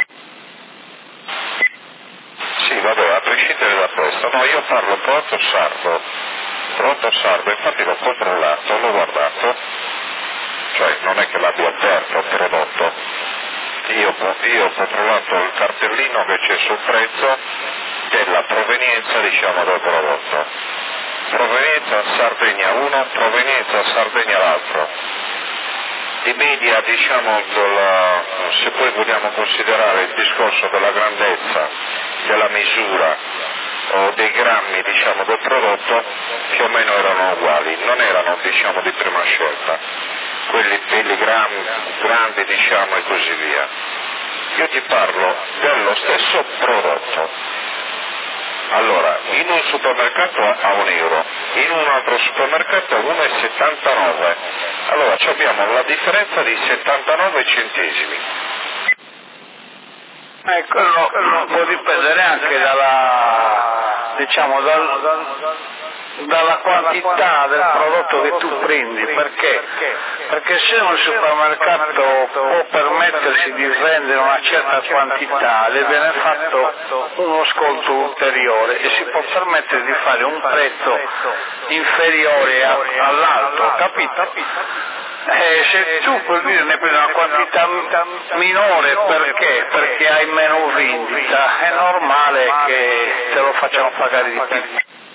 Sì, vabbè, a prescindere da questo, no, io parlo prodotto sardo, infatti l'ho controllato, l'ho guardato, cioè non è che l'abbia aperto il prodotto, io ho controllato il cartellino che c'è sul prezzo della provenienza, diciamo, del prodotto. Provenienza Sardegna 1, provenienza Sardegna l'altro. Di media, diciamo, se poi vogliamo considerare il discorso della grandezza, della misura o dei grammi, diciamo, del prodotto, più o meno erano uguali, non erano, diciamo, di prima scelta, quelli grandi, diciamo, e così via. Io ti parlo dello stesso prodotto. Allora, in un supermercato a €1, in un altro supermercato a 1,79, Allora abbiamo la differenza di 79 centesimi. Quello può dipendere anche dalla, diciamo, dalla quantità del prodotto che tu prendi, perché se un supermercato può permettersi di vendere una certa quantità, le viene fatto uno sconto ulteriore e si può permettere di fare un prezzo inferiore all'altro, capito? Se tu per dire ne prendi una quantità minore perché hai meno vendita, è normale che te lo facciano pagare di più.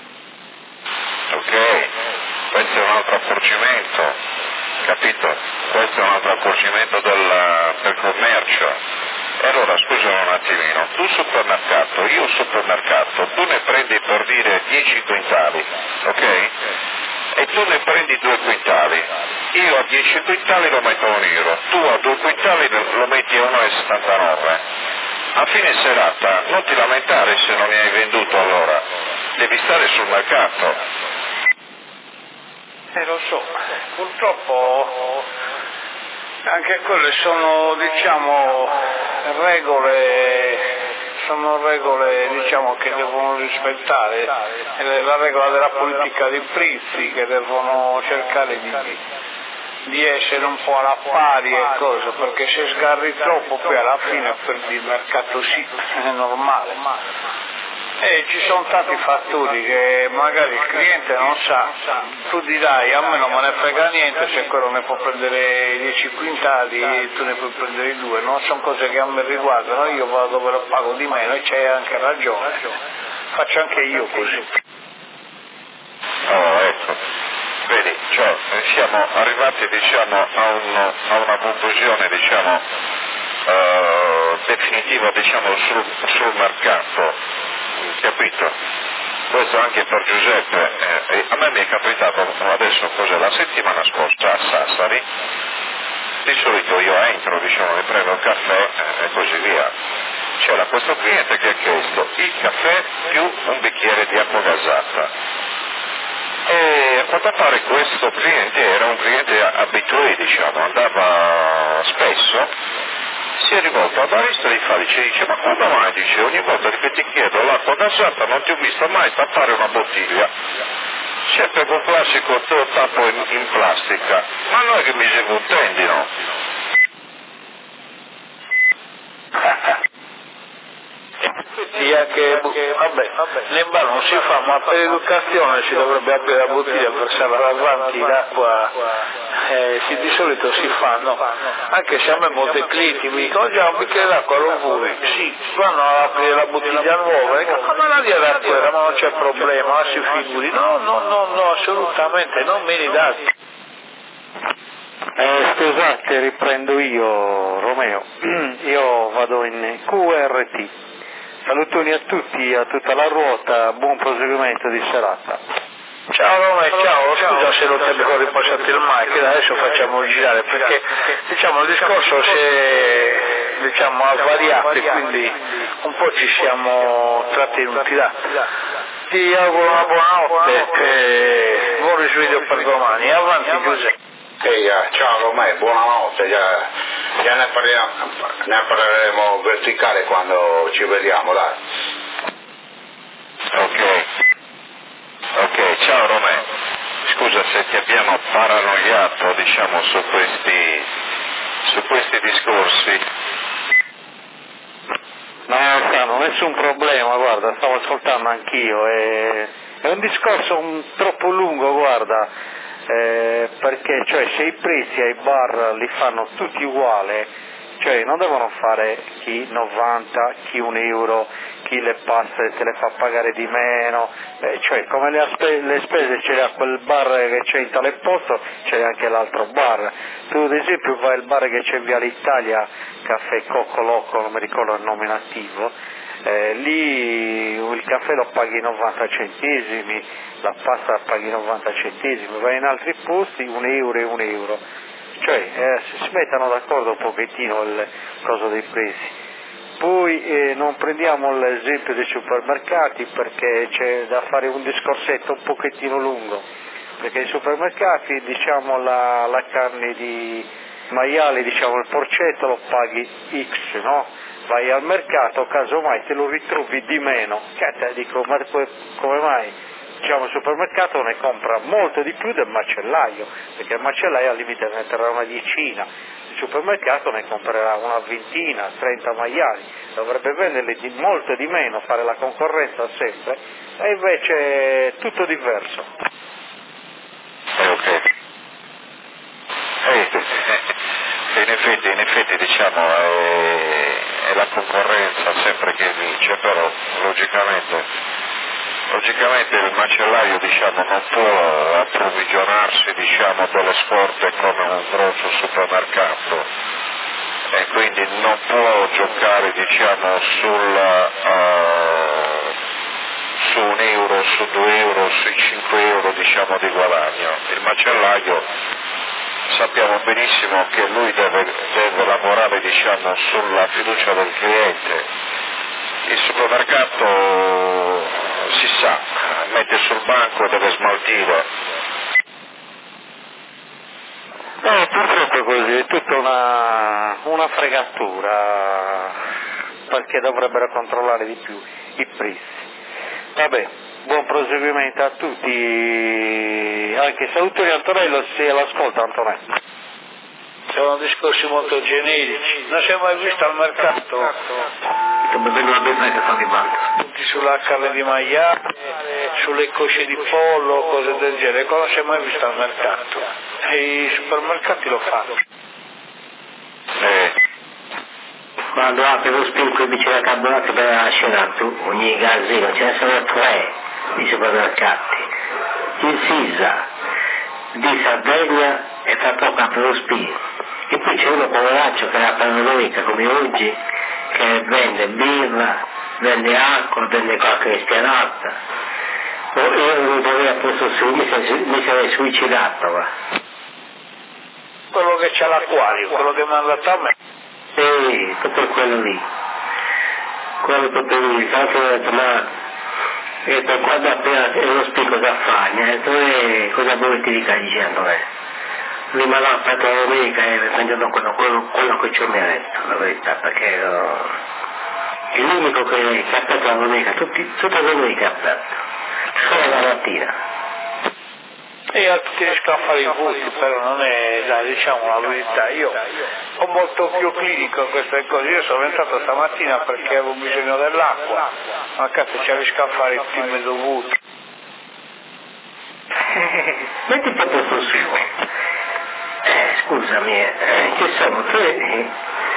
Ok, questo è un altro accorgimento, capito? Questo è un altro accorgimento del commercio. E allora scusami un attimino, tu supermercato, io supermercato, tu ne prendi per dire 10 quintali, ok? E tu ne prendi 2 quintali, io a 10 quintali lo metto a €1, tu a 2 quintali lo metti a €1,79. A fine serata non ti lamentare se non ne hai venduto allora, devi stare sul mercato. Lo so, purtroppo anche quelle sono, diciamo, regole diciamo, che devono rispettare, la regola della politica dei prezzi, che devono cercare di essere un po' alla pari e cose, perché se sgarri troppo poi alla fine perdi il mercato, sì, è normale. Ci sono tanti fattori che magari il cliente non sa, tu dirai a me non me ne frega niente se quello ne può prendere 10 quintali e tu ne puoi prendere 2, non sono cose che a me riguardano, io vado dove lo pago di meno e c'hai anche ragione, faccio anche io così. Oh, ecco, vedi, cioè siamo arrivati diciamo a una conclusione diciamo definitiva diciamo sul mercato. Capito? Questo anche per Giuseppe, a me mi è capitato adesso cos'è la settimana scorsa a Sassari, di solito io entro, diciamo, mi prendo il caffè e così via. C'era questo cliente che ha chiesto il caffè più un bicchiere di acqua gasata. E a quanto pare questo cliente era un cliente abitué, diciamo, andava spesso. Si è rivolto al barista di Falice e dice ma quando mai? Dice ogni volta che ti chiedo l'acqua gasata non ti ho visto mai tappare una bottiglia, sempre con classico tappo in plastica, ma noi che mi si contendi, no? Che vabbè, nel bar non si fa, ma per educazione si dovrebbe aprire la bottiglia per versare davanti l'acqua, di solito si fanno, anche se a me molti clienti mi dicono già un bicchiere d'acqua lo vuoi? Sì, vanno a aprire la bottiglia nuova, e dico ma la dia da quella, ma non c'è problema, ma si figuri, no, assolutamente, non me li date. Scusate, riprendo io, Romeo, io vado in QRT. Salutoni a tutti, a tutta la ruota, buon proseguimento di serata. Ciao Romeo, ciao, scusa se non ti abbiamo ripassato il mic, adesso facciamo girare, perché diciamo il discorso si è avvariato e quindi un po' ci siamo trattenuti là. Ti auguro una buonanotte e buon risveglio per domani, avanti Giuseppe. Ciao Romeo, buonanotte, già ne parleremo verticale quando ci vediamo, dai. Ok, ciao Romeo, scusa se ti abbiamo paranoiato diciamo su questi discorsi. No, nessun problema, guarda, stavo ascoltando anch'io, è un discorso troppo lungo, guarda, perché cioè, se i prezzi ai bar li fanno tutti uguali, cioè non devono fare chi 90, chi €1, chi le passa e te le fa pagare di meno, cioè come le spese ce le ha quel bar che c'è in tale posto, c'è anche l'altro bar. Tu ad esempio vai al bar che c'è in Viale Italia, Caffè Cocco Loco, non mi ricordo il nome nativo, lì il caffè lo paghi 90 centesimi, la pasta la paghi 90 centesimi, vai in altri posti €1 e €1. Cioè si mettano d'accordo un pochettino il coso dei prezzi. Poi non prendiamo l'esempio dei supermercati perché c'è da fare un discorsetto un pochettino lungo. perché i supermercati, diciamo, la carne di maiale, diciamo, il porcetto lo paghi X, no? Vai al mercato, casomai te lo ritrovi di meno, che te dico, ma come mai? Diciamo, il supermercato ne compra molto di più del macellaio, perché il macellaio al limite ne terrà una decina, il supermercato ne comprerà una ventina, 30 maiali, dovrebbe venderli molto di meno, fare la concorrenza sempre, e invece è tutto diverso. Ok. In effetti diciamo è la concorrenza sempre che vince, però logicamente il macellaio, diciamo, non può approvvigionarsi, diciamo, delle scorte come un grosso supermercato, e quindi non può giocare, diciamo, su 1 euro, su 2 euro, sui 5 euro, diciamo, di guadagno. Il macellaio sappiamo benissimo che lui deve lavorare, diciamo, sulla fiducia del cliente. Il supermercato, si sa, mette sul banco e deve smaltire. Purtroppo è così, è tutta una fregatura, perché dovrebbero controllare di più i prezzi. Vabbè, buon proseguimento a tutti, anche saluto di Antonello se l'ascolta Antonello. Sono discorsi molto generici, non si è mai visto al mercato tutti sulla carne di maiale, sulle cosce di pollo, cose del genere, cosa non si è mai visto al mercato, e i supermercati lo fanno. Quando apre lo spicco vicino alla carburante per la scena, ogni casino, ce ne sono 3 di supermercati, il Sisa di Sardegna e tra poco apre lo spicco, e poi c'è uno poveraccio che apre la domenica come oggi, che vende birra, vende acqua, vende qualche spianata. Io non dovevo posto su, mi sarei suicidato, va. Quello che c'ha l'acquario, quello che mi ha dato a me. Sì, tutto quello lì. Quello proprio lì, tanto ho detto, ma e per quando appena lo spicco da fare, cosa vuoi ti dica dicendo lui mi ha aperto la domenica e prendendo quello che ci ho messo, la verità, perché è l'unico che ha aperto la domenica, tutta la domenica è aperto, solo la mattina. E io ti riesco a fare i punti, però non è, dai, diciamo la verità, io ho molto più clinico queste cose, io sono entrato stamattina perché avevo bisogno dell'acqua, ma cazzo ci riesco a fare il team dovuto. Metti proprio sul suo. Scusami, ci sono 3,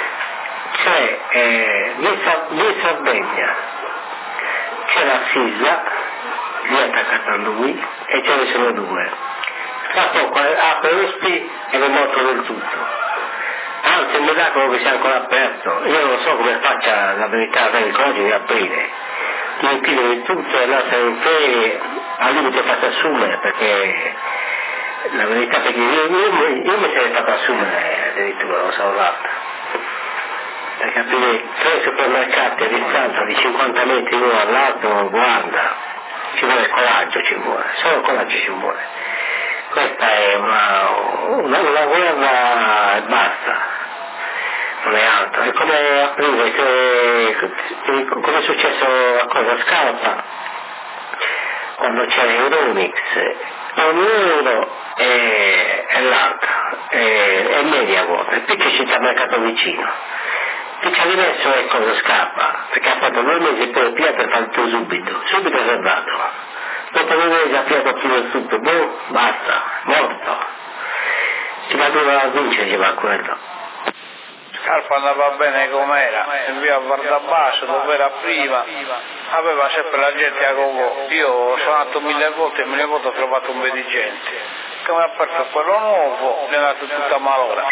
c'è di Sardegna, c'è la Sisa, lì attaccata a lui, e ce ne sono 2. Tra poco apre lo SPI e lo morto del tutto. Anzi, è un miracolo che sia ancora aperto, io non so come faccia la verità del codice di aprire. Ti chiudo di tutto e lasciare in ferie, al limite fate assumere, perché la verità, perché io mi sarei fatto assumere addirittura, lo so dato. Per capire 3 supermercati a distanza di 50 metri uno all'altro, guarda, ci vuole coraggio, solo coraggio ci vuole. Questa è una guerra e basta, non è altro. È come aprire, come è successo a cosa Scarpa, quando c'era Euromix, ogni euro è l'altro, è media vuota, e poi c'è città mercato vicino. Che ci ha rimesso è cosa Scarpa, perché ha fatto 2 mesi e poi è piato e fatto subito salvato. Dopo 2 mesi ha piato più tutto, basta, morto. Si va a vincere, ci va quello. Scarpa andava bene com'era, in via Vardabasso dove era prima, aveva sempre la gente a gogo. Io ho suonato 1000 volte e 1000 volte ho trovato un bel di gente. Come ha aperto quello nuovo, è andato tutta malora.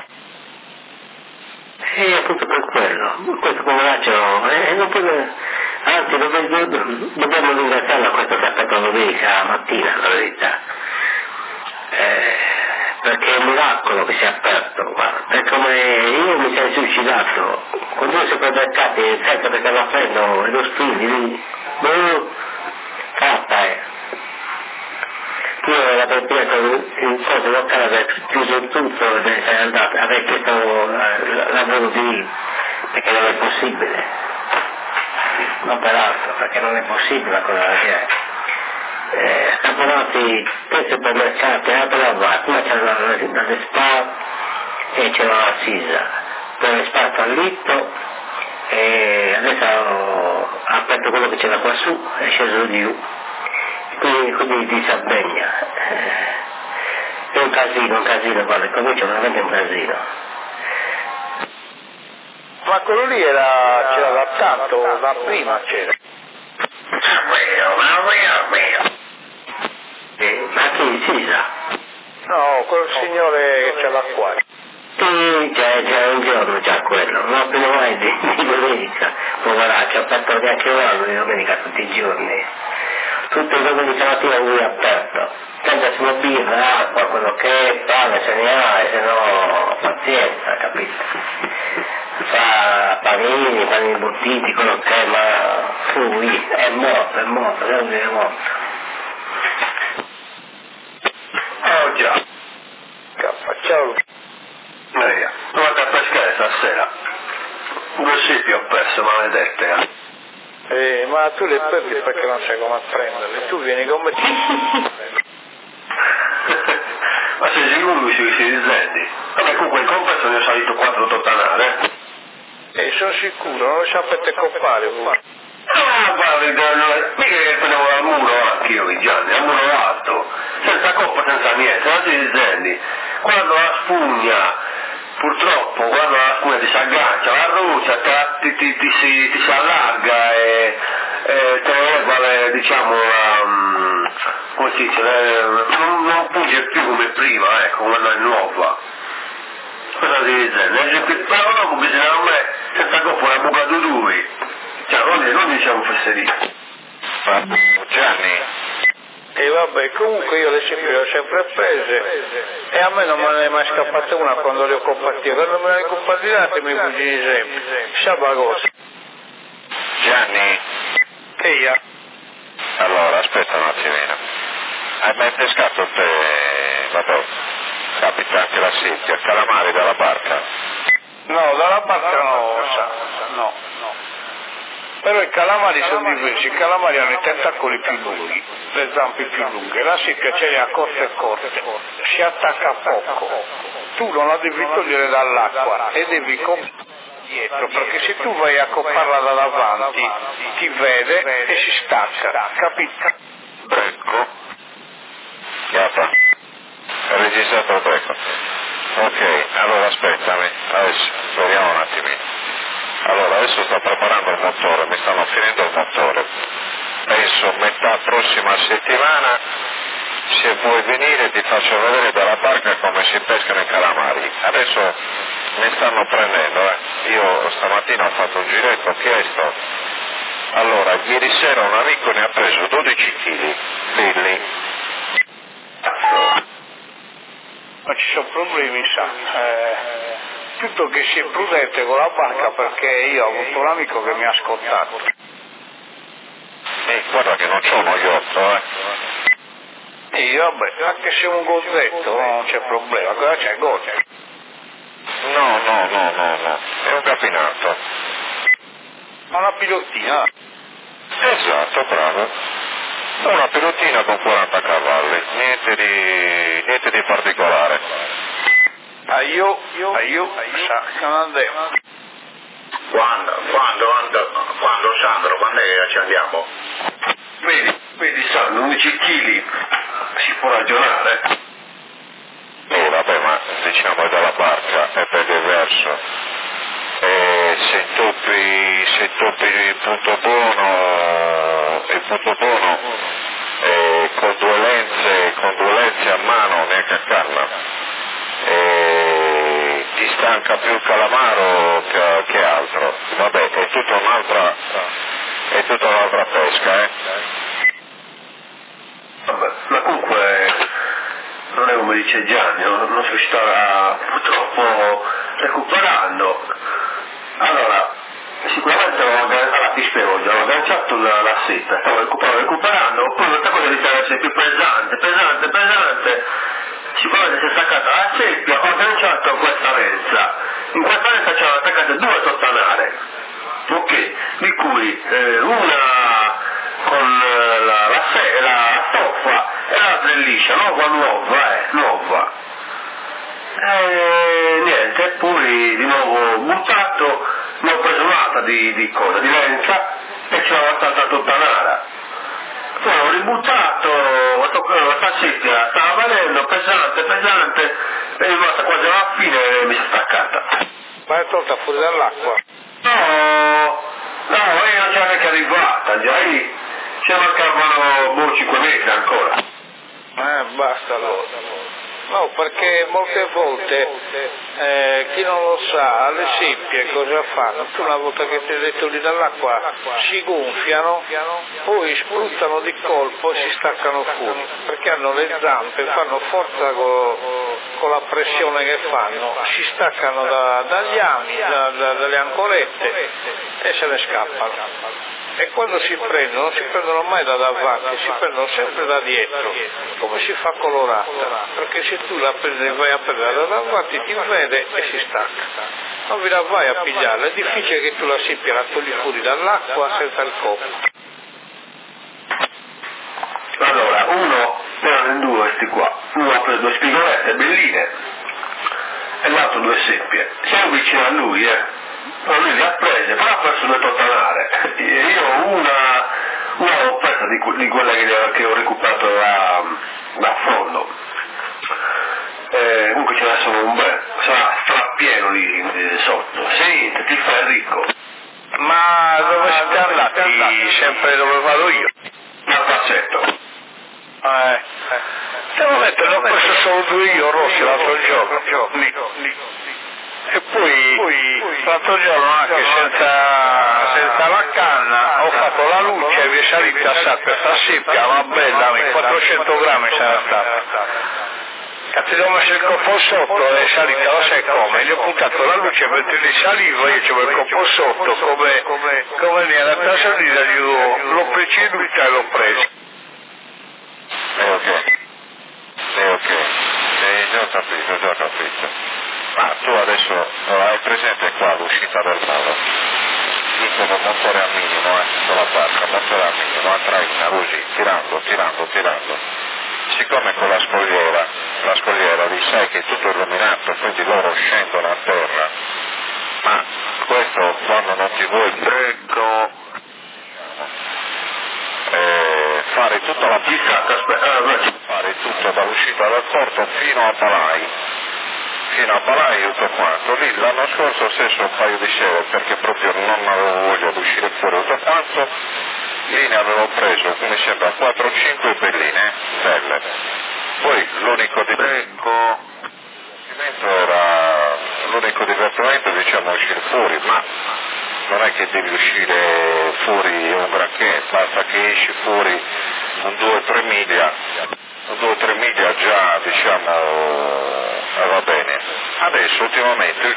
Sì, appunto per quello, questo poveraccio, non può, anzi dobbiamo ringraziarlo a questo che ha aperto domenica mattina, la verità, perché è un miracolo che si è aperto, guarda, è come io mi sarei suicidato, con 2 supermercati, senza perché lo prendo e lo spingi lì, fatta la Polpina con il fondo locale aveva chiuso tutto ed è andato, aveva chiesto lavoro di perché non è possibile, non per altro, perché non è possibile la cosa del genere. Caponati tutti i supermercati, prima c'era la Spa e c'era la Sisa, poi la Spa fallito e adesso ha aperto quello che c'era qua su, è sceso di giù, quindi di Sardegna. È un casino, guarda, comincia veramente un casino. Ma quello lì c'era da tanto, da prima c'era. Ma chi? Sisa? No, quel signore che c'è là qua. Sì, c'è un giorno già quello, non più mai di domenica, poveraccio, ha fatto neanche un anno di domenica tutti i giorni. Tutte le domenica mattina lui è aperto, cambia solo birra, acqua, quello che è, pane se ne ha, e se no pazienza, capito? Fa panini imbottiti, quello che è, ma lui è morto, lui è morto. Oh già. Ciao. Maria, vado a pescare stasera. 2 siepi ho perso, maledette. Ma tu le perdi perché non sai come prenderle, tu vieni con me. Ma sei sicuro che si risendi? Vabbè, comunque il compresso ne ho salito 4 tottanare. Sono sicuro, non sapete coppare voi. Ah, guarda, mica che prendevo dal muro anche io, Gianni, al muro alto, senza coppa, senza niente, non ti risendi. Quando la spugna, purtroppo, quando la spugna ti si aggancia, la ruccia ti si allarga e te vale, diciamo, come si dice, non punge più come prima, ecco, quando è nuova. Cosa ti risendi? Però dopo bisogna a me, senza coppa, una buca di lui. Cioè, non diciamo fesserie. Gianni? E vabbè, comunque io le ho sempre prese e a me non me ne è mai scappata una quando le ho compartite. Quando me le ho compartite mi cugini sempre. Sabagosto. Gianni? Che io? Allora, aspetta un attimino. Hai mai pescato te? Vabbè, capita anche la Silvia, calamari dalla barca? No, dalla barca no. Però i calamari sono diversi, i calamari hanno i tentacoli più lunghi, le zampe più lunghe, la secca ce le ha corte e corte, si attacca poco, tu non la devi togliere dall'acqua e devi dietro, perché se tu vai a copparla da davanti ti vede e si stacca, capito? Ecco. Chiappa. Registrato il becco. Ok, allora aspettami, adesso vediamo un attimino. Allora, adesso sto preparando il motore, mi stanno finendo il motore. Penso metà prossima settimana, se vuoi venire ti faccio vedere dalla barca come si pescano i calamari. Adesso mi stanno prendendo, Io stamattina ho fatto un giretto, ho chiesto. Allora, ieri sera un amico ne ha preso 12 kg, belli. Ma ci sono problemi, sa. Tutto che si è prudente con la barca perché io ho avuto un amico che mi ha scottato. Guarda che non c'ho uno iotto, Io vabbè, anche se un gozzetto non c'è problema, cosa c'è gozzetto? No, è un capinato. Una pilottina? Esatto, bravo. Una pilottina con 40 cavalli, niente di particolare. Io, sa, che non andiamo. Quando Sandro, quando è che ci andiamo? Vedi Sandro, 11 kg, si può ragionare. Vabbè, ma diciamo è dalla barca, è per diverso. Se toppi il punto buono, con due lenze a mano, neanche a canna. Ti stanca più il calamaro che altro. Vabbè, è tutta un'altra pesca, Vabbè, ma comunque non è come dice Gianni, non si sta purtroppo recuperando. Allora, sicuramente allora ti spiego, già ho agganciato la seta, stavo recuperando, poi questa cosa inizia ad essere più pesante, sicuramente si è staccata la seppia, ho agganciato questa lenza, in questa lenza c'erano attaccate 2 sottanare, ok, di cui una con la stoffa e l'altra è liscia, nuova. Niente, poi di nuovo buttato, ne ho preso un'altra di lenza e ce l'ho abbastanza tutta nera. Poi ho ributtato, questa seppia stava venendo pesante, e è rimasta quasi alla fine e mi si è staccata. Ma è tolta fuori dall'acqua? No, io non c'era neanche arrivata, già lì ci mancavano 5 metri ancora. Basta allora. No, perché molte volte chi non lo sa, alle seppie cosa fanno? Tu una volta che ti hai detto lì dall'acqua si gonfiano, poi spruzzano di colpo e si staccano fuori, perché hanno le zampe, fanno forza con la pressione che fanno, si staccano dagli ami, dalle ancorette e se ne scappano. E quando si prendono, non si prendono mai da davanti, si prendono sempre da dietro, come si fa con l'orata, perché se tu la prendi e vai a prendere da davanti ti vede e si stacca. Non vi la vai a pigliare, è difficile che tu la seppia la togli fuori dall'acqua senza il coppo. Allora, uno, erano in 2 questi qua, uno ha preso 2 spigolette belline e l'altro 2 seppie. Siamo vicino a lui, però lui li ha prese, però ha perso 2 tottanare. Io una l'ho presa di quelle che ho recuperato da fondo. Comunque ce ne sono un bel, sarà strappieno lì sotto. Senti, ti fai ricco. Ma dove siete andati? Sempre dove vado io? Al passetto. Devo mettere, l'ho preso solo 2 io, Rossi, l'altro giorno. E poi l'altro giorno anche senza la canna ho fatto la luce e vi è salita questa seppia, ma bella, 400 grammi sarà stata. Cazzo, devo mettere il coppo sotto e è salita, lo sai come? Gli ho puntato la luce mentre li salivo, io c'avevo il coppo sotto, come mi era andata a salire, l'ho preceduta e l'ho preso. Ok, già capito. Ma tu adesso hai presente qua l'uscita del molo? Giusto con motore al minimo, sulla barca, motore al minimo, a traina, così, tirando. Siccome con la scogliera lì sai che è tutto illuminato, quindi loro scendono a terra, ma questo quando non ti vuoi fare tutta la pista, fare tutto dall'uscita del porto fino a Palai tutto quanto. Lì l'anno scorso stesso un paio di sere perché proprio non avevo voglia di uscire fuori tutto quanto, lì ne avevo preso mi sembra 4-5 belline belle. Poi l'unico divertimento diciamo uscire fuori, ma non è che devi uscire fuori un granché, basta che esci fuori un 2-3 miglia già diciamo va bene. Adesso ultimamente il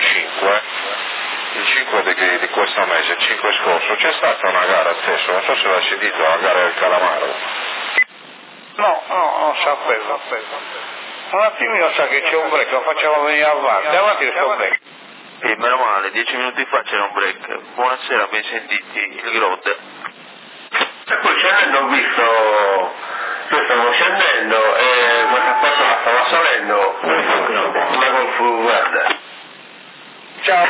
5 di questo mese, il 5 scorso, c'è stata una gara stesso, non so se l'hai sentito, la gara del calamaro. No, non sapevo. Un attimino sa che c'è un break, lo facciamo venire avanti che c'è un break. Meno male, 10 minuti fa c'era un break. Buonasera, ben sentiti, il Grod. E poi scendendo ho visto, io stavo scendendo e questa persona stava salendo una Golf verde. Ciao.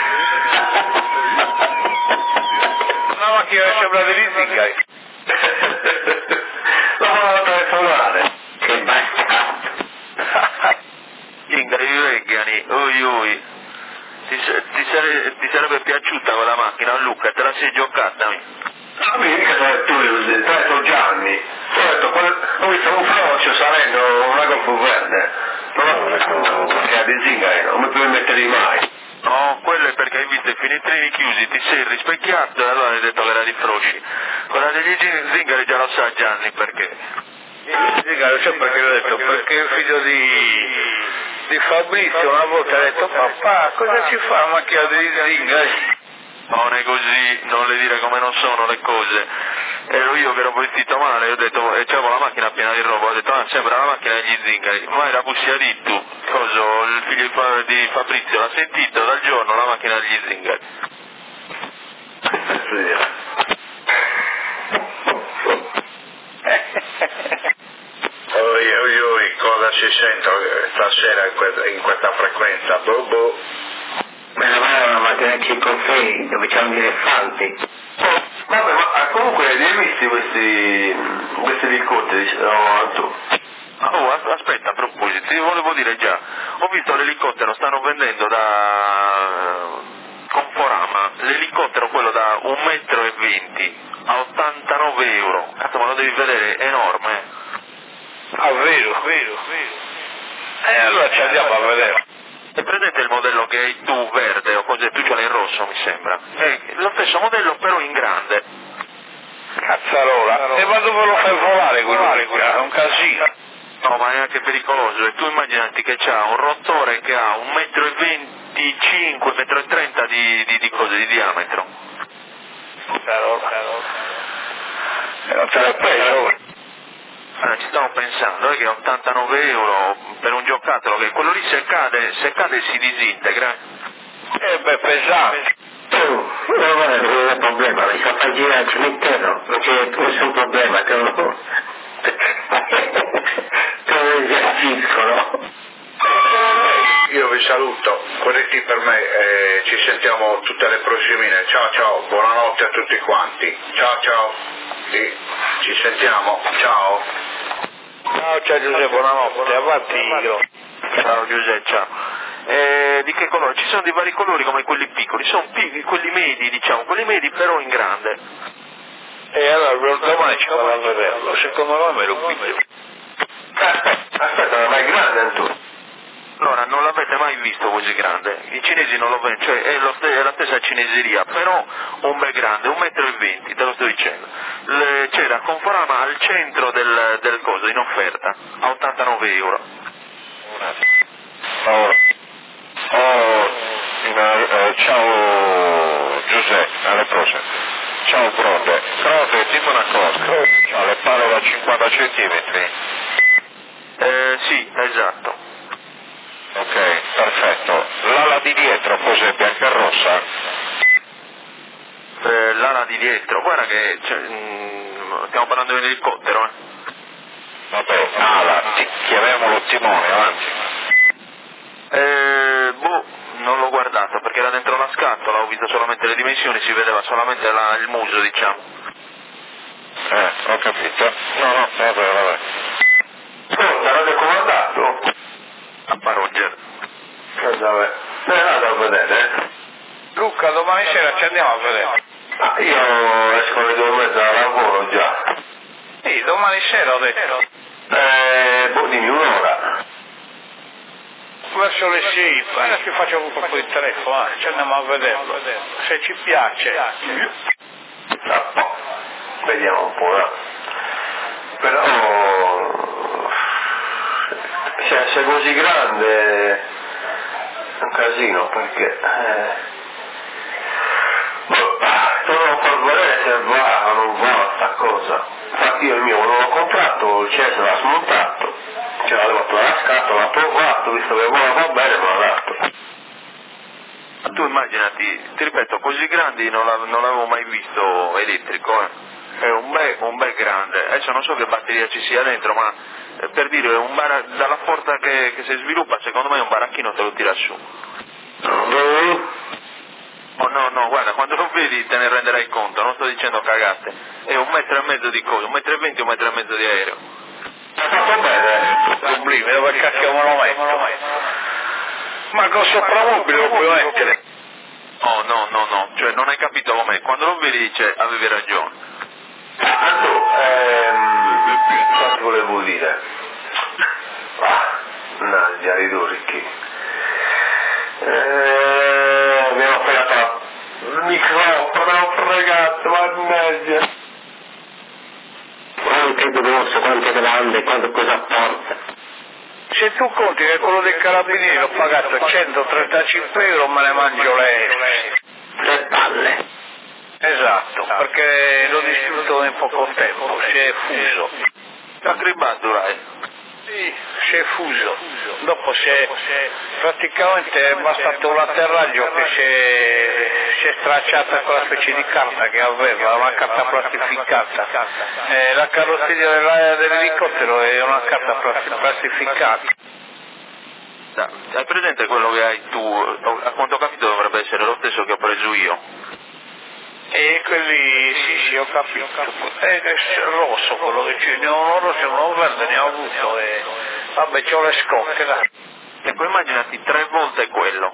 Una macchina che sembra degli zingari. L'ho fatto telefonare. Che bastardo. Zingari vegani, oi. Ti sarebbe piaciuta quella macchina, Luca? Te la sei giocata? A me mica tu hai detto Gianni. Ho visto un Frocio salendo una Golf verde. Non ho detto che ha dei zingari, non mi puoi mettere mai. No, quello è perché hai visto i finitrini chiusi, ti sei rispecchiato e allora hai detto che era di Froci. Quella degli zingari già lo sa Gianni perché. Zingari, cioè perché l'ho detto? Perché il figlio di Fabrizio una volta ha detto papà cosa ci fa la macchina degli zingari? Non è così, non le dire come non sono le cose. Ero io che ero vestito male, ho detto, e c'avevo la macchina piena di roba, ho detto, sembra la macchina degli zingari, ma era Pussiadittu, il figlio di Fabrizio l'ha sentito dal giorno la macchina degli zingari. Oi, cosa si sente stasera in questa frequenza? Boh. Meno male una macchina 5-6 dove c'è gli elefanti. Vabbè, ma comunque li hai visti questi elicotteri? No, tu. Aspetta, a proposito, ti volevo dire già, ho visto l'elicottero, stanno vendendo da Conforama, l'elicottero quello da 1,20 m a 89 euro. Cazzo, ma lo devi vedere, è enorme. Ah, vero. Allora ci andiamo a vedere. E prendete il modello che hai tu verde o così, tu ce l'hai in rosso mi sembra. È lo stesso modello però in grande. Cazzarola. E ma dove lo fai volare quello lì? È un casino. No, ma è anche pericoloso. E tu immaginati che c'ha un rotore che ha 1,25 m, 1,30 m di cose di diametro. Cazzarola. E non te l'hai preso? Ci stavo pensando che 89 euro per un giocattolo, che quello lì se cade si disintegra. Pesante. Non è problema, mi sa far girare al cimitero, non c'è nessun problema, te lo eserciscono. Io vi saluto, corretti per me, ci sentiamo tutte le prossime. Ciao, buonanotte a tutti quanti. Ciao. Sì, ci sentiamo, ciao. Ciao Giuseppe, buonanotte, avanti. Ciao Giuseppe, ciao. Di che colore? Ci sono di vari colori come quelli piccoli, sono quelli medi, diciamo, quelli medi però in grande. E allora domani ci vado a vederlo, secondo me lo piglio. Aspetta, ma è grande tu? Allora, non l'avete mai visto così grande, i cinesi non lo vendono, cioè è la stessa cineseria, però un bel grande, 1,20 m, te lo sto dicendo. C'era Conforama al centro del coso, in offerta, a 89 euro. Ciao Giuseppe, alle prossime. Ciao Crote, dimmi una cosa, le palo da 50 centimetri? Sì, esatto. Ok, perfetto. L'ala di dietro cos'è, bianca e rossa? L'ala di dietro, guarda che stiamo parlando di un elicottero, Vabbè, ala, chiamiamolo timone, avanti. Non l'ho guardato perché era dentro la scatola, ho visto solamente le dimensioni, si vedeva solamente il muso, diciamo. Ho capito. No, vabbè. L'avete comandato? A Parogger. Vabbè, vado a vedere. Luca, domani sera ci andiamo a vedere. Io esco alle 2:30 da lavoro già. Sì, domani sera ho detto. Dimmi un'ora. Verso le 6, adesso facciamo un po' di telefono, ci andiamo a vederlo. Se ci piace. Vediamo un po', Però se è così grande è un casino perché devo far vedere se va o non va sta cosa. Infatti io il mio non l'ho comprato, il cesso l'ha smontato, ce l'avevo la scatola, l'ho provato, visto che va bene, me l'ha dato. Ma tu immaginati, ti ripeto, così grandi non l'avevo mai visto elettrico, È un bel grande, adesso non so che batteria ci sia dentro, ma per dire, dalla forza che si sviluppa, secondo me un baracchino te lo tira su. Oh no, guarda, quando lo vedi te ne renderai conto, non sto dicendo cagate, è 1,5 m di cosa, 1,20 m, 1,5 m di aereo. Ha fatto bene, Problemi, dove cacchio me lo metto? Ma con sopravvobile lo puoi mettere? Oh no, cioè non hai capito com'è, quando lo vedi dice avevi ragione. cosa ti volevo dire? Nadia di Dorichi. Abbiamo fregato il microfono, ho fregato, mannaggia. Quanto è grosso, quanto è grande, quanto cosa apporta. Se tu conti che quello dei carabinieri l'ho pagato 135 euro, me ne mangio le le palle. Esatto, perché l'ho distrutto in poco tempo, si è fuso. Takriban. Sì, si è fuso. Dopo praticamente è bastato un atterraggio che si è stracciata quella specie di carta che aveva, una carta plastificata. La carrozzeria dell'elicottero è una carta plastificata. Hai presente quello che hai tu? A quanto ho capito dovrebbe essere lo stesso che ho preso io. E quelli, sì, ho capito. È rosso quello che c'è, ne ho uno rosso e uno verde, ne ho avuto e vabbè c'ho le scocche là. Ecco, immaginati 3 volte quello.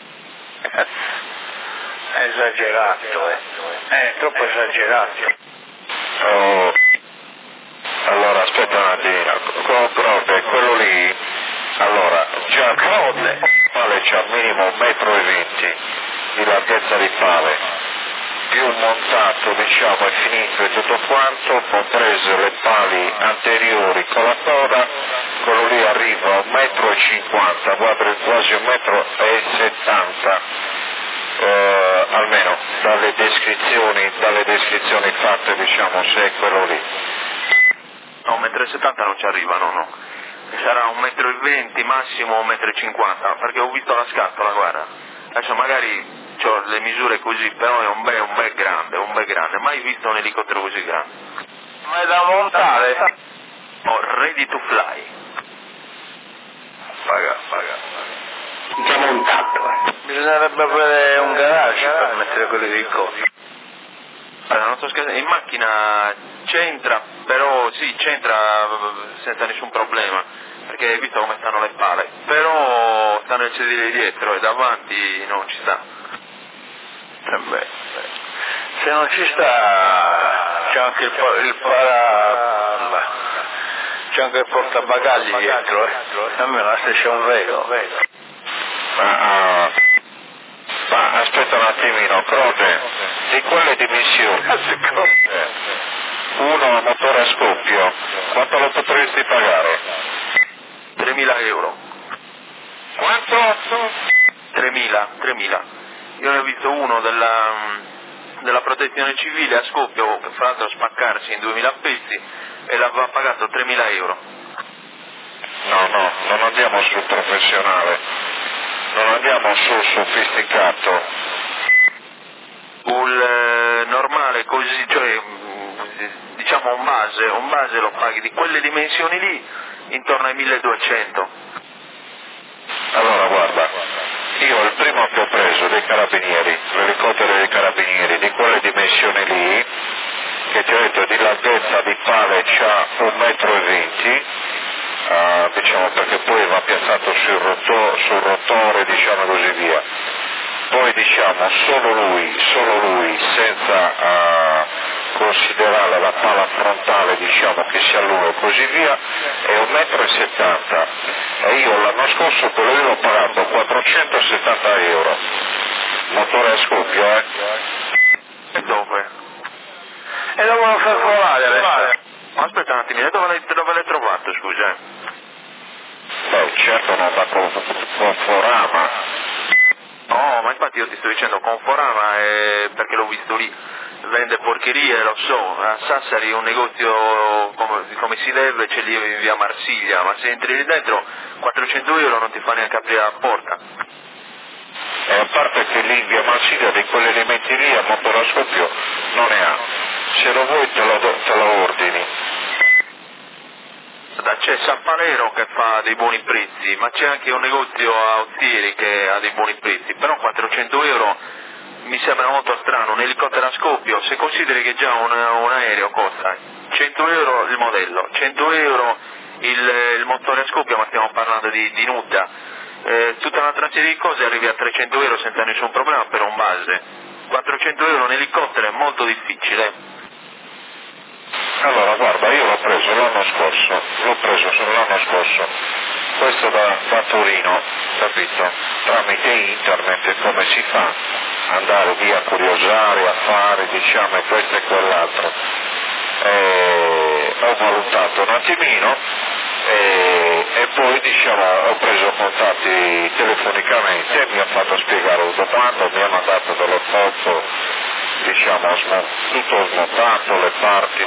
È esagerato, troppo esagerato. Oh. Allora aspetta un attimino, Croce, quello lì, allora già Croce pale c'ha minimo 1,20 m di larghezza di pale, più montato diciamo e finito e tutto quanto, comprese le pali anteriori con la coda, quello lì arriva a 1,50 m, guarda quasi 1,70 m, almeno dalle descrizioni fatte diciamo se è quello lì. No, 1,70 m non ci arrivano, no. Sarà 1,20 m, massimo 1,50 m, perché ho visto la scatola, guarda. Adesso magari ho le misure così, però è un bel grande, mai visto un elicottero così grande. Ma è da montare? Oh, ready to fly. Paga. Già montato, Bisognerebbe avere un garage per mettere quelli di coda. Allora, non sto scherzando, in macchina c'entra, però sì, c'entra senza nessun problema, perché hai visto come stanno le pale, però sta nel sedile dietro e davanti non ci sta. Se non ci sta c'è anche c'è anche il portabagagli dietro, almeno se c'è un velo. Ma aspetta un attimino, Croce, di quelle dimensioni, uno a motore a scoppio, quanto lo potresti pagare? 3.000 euro. Quanto? 3.000. Io ne ho visto uno della protezione civile a scoppio, che fra l'altro spaccarsi in 2.000 pezzi, e l'aveva pagato 3.000 euro. No, non andiamo sul professionale, non andiamo sul sofisticato. Un normale così, cioè diciamo un base lo paghi di quelle dimensioni lì intorno ai 1.200. Allora guarda, io il primo che ho preso dei carabinieri, l'elicottero dei carabinieri di quelle dimensioni lì, che ti ho detto di larghezza di pale c'ha 1,20 m, diciamo perché poi va piazzato sul rotore, diciamo così via. Poi diciamo solo lui senza considerare la pala frontale diciamo che si allunga e così via è 1,70 m e io l'anno scorso quello lì l'ho pagato 470 euro, motore a scoppio E dove? E devono far volare. Ma aspetta un attimino, dove l'hai trovato, scusa? Beh certo non da Conforama. No, ma infatti io ti sto dicendo Conforama perché l'ho visto lì, vende porcherie, lo so, a Sassari un negozio come si deve, c'è lì in via Marsiglia, ma se entri lì dentro 400 euro non ti fa neanche aprire la porta. E a parte che lì in via Marsiglia di quegli elementi lì a motore a scoppio non ne ha, se lo vuoi te lo ordini. C'è San Palero che fa dei buoni prezzi, ma c'è anche un negozio a Ozieri che ha dei buoni prezzi, però 400 euro mi sembra molto strano, un elicottero a scoppio, se consideri che già un aereo costa 100 euro il modello, 100 euro il motore a scoppio, ma stiamo parlando di Nuda, tutta un'altra serie di cose arrivi a 300 euro senza nessun problema per un base, 400 euro un elicottero è molto difficile. Allora guarda, io l'ho preso l'anno scorso, questo da Torino, capito? Tramite internet come si fa? Andare via a curiosare, a fare, diciamo, questo e quell'altro. Ho valutato un attimino e poi ho preso contatti telefonicamente, mi ha fatto spiegare tutto quanto, mi ha mandato delle foto, tutto smontato, le parti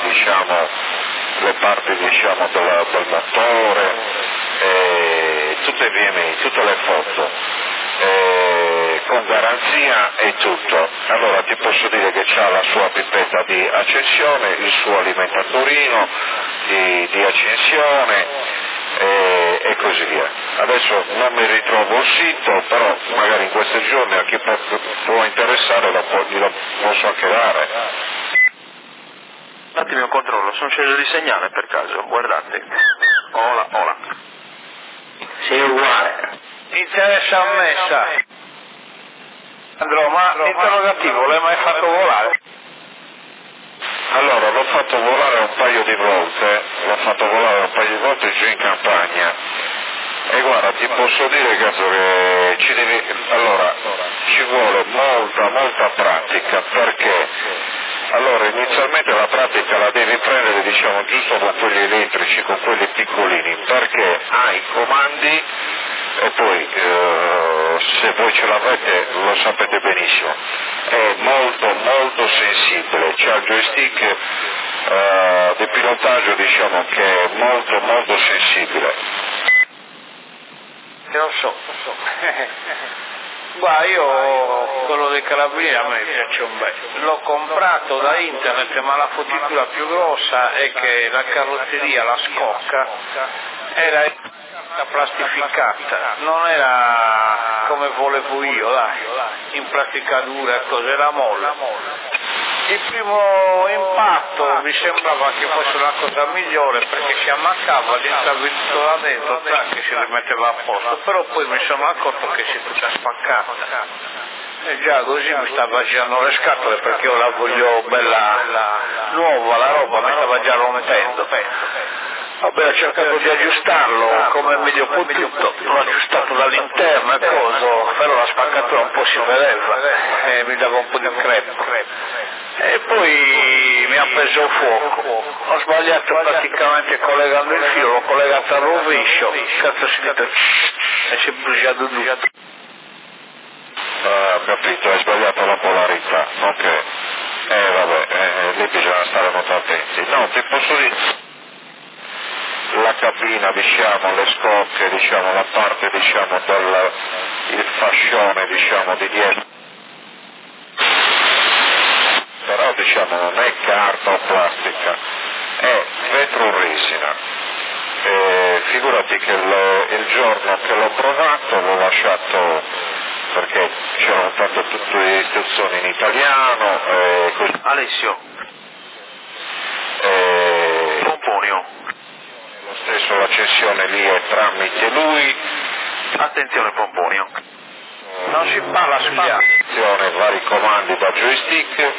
del motore, tutte le foto, con garanzia e tutto. Allora ti posso dire che c'ha la sua pipetta di accensione, il suo allimentatorino di accensione e così via. Adesso non mi ritrovo il sito, però magari in questi giorni a chi può interessare glielo posso anche dare. Un attimo controllo, sono sceso di segnale per caso, guardate. Ola. Sì, uguale. Interessa a me, sai. Andro, ma l'interrogativo l'hai mai fatto volare? Allora, l'ho fatto volare un paio di volte giù in campagna e guarda, ti posso dire che ci vuole molta pratica, perché allora inizialmente la pratica la devi prendere giusto con quelli elettrici, con quelli piccolini, perché hai i comandi e poi se voi ce l'avete lo sapete benissimo, è molto sensibile, c'è il joystick di pilotaggio che è molto sensibile. Lo so. Guarda, io quello dei carabinieri a me piace un bel. L'ho comprato da internet, ma la fotitura più grossa è che la carrozzeria, la scocca, era plastificata, non era come volevo io, dai, in praticadura e cose, era molle. Il primo impatto mi sembrava che fosse una cosa migliore, perché si ammaccava, entrava tutto là dentro, che si rimetteva a posto, però poi mi sono accorto che si è tutta spaccata. E già così mi stava girando le scatole, perché io la voglio bella nuova, la roba mi stava già rompendo. Vabbè, ho cercato di aggiustarlo come meglio potuto, l'ho aggiustato dall'interno e coso, però la spaccatura un po' si vedeva e mi dava un po' di crepo. E poi mi ha preso fuoco, ho sbagliato praticamente collegando il filo, l'ho collegato al rovescio, cazzo si è detto e si è bruciato tutto. Ho capito, hai sbagliato la polarità, ok. Lì bisogna stare molto attenti. No, ti posso dire, la cabina, le scocche, la parte, il fascione, di dietro. Però non è carta o plastica, è vetroresina. Figurati che il giorno che l'ho provato l'ho lasciato, perché c'erano tanto tutte le istruzioni in italiano. Alessio. Pomponio. Lo stesso l'accensione lì è tramite lui. Attenzione Pomponio. Non si parla sugli altri. Vari comandi da joystick.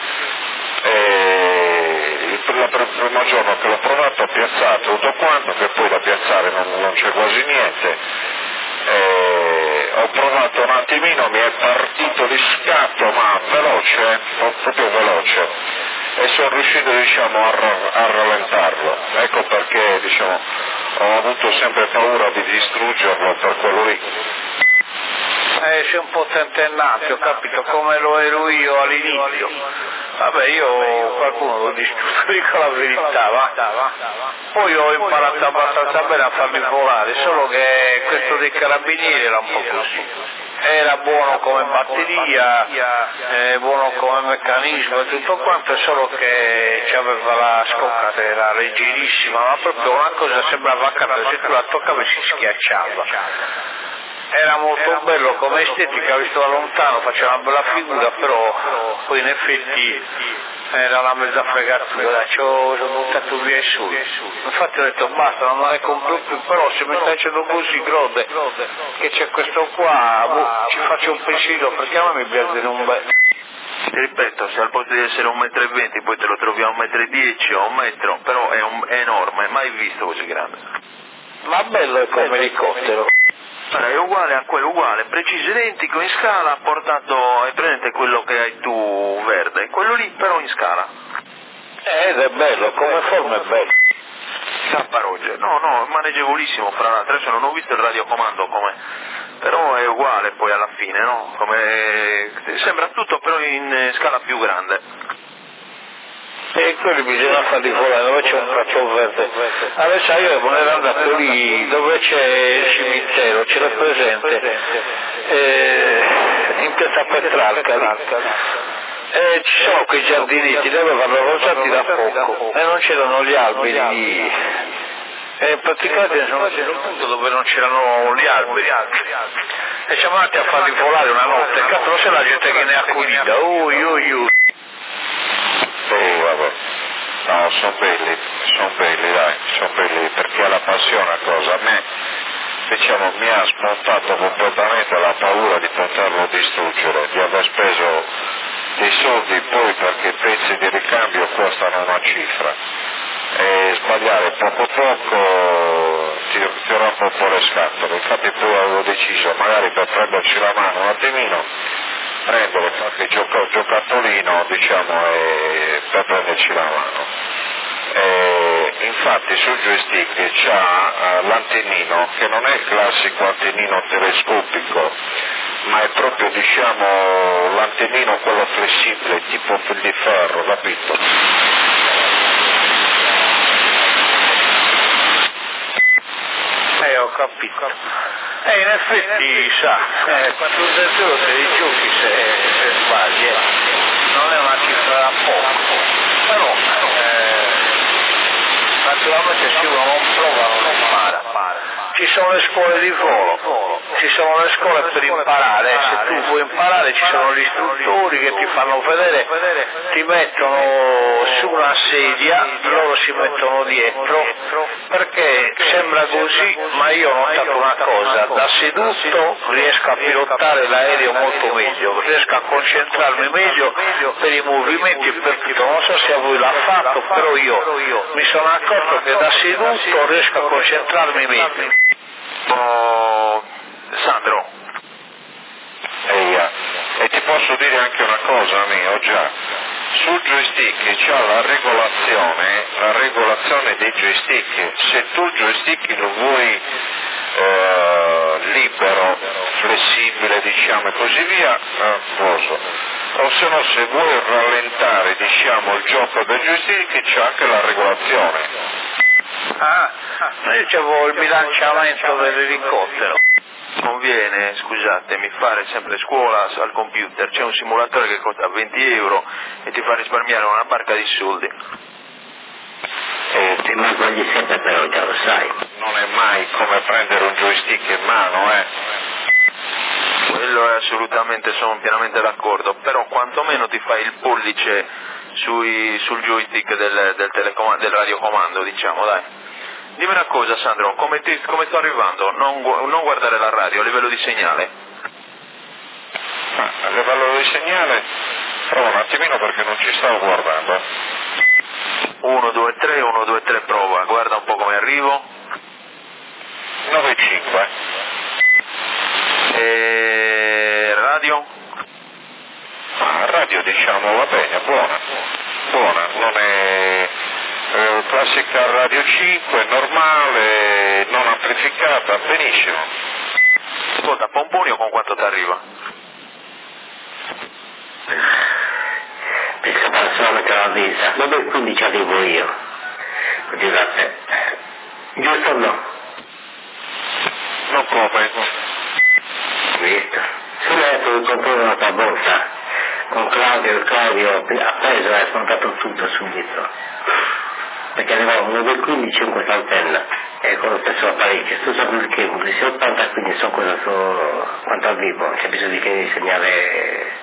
Il primo giorno che l'ho provato ho piazzato tutto quanto, che poi da piazzare non c'è quasi niente. Ho provato un attimino, mi è partito di scatto, ma veloce, proprio veloce, e sono riuscito a rallentarlo. Ecco perché ho avuto sempre paura di distruggerlo per quello lì. Sei un po' tentennato, ho capito, come lo ero io all'inizio. Vabbè, io qualcuno lo distruggo, dico la verità, va. Poi ho imparato abbastanza bene a farli volare, solo che questo dei carabinieri era un po' così. Era buono come batteria, buono come meccanismo e tutto quanto, solo che aveva la scocca, era leggerissima, ma proprio una cosa sembrava accanto, se tu la toccavi si schiacciava. Era molto bello come estetica, visto da lontano, faceva una bella figura, però poi in effetti era una mezza fregatura, ci ho buttato via e su. Infatti ho detto basta, non me ne compro più, però se mi stai dicendo così grode, che c'è questo qua, ci faccio un pensiero, perché a me mi piace un bel... Ti ripeto, se al posto di essere 1,20 m poi te lo trovi a 1,10 m o 1 metro, però è enorme, mai visto così grande. Ma bello è come elicottero. È uguale a quello, uguale, preciso, identico, in scala, portato, è presente quello che hai tu verde, quello lì però in scala. Ed è bello, come forma è bello. K-Roger, no, maneggevolissimo fra l'altro, adesso non ho visto il radiocomando come, però è uguale poi alla fine, no? Come, sembra tutto però in scala più grande. E quelli bisogna farli volare, dove c'è un cartone verde. Adesso io volevo andare lì dove c'è il cimitero, ce l'ho presente, in piazza Petrarca lì. Ci sono quei giardinetti, li avevano rosati da poco e non c'erano gli alberi lì. E praticamente sono in un punto dove non c'erano gli alberi e siamo andati a farli volare una notte, cazzo non c'è la gente che ne ha accudita, vabbè. No, sono belli, dai, sono belli, perché alla passione una cosa, a me, diciamo, mi ha smontato completamente la paura di poterlo distruggere, di aver speso dei soldi poi perché i pezzi di ricambio costano una cifra, e sbagliare poco ti rompo un po' le scatole, infatti poi avevo deciso, magari per prenderci la mano un attimino, prendere qualche giocattolino, diciamo, per prenderci la mano. Infatti sul joystick c'ha l'antennino, che non è il classico antennino telescopico, ma è proprio, diciamo, l'antennino quello flessibile, tipo fil di ferro, capito? Ho capito. In effetti, sa, quando uno dei giochi se sbagli, non è una cifra da poco, però naturalmente se uno non prova non impara. Ci sono le scuole di volo, ci sono le scuole per imparare, se tu vuoi imparare ci sono gli istruttori che ti fanno vedere, ti mettono su una sedia, loro si mettono dietro, perché sembra così, ma io ho notato una cosa, da seduto riesco a pilotare l'aereo molto meglio, riesco a concentrarmi meglio per i movimenti e per tutto, non so se a voi l'ha fatto, però io mi sono accorto che da seduto riesco a concentrarmi meglio. Sandro. E ti posso dire anche una cosa mio, già, sul joystick c'è la regolazione dei joystick, se tu il joystick lo vuoi libero, flessibile, diciamo, e così via, o se no, se vuoi rallentare, diciamo, il gioco del joystick c'è anche la regolazione. Io c'avevo il bilanciamento dell'elicottero. Conviene, scusatemi, fare sempre scuola al computer, c'è un simulatore che costa 20 euro e ti fa risparmiare una barca di soldi. Ti ma sbagli sempre però, già lo sai. Non è mai come prendere un joystick in mano, Quello è assolutamente, sono pienamente d'accordo, però quantomeno ti fai il pollice sul joystick del radiocomando, diciamo, dai. Dimmi una cosa, Sandro, come sto arrivando? Non guardare la radio, a livello di segnale. A livello di segnale, prova un attimino perché non ci stavo guardando. 1, 2, 3, 1, 2, 3, prova, guarda un po' come arrivo. 9, 5. E radio? Radio, diciamo, va bene, buona, non è classica radio 5, normale, non amplificata, benissimo. Ascolta, pomponi o con quanto ti arriva? Pensavo solamente alla visa, dove 15 arrivo io? Scusate, giusto o no? Non come? Visto? Se ho detto di comprare una tua borsa, con Claudio ha preso e ha smontato tutto subito. Perché arrivava uno del 15 in questa antenna e con lo stesso apparecchio, tu sai perché, un 80, quindi so quanto arrivo, c'è bisogno di insegnare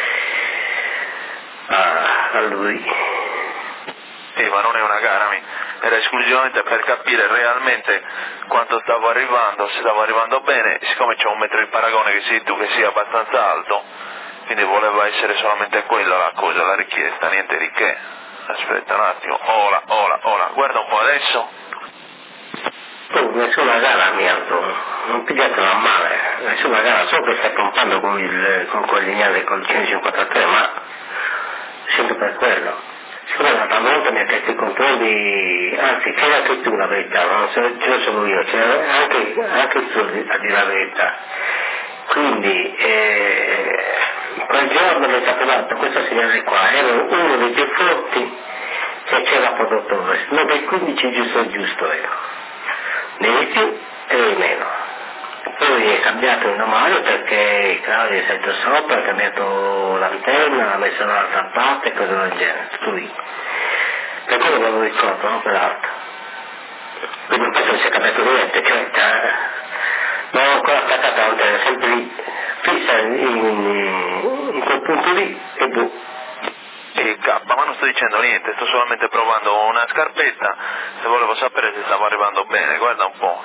a lui. Sì, ma non è una gara, era esclusivamente per capire realmente quanto stavo arrivando, se stavo arrivando bene, siccome c'è un metro di paragone che sei tu che sia abbastanza alto, quindi voleva essere solamente quella la cosa, la richiesta, niente di che. Aspetta un attimo, ola, guarda un po' adesso. Nessuna gara mia, non pigliatela a male, nessuna gara, so che stai pompando con quel lineale col 153, ma sempre per quello. Però una volta mi ha chiesto i controlli, anzi c'era anche tu la verità, non ce lo sono io, c'era anche tu a dire la verità. Quindi quel giorno mi è stato dato questo segnale qua, ero uno dei più forti che c'era prodotto, 9 e 15 giusto ero, né di più e di meno. Poi è cambiato il nomade perché Claudio è salito sopra, ha cambiato l'antenna, ha messo un'altra parte e cose del genere, tutto lì. Per quello non lo ricordo, non per l'altro. Quindi questo non si è cambiato niente, cioè non ho ancora attaccato l'antenna, sempre lì, fissa in quel punto lì e boh. Ma non sto dicendo niente, sto solamente provando una scarpetta, se volevo sapere se stavo arrivando bene, guarda un po'.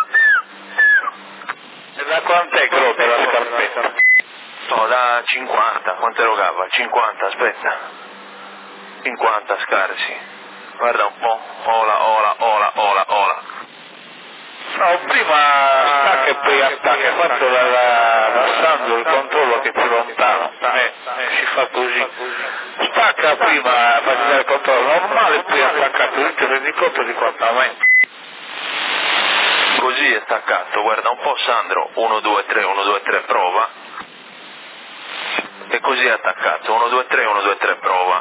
E da quant'è grossa la scarpetta? No, da 50, quanto erogava? 50, aspetta. 50 scarsi. Guarda un po'. Ola. No, prima stacca e poi attacca, fatto da Sandro il controllo che è più lontano, si fa così. Stacca prima, fa vedere il controllo normale e poi attacca tu, ti rendi conto di quanto aumenta. Così è staccato, guarda un po' Sandro, 1, 2, 3, prova. E così è attaccato, 1, 2, 3, prova.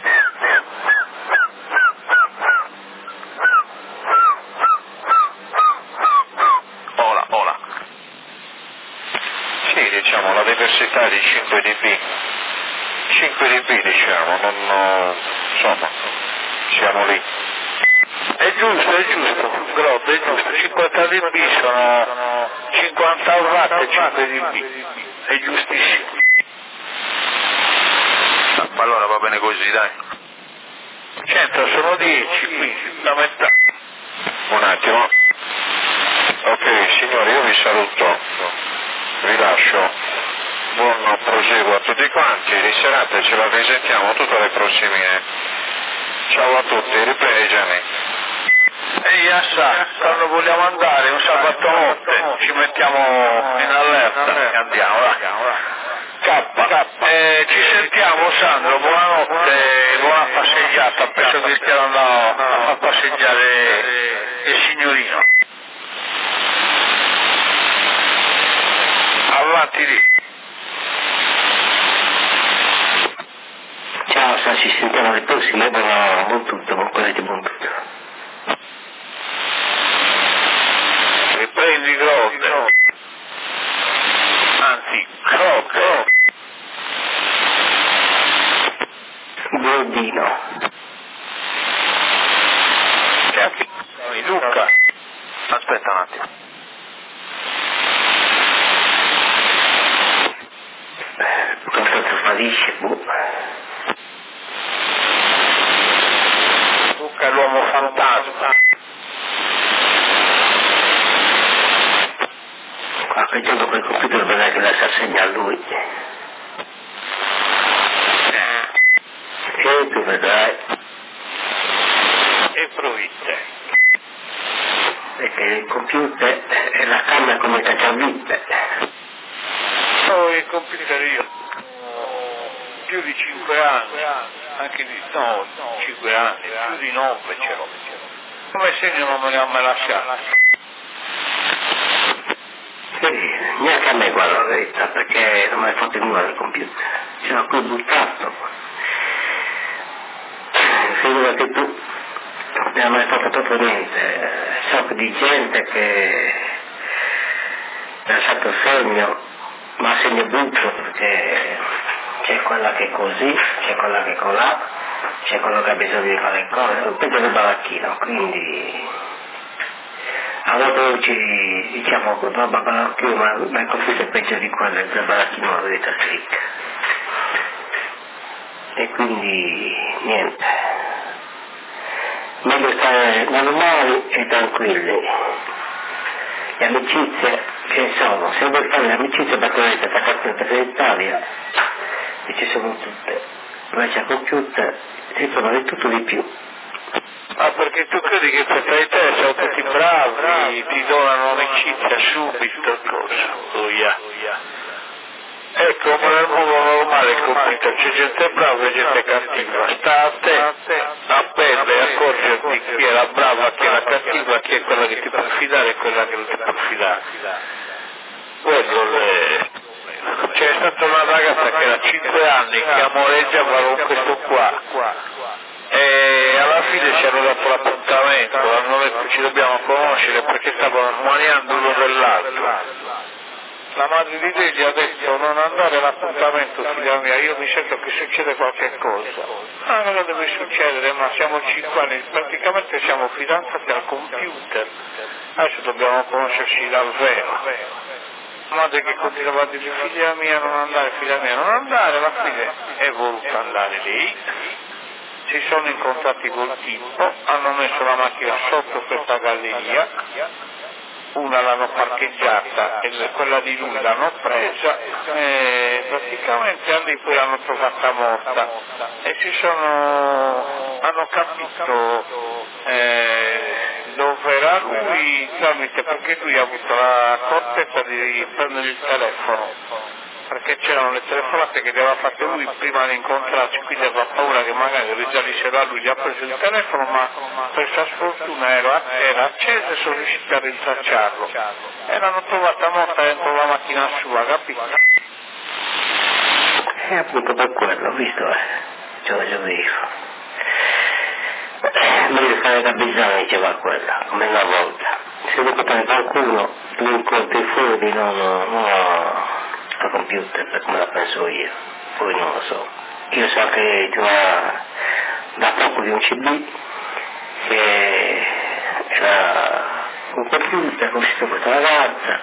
Ola. Sì, diciamo, la diversità di 5 dB. 5 dB diciamo, insomma, siamo lì. È giusto, Grob, è giusto, 50 dB sono 50 watt e 5 dB, è giustissimo. Ma allora va bene così, dai. 100 sono 10, quindi la metà. Un attimo. Ok, signori, io vi saluto, vi lascio, buon proseguo a tutti quanti, di serata ce la risentiamo tutte le prossime. Ciao a tutti, riprendi Gianni. Ehi Assa, quando vogliamo andare, un sabato notte, ci mettiamo in allerta e andiamo, va. Ci sentiamo Sandro, buonanotte, buona passeggiata, penso che stiamo andando a far passeggiare il signorino. Avanti lì. Ciao, ci sentiamo alle prossime, buon tutto, buon tutto. Riprendi Grotte. Anzi, Grotte. Brodino. Luca. Aspetta un attimo. Quanto fallisce, Luca è l'uomo fantasma. Qua quel giorno quel computer vedrai che lascia segno a lui. E tu vedrai. E fruite. Perché il computer è la canna come cacciavite. Il computer io più di 5 anni, anche di 5 anni, più di 9 ce l'ho. Come segno non me li ha mai lasciati. Sì, neanche a me guarda la verità, perché non mi hai fatto nulla del computer. Ce l'ho qui buttato. Figurati tu, non hai mai fatto proprio niente. So di gente che ha lasciato segno, ma segno brutto, perché c'è quella che è così, c'è quella che è colà, c'è quello che ha bisogno di fare cose, un peggio del baracchino, quindi a volte ci diciamo roba baracchino, ma il computer è peggio di quello del baracchino, la verità stricta. E quindi niente. Meglio stare normali e tranquilli. Le amicizie che sono, se vuoi fare le amicizie praticamente per l'Italia, e ci sono tutte, invece a computer si trova di tutto di più. Ma perché tu credi che per te sono tutti bravi, ti donano amicizia subito, cosa? Ecco, ma nel mondo normale computer c'è gente brava e gente cattiva, sta a te a pelle accorgerti chi è la brava, chi è la cattiva, chi è quella che ti può fidare e quella che non ti può fidare. C'è stata una ragazza che era 5 anni che amoreggiava con questo qua e alla fine ci hanno dato l'appuntamento, hanno detto ci dobbiamo conoscere perché stavano smaniando l'uno dell'altro. La madre di te gli ha detto non andare all'appuntamento figlia mia, io mi sento che succede qualche cosa. Ah, cosa deve succedere? Ma siamo 5 anni, praticamente siamo fidanzati al computer, adesso dobbiamo conoscerci dal vero. La madre che continuava a dire figlia mia non andare, alla fine è voluta andare lì. Si sono incontrati col tipo, hanno messo la macchina sotto questa galleria, una l'hanno parcheggiata e quella di lui l'hanno presa e praticamente lì poi l'hanno trovata morta e hanno capito dove era lui tramite, perché lui ha avuto l'accortezza di prendere il telefono, perché c'erano le telefonate che le aveva fatte lui prima di incontrarci, quindi aveva paura che magari risalisse da lui, gli ha preso il telefono, ma per sua sfortuna era acceso e sono riusciti a rintracciarlo e l'hanno trovata morta dentro la macchina sua, capito? E appunto per quello, visto, ce l'ho già visto. Meglio stare da bisogno, diceva quella, come una volta. Se devo portare qualcuno, lo incontri fuori, non al computer, come la penso io, poi non lo so. Io so che da poco di un CD che era un computer, ho visto questa ragazza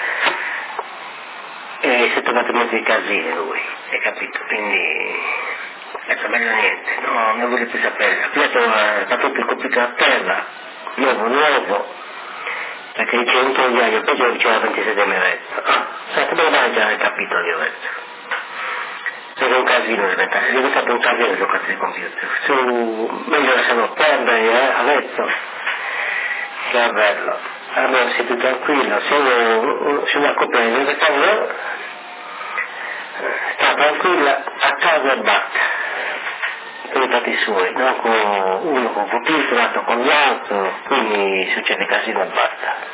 e si è trovato in mezzo ai casini lui, hai capito? Quindi ecco, meglio niente, no, non voglio più sapere. Ha piato tutto il computer a terra, nuovo, perché c'è un togliaio, poi c'era 27,5. Senti, dove già hai capito io ho detto. È un casino è diventato un casino il giocare di computer. Meglio lasciarlo perdere a letto, che è bello. Allora sei più tranquillo, se una coppia di giocatore sta tranquilla a casa e batte. Per i fatti suoi, non con uno con computer, l'altro con l'altro, quindi succede casino e basta.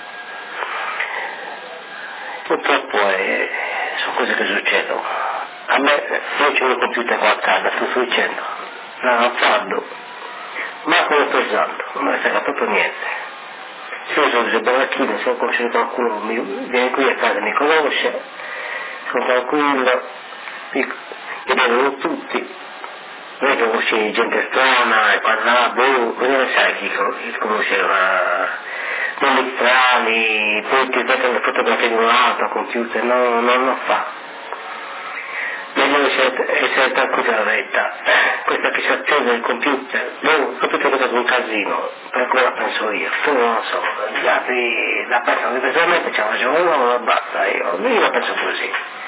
Purtroppo sono cose che succedono. A me non c'è un computer qua a casa, sto dicendo, l'hanno fatto, ma come pesando, non mi è stato proprio niente. Se io sono baracchino, se ho conosciuto qualcuno, viene qui a casa, mi conosce, sono tranquillo, mi vedono tutti, non è che conosci gente strana e parlava, cosa ne sai chi conosceva? Nomi strani, poi ti mettono le fotografie di un altro computer, non fa. Meglio essere tranquillo la verità. Questa che si accende il computer, non capite cosa è un casino, per come la penso io, tu non lo so, gli altri la pensano diversamente, c'è una giornata, non basta, io la penso così.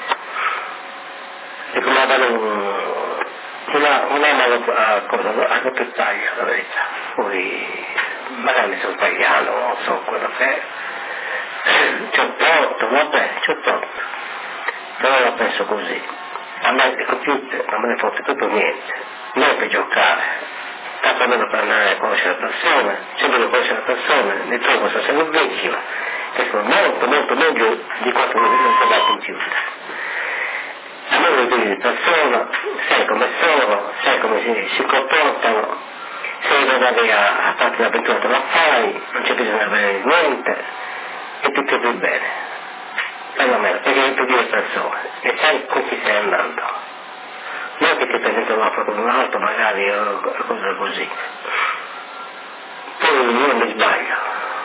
E come la danno non è una cosa a dettaglio la verità, poi magari mi sono sbagliato, non so quello che è, c'ho torto, vabbè, c'ho torto, però la penso così. A me il computer non me ne fotte proprio niente, non per giocare, tanto almeno per andare a conoscere le persone, se devo conoscere le persone, mi trovo se sono vecchio, che sono molto meglio di quanto non so dal computer. A me lo vedi di persona, sai come sono, sai come si comportano, se magari a parte l'avventura te la fai, non c'è bisogno di avere niente, e tutto più bene. Perlomeno, perché hai due persone e sai con chi stai andando. Non che ti presentano una foto di un altro, magari, o cose così. Poi non mi sbaglio.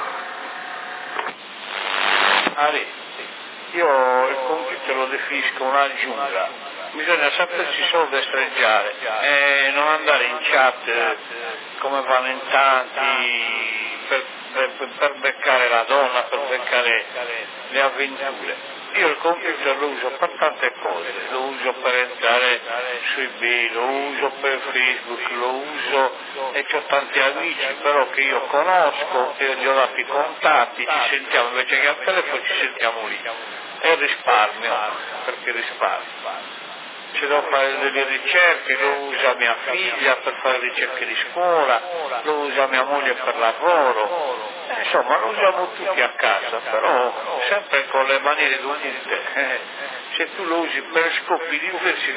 Ari, io il computer lo definisco una giungla. Bisogna sapersi solo destreggiare e non andare in chat come vanno in tanti per beccare la donna, per beccare le avventure. Io il computer lo uso per tante cose, lo uso per entrare sui eBay, lo uso per Facebook, lo uso e ho tanti amici però che io conosco e gli ho dato i contatti, ci sentiamo invece che al telefono ci sentiamo lì. E risparmio, perché risparmio. ci devo fare delle ricerche, lo usa mia figlia per fare ricerche di scuola, lo usa mia moglie per lavoro, insomma lo usiamo tutti a casa, però sempre con le maniere dovute. Se tu lo usi per scopi diversi,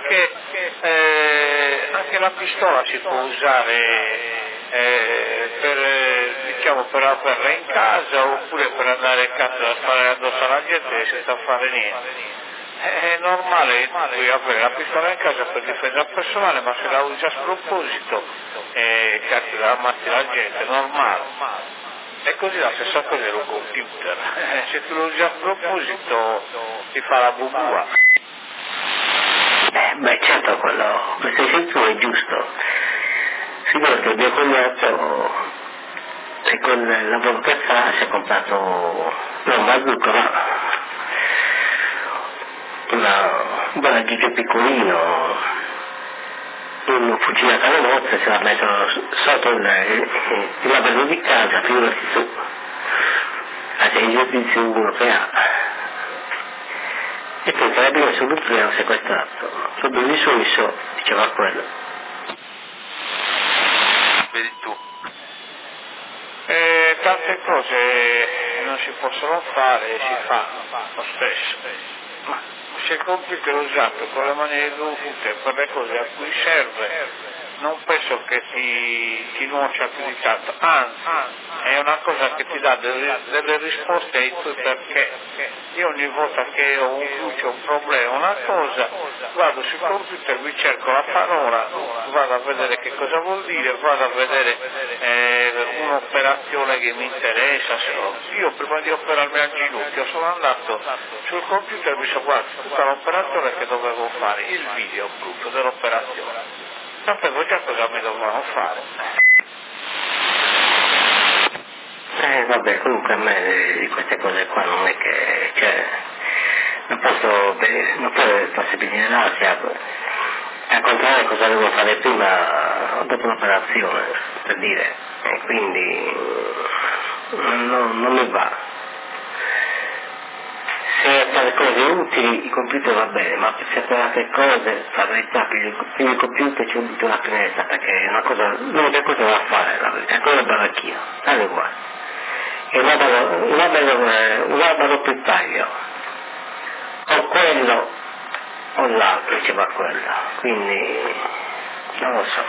anche la pistola si può usare per averla in casa oppure per andare in casa a fare addosso alla gente senza fare niente. È normale puoi avere la pistola in casa per difesa personale, ma se la usi a sproposito cazzo ammazzi la gente, è normale. E così la stessa cosa è un computer, se tu lo usi a sproposito ti fa la bubua. Beh certo, questo esempio è giusto. Figurati che il mio cognato con il lavoro che fa si è comprato un bazooka, un bagaglio piccolino, un fucile a canonozza, se l'ha messo sotto il lavello di casa, figurati su, a 6 giudizi uno che ha. E poi i carabinieri subito l'hanno sequestrato, subito di suo diceva quello. Vedi tu. Tante cose non si possono fare, si fanno lo stesso. Ma se il computer è usato con le maniere dovute per le cose a cui serve, non penso che ti nuocia più di tanto, anzi è una cosa che ti dà delle risposte ai tuoi perché. Io ogni volta che ho un cruccio, un problema, una cosa, vado sul computer, mi cerco la parola, vado a vedere che cosa vuol dire, vado a vedere un'operazione che mi interessa. Io prima di operarmi al ginocchio sono andato sul computer e mi sono guardato tutta l'operazione che dovevo fare, il video appunto dell'operazione. Sapevo già cosa mi dovevano fare. Vabbè, comunque a me di queste cose qua non è che, non posso venire l'ansia a controllare cosa devo fare prima o dopo l'operazione, per dire, e quindi non mi va. Se fare cose utili il computer va bene, ma per fare altre cose, la verità, per il computer c'è una finestra, perché è una cosa, l'unica cosa da fare, la verità, è quello del baracchino, tale uguale. E un albero più taglio, o quello o l'altro, diceva quello, quindi non lo so.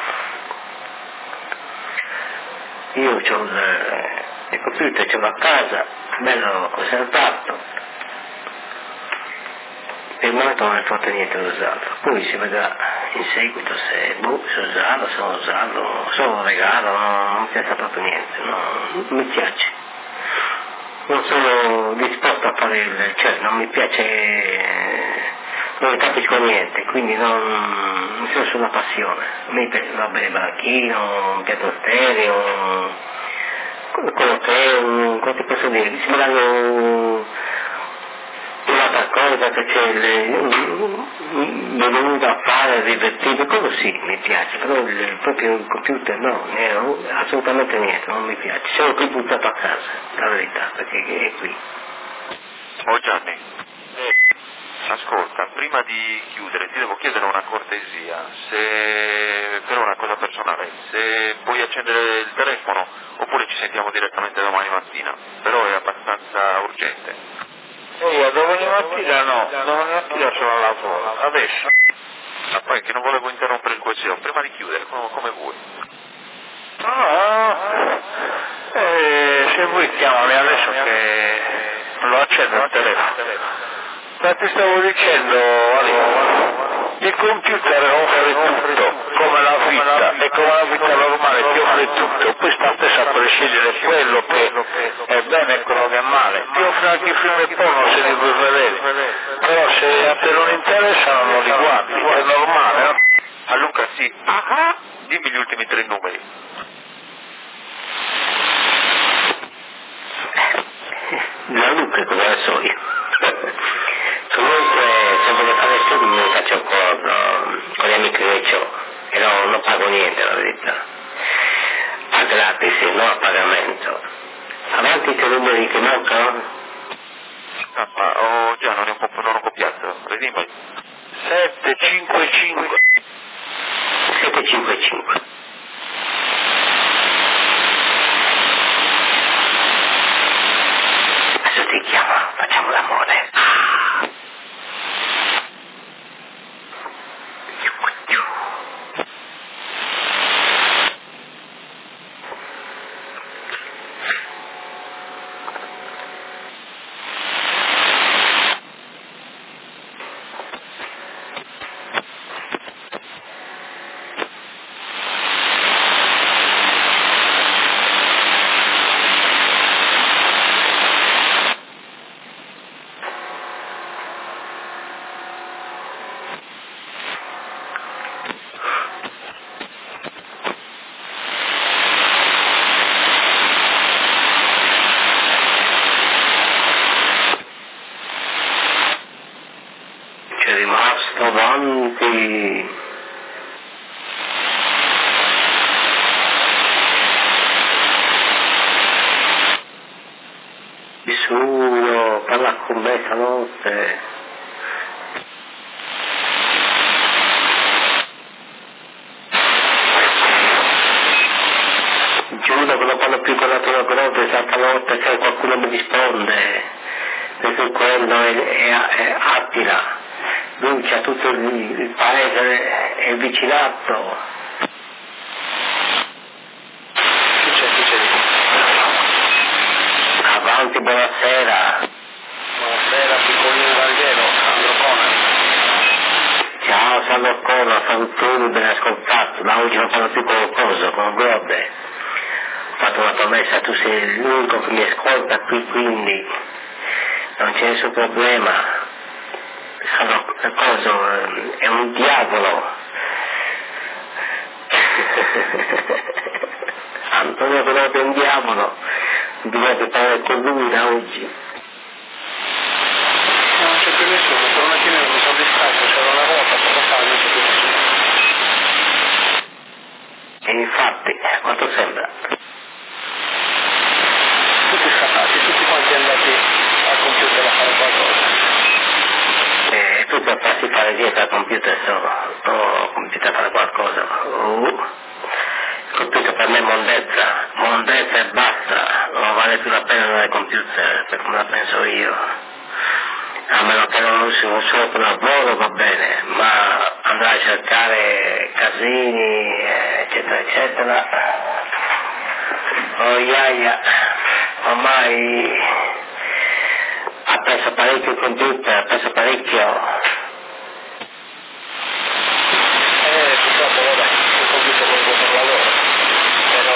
Io ho il computer, ce l'ho a casa, bello conservato, per il momento non è fatto niente da usarlo, poi si vedrà in seguito se usarlo, se non usarlo, se lo regalo, non mi interessa proprio niente, non mi piace. Non sono disposto a fare non mi piace, non ne capisco niente, quindi non sono sulla passione. Mi va bene il baracchino, un piatto stereo, quello che è, come ti posso dire, mi sembrano un'altra cosa che c'è venuto a fare, divertire, quello sì, mi piace, però proprio il computer no, assolutamente niente, non mi piace, sono qui buttato a casa, la verità, perché è qui. Oh Gianni, ascolta, prima di chiudere ti devo chiedere una cortesia, per una cosa personale, se puoi accendere il telefono oppure ci sentiamo direttamente domani mattina, però è abbastanza urgente. Domani mattina no, domani mattina sono al lavoro, adesso. Ma poi che non volevo interrompere il quesito, prima di chiudere, come vuoi. Se vuoi chiamami adesso che lo accendo il telefono. Ma ti stavo dicendo, il computer offre tutto, come la vita, e come la vita normale ti offre tutto, poi sta stessa per scegliere quello che è bene e quello che è male. Ti offre anche i film e porno se li vuoi vedere, però se a te non interessano non li guardi, è normale, no? A Luca sì, dimmi gli ultimi 3 numeri. La Luca come al solito. Comunque se voglio fare studi mi faccio con gli amici che ho e non pago niente la verità, a gratis, non a pagamento. Avanti i numeri che mancano? Ma già non ho copiato, ridimmi. 755. 755. Adesso ti chiama, facciamo l'amore. Avanti. Nessuno parla con me stanotte. Giuro che non parlo più con la tua grotta stanotte, che qualcuno mi risponde, perché quello è Attila. Lui c'ha tutto il paese e il vicinato. Chi c'è di Avanti, buonasera. Buonasera, piccolino Valdiero, Sandro Conan. Ciao Sandro Conan, salutoni, ben ascoltato. Da oggi non parlo più con il coso, con il Gode. Ho fatto una promessa, tu sei l'unico che mi ascolta qui, quindi non c'è nessun problema. Il coso è un diavolo. Antonio Conote è un diavolo, bisogna parlare con lui da oggi. Non c'è più nessuno, per un attimo mi sono distratto, c'era una volta, poco fa, non c'è più nessuno. E infatti, quanto sembra? Tutti scappati, tutti quanti andati al computer a fare qualcosa. Tu per farsi fare dietro al computer solo, o computer a fare qualcosa. Il computer per me è mondezza e basta, non vale più la pena andare al computer, per come la penso io. A meno che non usi un solo per lavoro va bene, ma andare a cercare casini, eccetera, eccetera. Oh iaia, ormai ha preso parecchio il computer, ha preso parecchio. Purtroppo vabbè, il computer non può per lavoro, però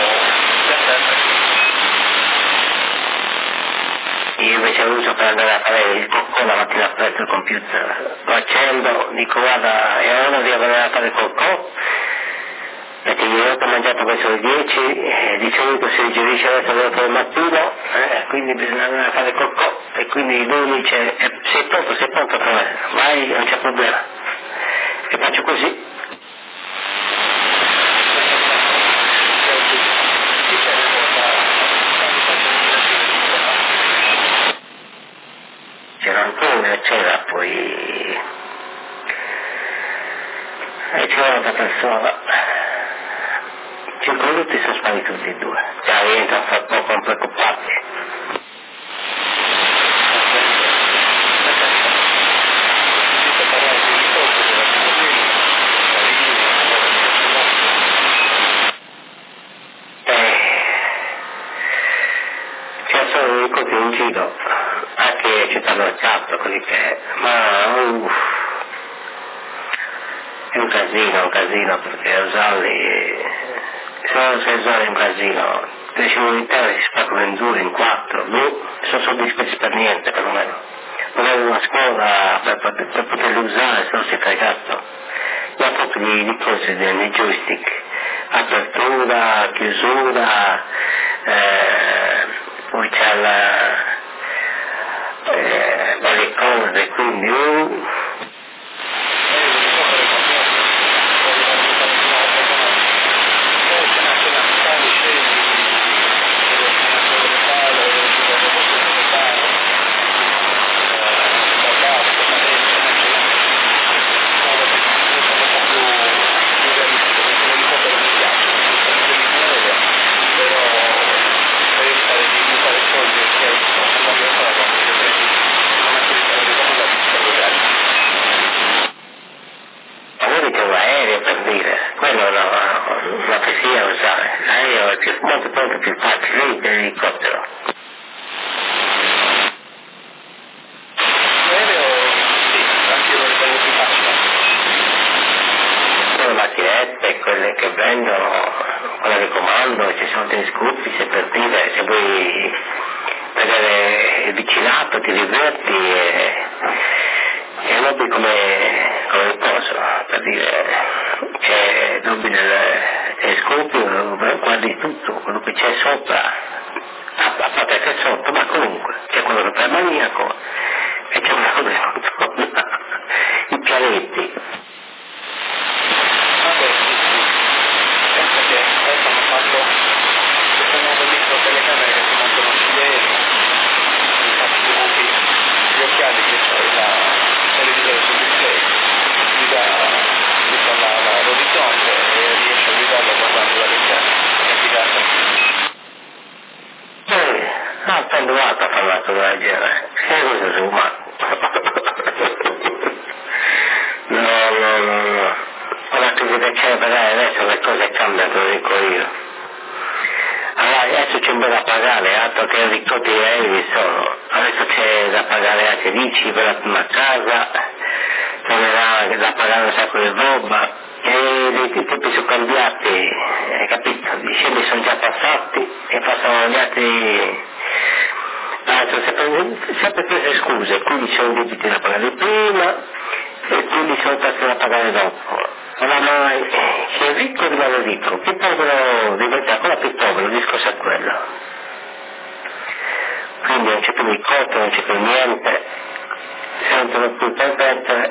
Io invece lo uso per andare a fare il coccò la mattina presto il computer. Lo accendo, dico guarda, è ora di andare a fare il coccò, perché ieri ho mangiato verso le 10, di solito si digerisce verso le 8 del mattino, quindi bisogna andare a fare il coccò, e quindi lui mi dice sei pronto per me, vai, non c'è problema. E faccio così. C'era Antonio, c'era poi e c'era un'altra persona. 5 minuti sono spariti tutti e due. Già rientra fra poco preoccupati. C'è solo un incontro in giro, anche città mercato, così che, ma è un casino perché usarli, se non sai usare un casino, le comunità si spaccano in 2, in 4, sono soddisfatti per niente perlomeno. Non avevo una scuola per poterli usare, se non si è fregato. Ma proprio di cose, di joystick, apertura, chiusura, poi c'è varie cose, quindi quello la pessia lo sa, l'aereo è molto più facile, lei l'elicottero. L'aereo sì, anche io lo ritengo più facile. Sono macchinette, quelle che vendono, quelle di comando, ci sono dei scoop, se per dire, se vuoi vedere il vicinato ti diverti e lobby come riposo, per dire, c'è lobby del telescopio, guardi tutto, quello che c'è sopra, a parte che è sotto, ma comunque, c'è quello che fa il maniaco e c'è quello che controlla i pianeti. Vabbè, sì. Pensa che adesso hanno fatto questo nuovo micro telecamere che si montano sugli aerei, infatti tu monti gli occhiali che c'è il televisore sul display, guida l'orizzonte e riesce a guidarlo guardando dall'interno, è figata. Prendo un'altra parlato della genere, che cosa su, ma no, con l'attività cerebrale adesso le cose cambiano, te lo dico io. Allora adesso c'è un po' da pagare, altro che ricotti aerei sono, adesso c'è da pagare anche l'ICI per la prima casa, tornerà da pagare un sacco di roba, e i tempi sono cambiati, hai capito? I scemi sono già passati e passano gli altri, sempre prese scuse, quindi sono debiti da pagare prima e quindi sono tasse da pagare dopo. Oramai chi è ricco rimane ricco, chi è povero diventa ancora più povero, il discorso è quello. Quindi non c'è più ricordo, non c'è più niente, sentono più permettere,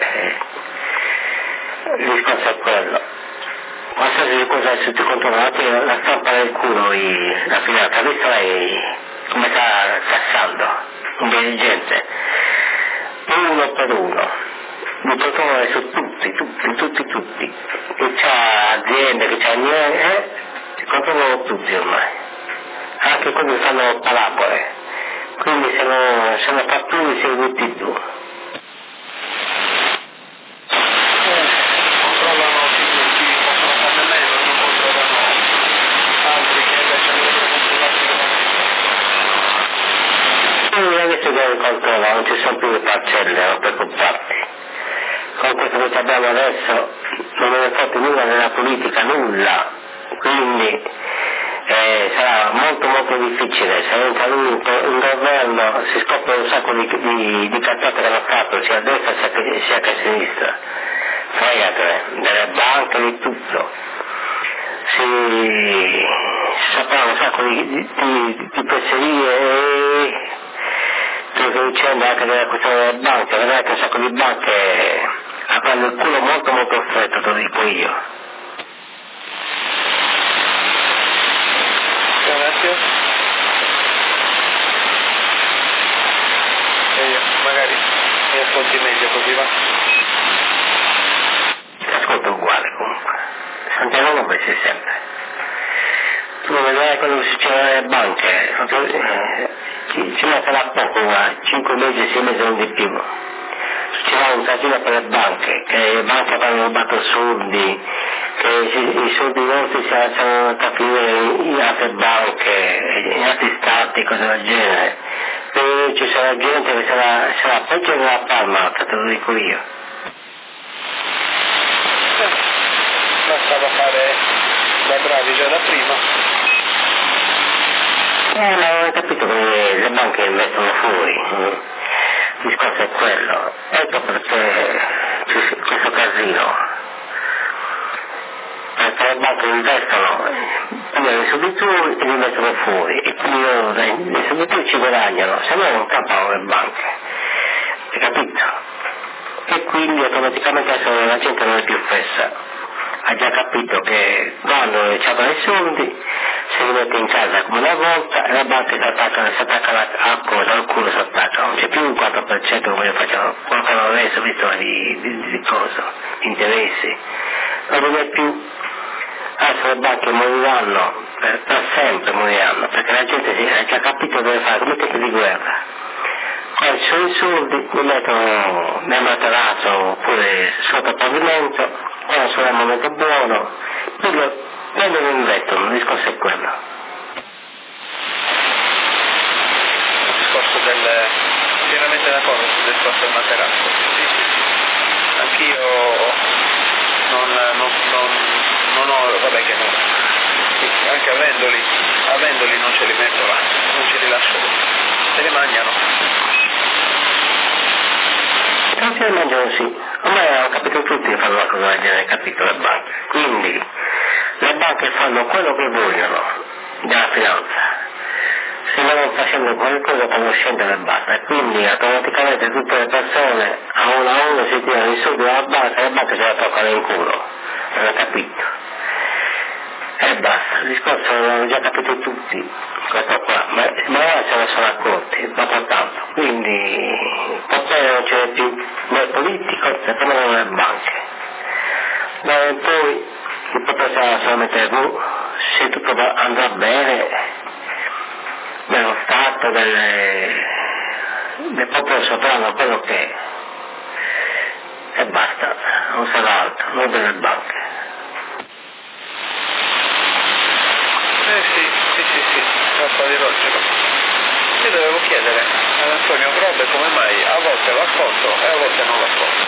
il discorso è quello. Qualsiasi cosa è tutti controllati, la stampa del culo, la finanza, visto lei come sta tassando un dirigente, uno per uno, mi controlla su tutti, che c'ha aziende, che c'ha niente, si controllano tutti ormai, anche quelli che fanno parabole, quindi sono fattori seguiti tu. Controllano chi possono farne meno, non controllano altri che invece non devono controllare. Adesso che il controllo, non ci sono più le parcelle, non preoccuparti. Con questo che abbiamo adesso non è fatto nulla nella politica, nulla, quindi sarà molto difficile, se entra lui in governo si scopre un sacco di cazzate che hanno fatto sia a destra sia che a sinistra, fregatene, delle banche, di tutto, si saprà un sacco di fesserie. Sto dicendo anche della questione delle banche, vedete un sacco di banche avranno il culo molto stretto, te lo dico io. Grazie. E io, magari mi ascolti meglio così va. Ti ascolto uguale comunque. Santiago non pensi sempre. Tu non vedrai quello che succede nelle banche, ci metterà poco, 5 mesi, 6 mesi non di più. Succederà un casino per le banche, che le banche avranno rubato soldi, che i soldi nostri si saranno andati a finire in altre banche, in altri stati, cose del genere. E ci sarà gente che sarà peggio della palmata, te lo dico io. Bastava fare da bravi già da prima. Ma non ho capito che le banche mettono fuori, il discorso è quello, ecco perché c'è questo casino, perché le banche investono, prendono i soldini e li mettono fuori, e quindi loro i soldini ci guadagnano, se no non campano le banche, hai capito? E quindi automaticamente adesso la gente non è più fessa. Ha già capito che quando ci avrà i soldi si rimette in casa come una volta e le banche si attaccano a cosa, al culo si attaccano, non c'è più il 4% come facciano adesso, visto di cosa, di interessi, non è più, adesso le banche moriranno, per sempre moriranno, perché la gente ha già capito dove fare, come tempi di guerra. Quando ci sono i soldi li mettono nel materasso oppure sotto il pavimento, quando sarà il momento buono Quello non detto, il discorso è quello. Il discorso pienamente d'accordo sul discorso del materasso. Sì. Anch'io non ho, vabbè che no, anche avendoli non ce li metto là, non ce li lascio, se li mangiano. Non se li mangiano sì, ormai hanno capito tutti che fanno una cosa del genere, capito le banche, quindi le banche fanno quello che vogliono della finanza, se vanno facendo qualcosa fanno scendere e basta, e quindi automaticamente tutte le persone a uno si tirano i soldi dalla banca e le banche se la toccano in culo, non ho capito. E basta, il discorso l'hanno già capito tutti, questo qua, ma ora se ne sono accorti, dopo tanto, quindi il potere non ce n'è più, nel politico se prendono le banche, ma poi il potere sarà solamente se tutto andrà bene, dello Stato, del popolo sovrano, quello che è, e basta, non sarà altro, non delle banche. Sì, un po' di logico. Io dovevo chiedere ad Antonio Grobe come mai a volte lo ascolto e a volte non lo ascolto.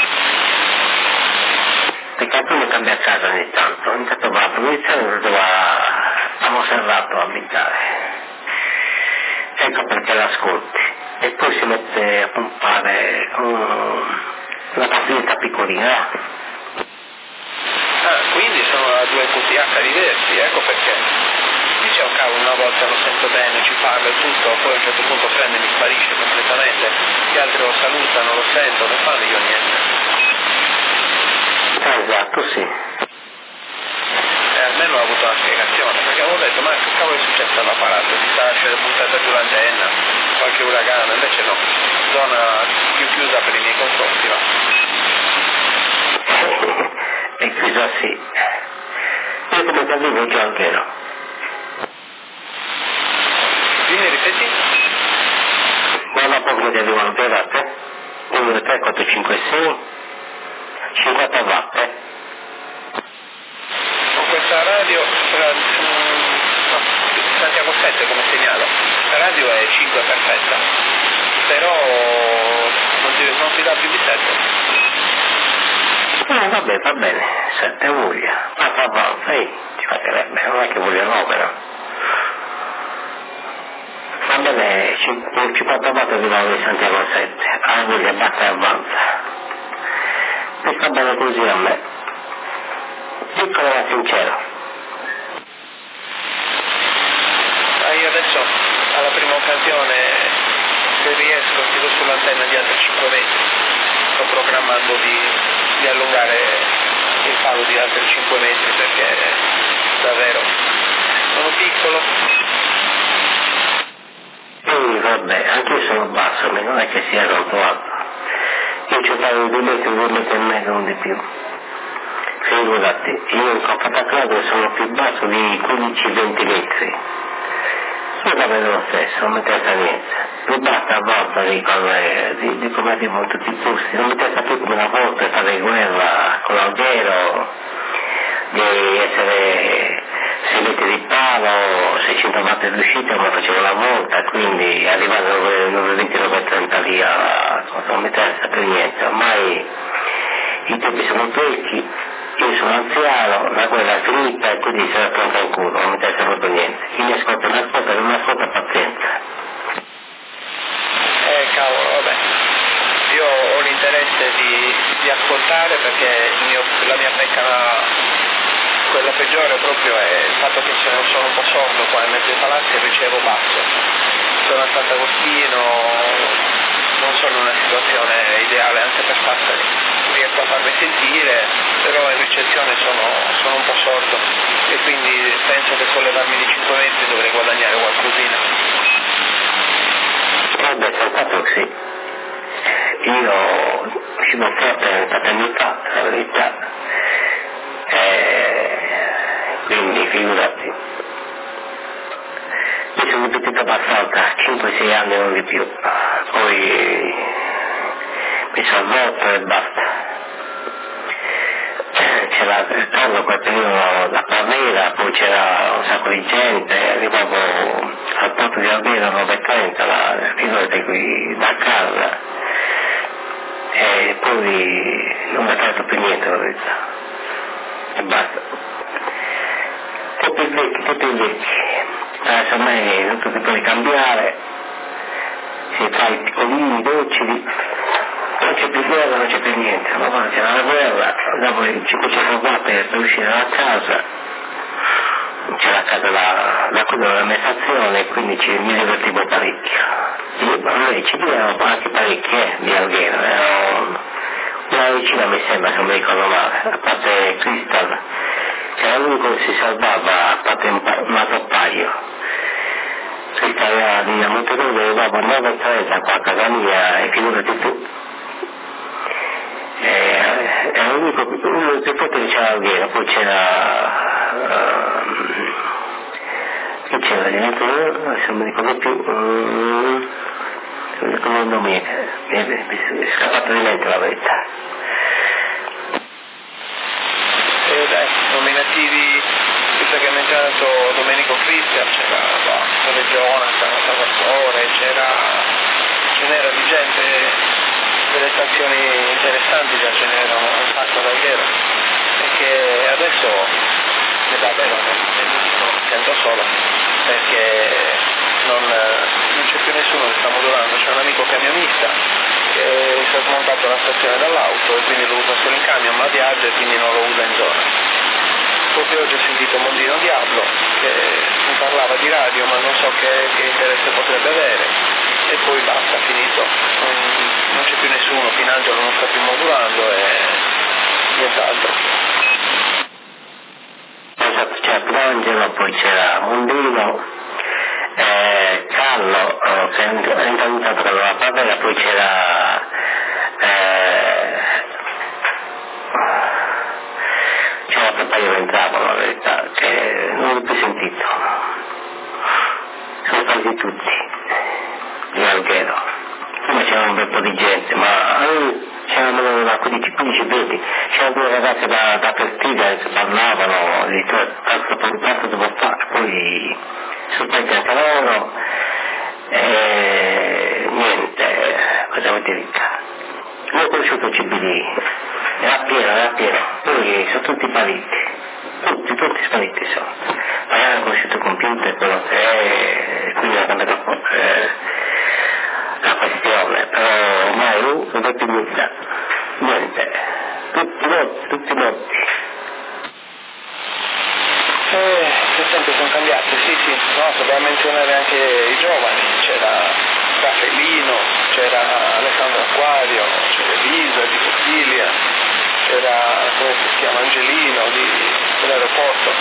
Perché Antonio cambia casa ogni tanto va a Provenzano, un tanto va a Monserrato a abitare. Ecco perché l'ascolti. E poi si mette a pompare una partita piccolina. Quindi sono da due QTH diversi, ecco perché. Dice un cavolo, una volta lo sento bene, ci parlo e tutto, poi a un certo punto prende e mi sparisce completamente, gli altri lo salutano, lo sentono, non fanno io niente. Esatto, sì. Almeno ho avuto una spiegazione, perché avevo detto, ma che cavolo è successo all'apparato? Si sta buttata giù l'antenna, qualche uragano, invece no, zona più chiusa per i miei confronti, va. E chiusa sì. Io come ti avevo già anche no. Quindi ripeti? Guarda poco che arrivano per watt, 1, 3, 4, 5, 6, 50 watt. Con questa radio, Santiago 7 come segnalo, la radio è 5 perfetta, però non ti dà più di 7. Vabbè, va bene, 7 voglia, va, ci fatterebbe, non è che voglio 9, no? Va bene, 50 watt arrivano di Santiago 7, a voglia basta e avanza. E sta bene così a me. Piccolo ma sincero. Io adesso, alla prima occasione, se riesco, tiro sull'antenna di altri 5 metri. Sto programmando di allungare il palo di altri 5 metri perché davvero sono piccolo. Vabbè, anche io sono basso, ma non è che sia tanto alto. Io ci fare 2 metri e mezzo, non di più. Figurati, io in Coppa da Claudio sono più basso di 15-20 metri. Io la vedo lo stesso, non mi interessa niente. Mi basta a volte di come arrivano tutti i posti, non mi interessa più come una volta fare guerra con l'alghero, di essere 6 metri di palo, 600 watt di uscita come facevo una volta, quindi arrivare a 9,20-9,30 lì non mi interessa più niente, ormai i tempi sono vecchi, io sono anziano, la guerra è finita e quindi se la pronta in culo, non mi interessa proprio niente. Chi mi ascolta mi ascolta, non mi ascolta pazienza. Cavolo, vabbè. Io ho l'interesse di ascoltare perché la mia pecca, quella peggiore proprio è il fatto che sono un po' sordo qua in mezzo ai palazzi e ricevo basso. Sono a Sant'Agostino, non sono in una situazione ideale anche per Sassari, riesco a farmi sentire, però in ricezione sono un po' sordo e quindi penso che con levarmi di 5 metri dovrei guadagnare qualcosina. Vabbè, soltanto sì. Io uscivo forte 7 anni fa, la verità, quindi figurati. Mi sono ripetuto abbastanza, 5-6 anni non di più, poi mi sono rotto e basta. C'era Carlo quel periodo da Parnera, poi c'era un sacco di gente, arrivavo al porto di Almeno alle 9:30, la figurati qui da casa, e poi non mi ha fatto più niente la verità, e basta. Tutti vecchi, adesso ormai tutto si può cambiare, si fa i piccolini, docili, non c'è più guerra, non c'è più niente, ma quando c'era la guerra, dopo il 504 per uscire dalla casa, c'era a casa la cura dell'amministrazione, quindi mi divertivo parecchio. Noi ci divano anche parecchie di Alghero, una vicina mi sembra, se non mi ricordo male, a parte Crystal, c'era l'unico che si salvava, a parte un altro paio. Crystal era di Monterosa, arrivava a 9:30 qua a casa mia, e figurati tu. Era l'unico che poi c'era Alghero, poi che c'era dentro, adesso non mi ricordo più, non mi ricordo il nome, mi è scappato di mente la verità. Dai, nominativi, visto che ha menzionato Domenico Cristian, c'era Sole Jonathan, Salvatore, ce n'era di gente, delle stazioni interessanti, già ce n'erano un sacco da Alghero, e che adesso vabbè, sento solo, perché non c'è più nessuno che sta modulando, c'è un amico camionista che si è smontato la stazione dall'auto e quindi lo usa solo in camion, ma viaggia e quindi non lo usa in zona. Proprio oggi ho sentito Mondino Diablo che mi parlava di radio, ma non so che interesse potrebbe avere, e poi basta, finito, non c'è più nessuno, Pinangelo non sta più modulando e nient'altro. C'era Pinangelo, poi c'era Mondino, Carlo che è intanto con la Pavera, poi c'era un paio che entravano, la verità, che non l'ho più sentito, sono quasi tutti di Alghero, come c'era un bel po' di gente, ma c'erano 15 vedi, c'erano due ragazze da Pertiga che parlavano di tanto dopo fare, poi sono poi anche loro, e niente, cosa vuol dire? Non ho conosciuto il CBD, era pieno, poi sono tutti spariti, tutti spariti sono. Magari hanno conosciuto il computer, quello che è, quindi ha cambiato la questione, però ormai non è più niente, tutti morti. Le tempi sono cambiati, sì, no, dobbiamo menzionare anche i giovani, c'era Raffaellino, c'era Alessandro Acquario, c'era Elisa di Costilia, c'era, come si chiama, Angelino dell'aeroporto.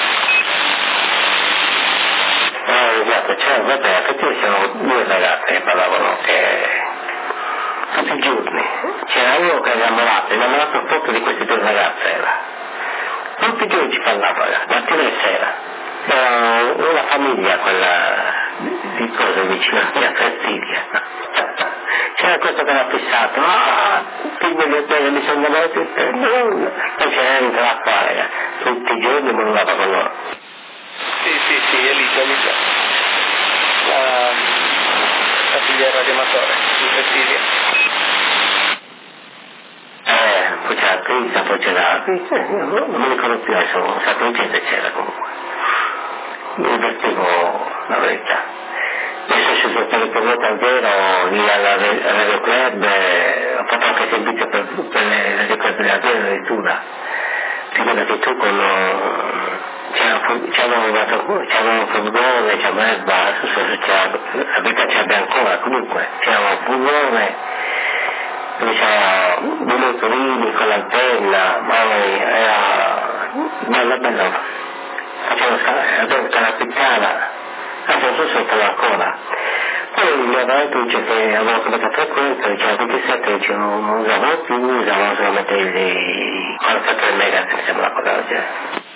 Esatto, effettivamente c'erano due ragazze che parlavano tutti i giorni, c'era uno che era innamorato proprio di queste due ragazze, tutti i giorni ci parlava, mattina e sera. Era una famiglia quella di cose vicino a mia Fertilia. C'era questo che era fissato, figlio di bene, mi sono innamorati, poi c'era entrato qua, tutti i giorni mollava con loro. Sì, Elisa, la figlia del radioamatore di Fertilia. Poi c'era Crisa, poi c'era, non mi ricordo più adesso, un sacco di gente c'era comunque. Mi divertivo, la verità. Io sono sceso per il progetto Alghero, lì all'Aero Club, ho fatto anche servizio per le Radio Club dell'Alghero addirittura. Figurati tu c'era un furgone, c'era Erba, la vita c'era ancora, comunque c'era un furgone, dove c'era due motorini con l'antenna, era bello. Facevano la pizzata, non so se lo ancora. Poi mi aveva detto che avevo cambiato frequenza, diceva 27, dice non usavano più, usavano solamente i 43 MHz, mi sembra una cosa del genere.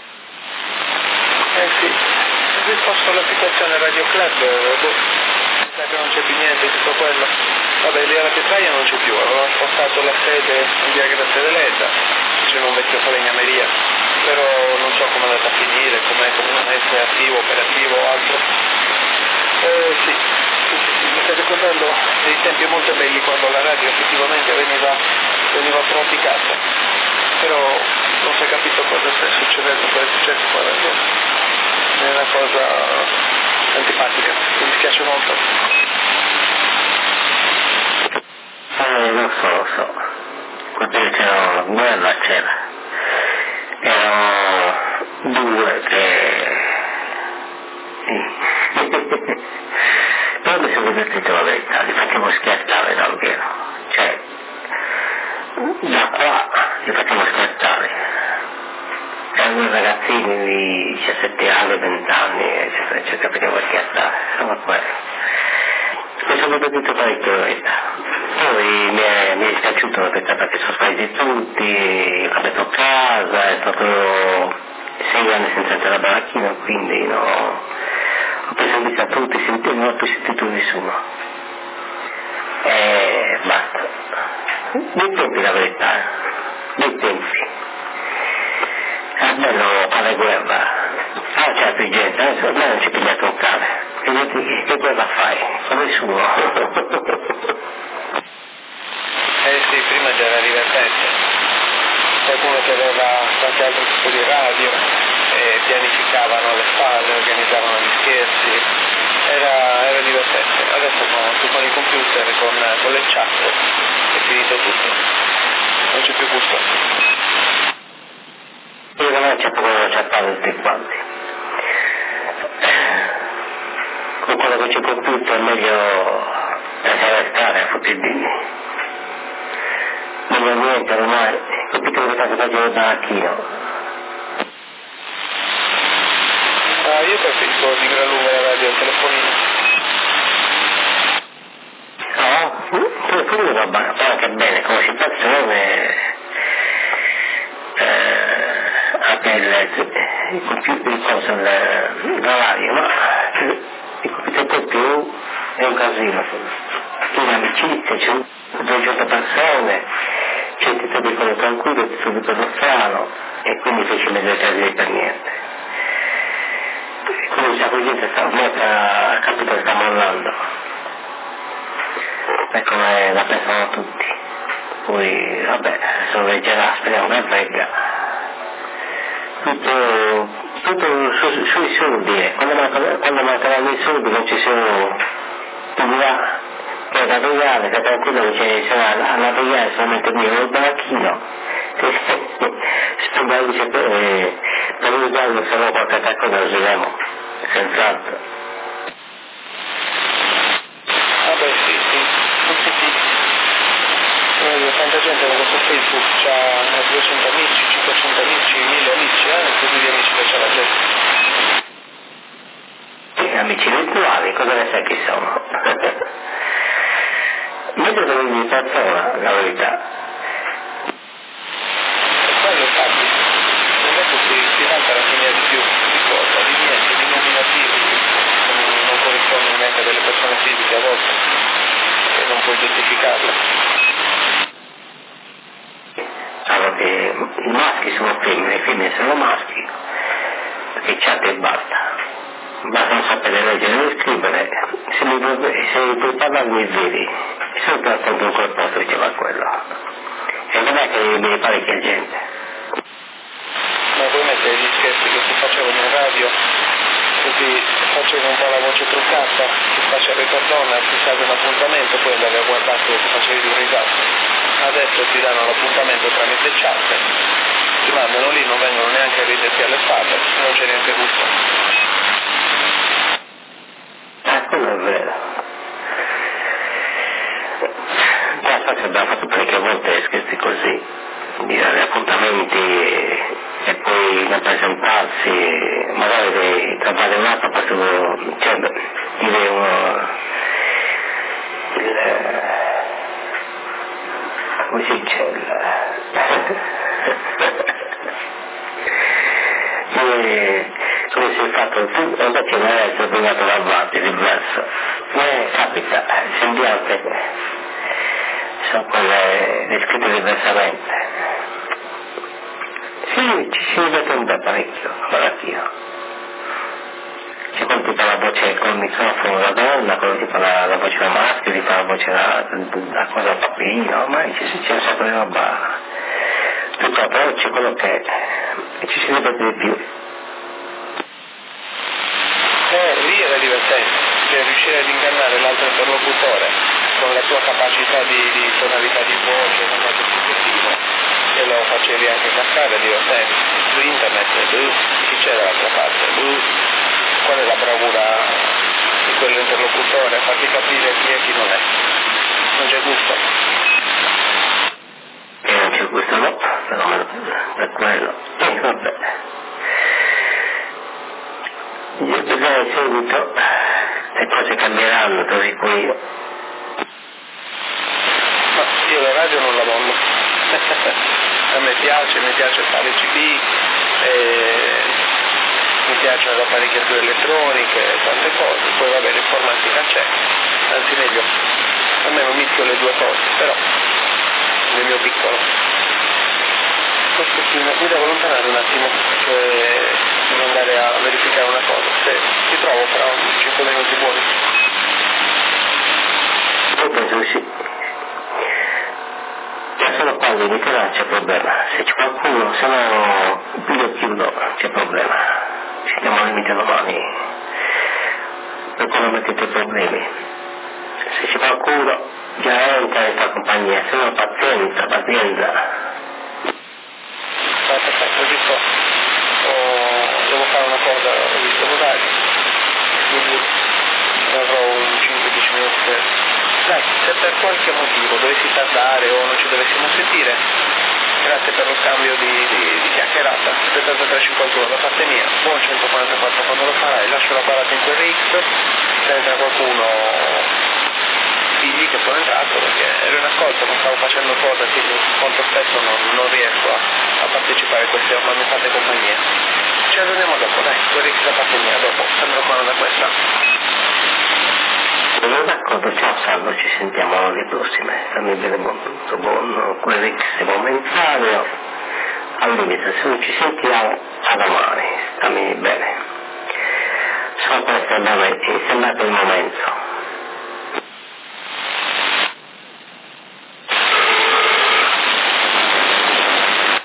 Sì, ho risposto l'applicazione Radio Club, che non c'è più niente, tutto quello. Vabbè, lì alla Pietraia non c'è più, avevano spostato la sede in via Grazia Deledda, c'era un vecchio falegnameria. però non so come è andata a finire, come non essere attivo, operativo o altro. Sì, mi sto ricordando dei tempi molto belli quando la radio effettivamente veniva praticata, però non si è capito cosa sta succedendo, cosa è successo qua adesso. È una cosa antipatica, mi dispiace molto. Lo so, perché c'era una guerra, erano due che... Però mi sono divertito la verità, li facevo scherzare davvero, cioè da qua li facevo scherzare. Erano ragazzini di 17 anni, 20 anni, eccetera, facevo scherzare, insomma quello. Mi sono divertito parecchio la verità. Poi mi è dispiaciuto perché sono spariti tutti, ho abitato a casa, è stato 6 anni senza entrare alla baracchina, quindi no, ho preso in vista tutti, non ho più sentito nessuno. E basta. Dei tempi la verità, dei tempi. È bello fare guerra, c'è più gente, adesso ormai non ci piglia toccare. Che guerra fai? Con nessuno. Sì, prima già era divertente, qualcuno che aveva qualche altro tipo di radio e pianificavano le spalle, organizzavano gli scherzi, era divertente. Adesso con i computer, con le chat è finito tutto, non c'è più gusto. Io non c'è poco chattare tutti quanti. Con quello che c'è computer è meglio lasciare stare a fottidini. Non è niente ormai, capito che cosa facevo da macchino. Io preferisco di gran lunga la radio al telefonino. No? Il telefonino va anche bene, come situazione, anche il computer, la radio, ma il computer per più è un casino. In amicizia, c'è 200 persone, c'è tutto di quello tranquillo, tutto di quello strano, e quindi feci mezzo casino per niente. Quindi un sacco di gente ha capito che sta mollando. E come la pensano tutti. Poi, vabbè, sono leggerà, speriamo che venga. Tutto sui soldi, quando mancheranno i soldi non ci sono più là. Che da pagare, che tranquillo che sarà alla pagare solamente il mio baracchino, spendere per usarlo se no qualche cosa lo useremo, senz'altro. Vabbè sì. Tanta gente con questo Facebook c'ha 200 amici, 500 amici, 1000 amici, così di amici che c'ha la gente. Amici virtuali, cosa ne sai che sono? Meglio che di persona, la verità. E quello infatti, adesso si tratta alla fine di più di cosa, di niente, di nominativi, non corrispondono neanche a delle persone fisiche a volte, e non puoi giustificarle. Allora che i maschi sono femmine, le femmine sono maschi, perché chat e basta. Basta non sapere leggere e scrivere, se puoi parlare mi vedi, sono racconto un colpo diceva quello. E non è che mi parecchia gente. Ma voi mettete gli scherzi che si facevano in radio, così facevo un po' la voce truccata, si faceva il perdona, si salva un appuntamento, poi andavi a guardare quello che facevi un risato. Adesso ti danno l'appuntamento tramite chat, ti mandano lì, non vengono neanche a riderti alle spalle, non c'è neanche gusto. Quello è vero. Abbiamo fatto parecchie volte scherzi così, di dare appuntamenti e poi non presentarsi, magari tra padre e un'altra facevo, cioè dire come si dice, come si è fatto tu, e invece non è tornato davanti, diverso. Capita, sembiante, sono quelle descritte diversamente. Sì, ci si ripete un bel parecchio la mattina. C'è quello che fa la voce col microfono da donna, quello che fa la voce da maschio, che fa la voce da cosa papino, ormai c'è un sacco di roba, tutto a voce, quello che è, e ci si ripete di più. Lì era divertente, cioè riuscire ad ingannare l'altro interlocutore con la tua capacità di tonalità di voce, con il suggestivo, e lo facevi anche cascare, divertente. Su internet, chi c'è dall'altra parte? Qual è la bravura di quell'interlocutore? Farti capire chi è e chi non è. Non c'è gusto. Non c'è gusto, no, però per quello. Vabbè. Io vedrò in seguito, le cose cambieranno, te lo dico io. Ma io la radio non la mollo. A me piace fare CD, mi piacciono le apparecchiature elettroniche, tante cose, poi vabbè l'informatica c'è, anzi meglio, almeno mischio le due cose, però nel mio piccolo. Mi devo allontanare un attimo, cioè devo andare a verificare una cosa, se ti trovo fra 5 minuti buoni. Io penso che sì. Già solo quando inizierà c'è problema, se c'è qualcuno, se no io chiudo, c'è problema. Ci stiamo al limite domani, per quello mettete problemi. Se c'è qualcuno già entra in sta compagnia, se no pazienza. Aspetta, dico, devo fare una cosa, ho visto l'orario, quindi avrò un 5-10 minuti. Dai, se per qualche motivo dovessi tardare o non ci dovessimo sentire, grazie per lo scambio di chiacchierata. 7351 da parte mia, buon 144 quando lo farai, lascio la parata in QRX, se entra qualcuno digli che sono entrato perché ero in ascolto, non stavo facendo cose, quindi molto spesso non riesco a partecipare a queste, ma mi fate compagnia. Ci aggiorniamo dopo, dai, QRX da parte mia, dopo, sembra qua da questa. Sono d'accordo, ciao Salvo, ci sentiamo alle prossime, stammi bene, buon tutto, buon QRX momentaneo, al limite, se non ci sentiamo a domani, stammi bene. Solo questo è sembrato il momento.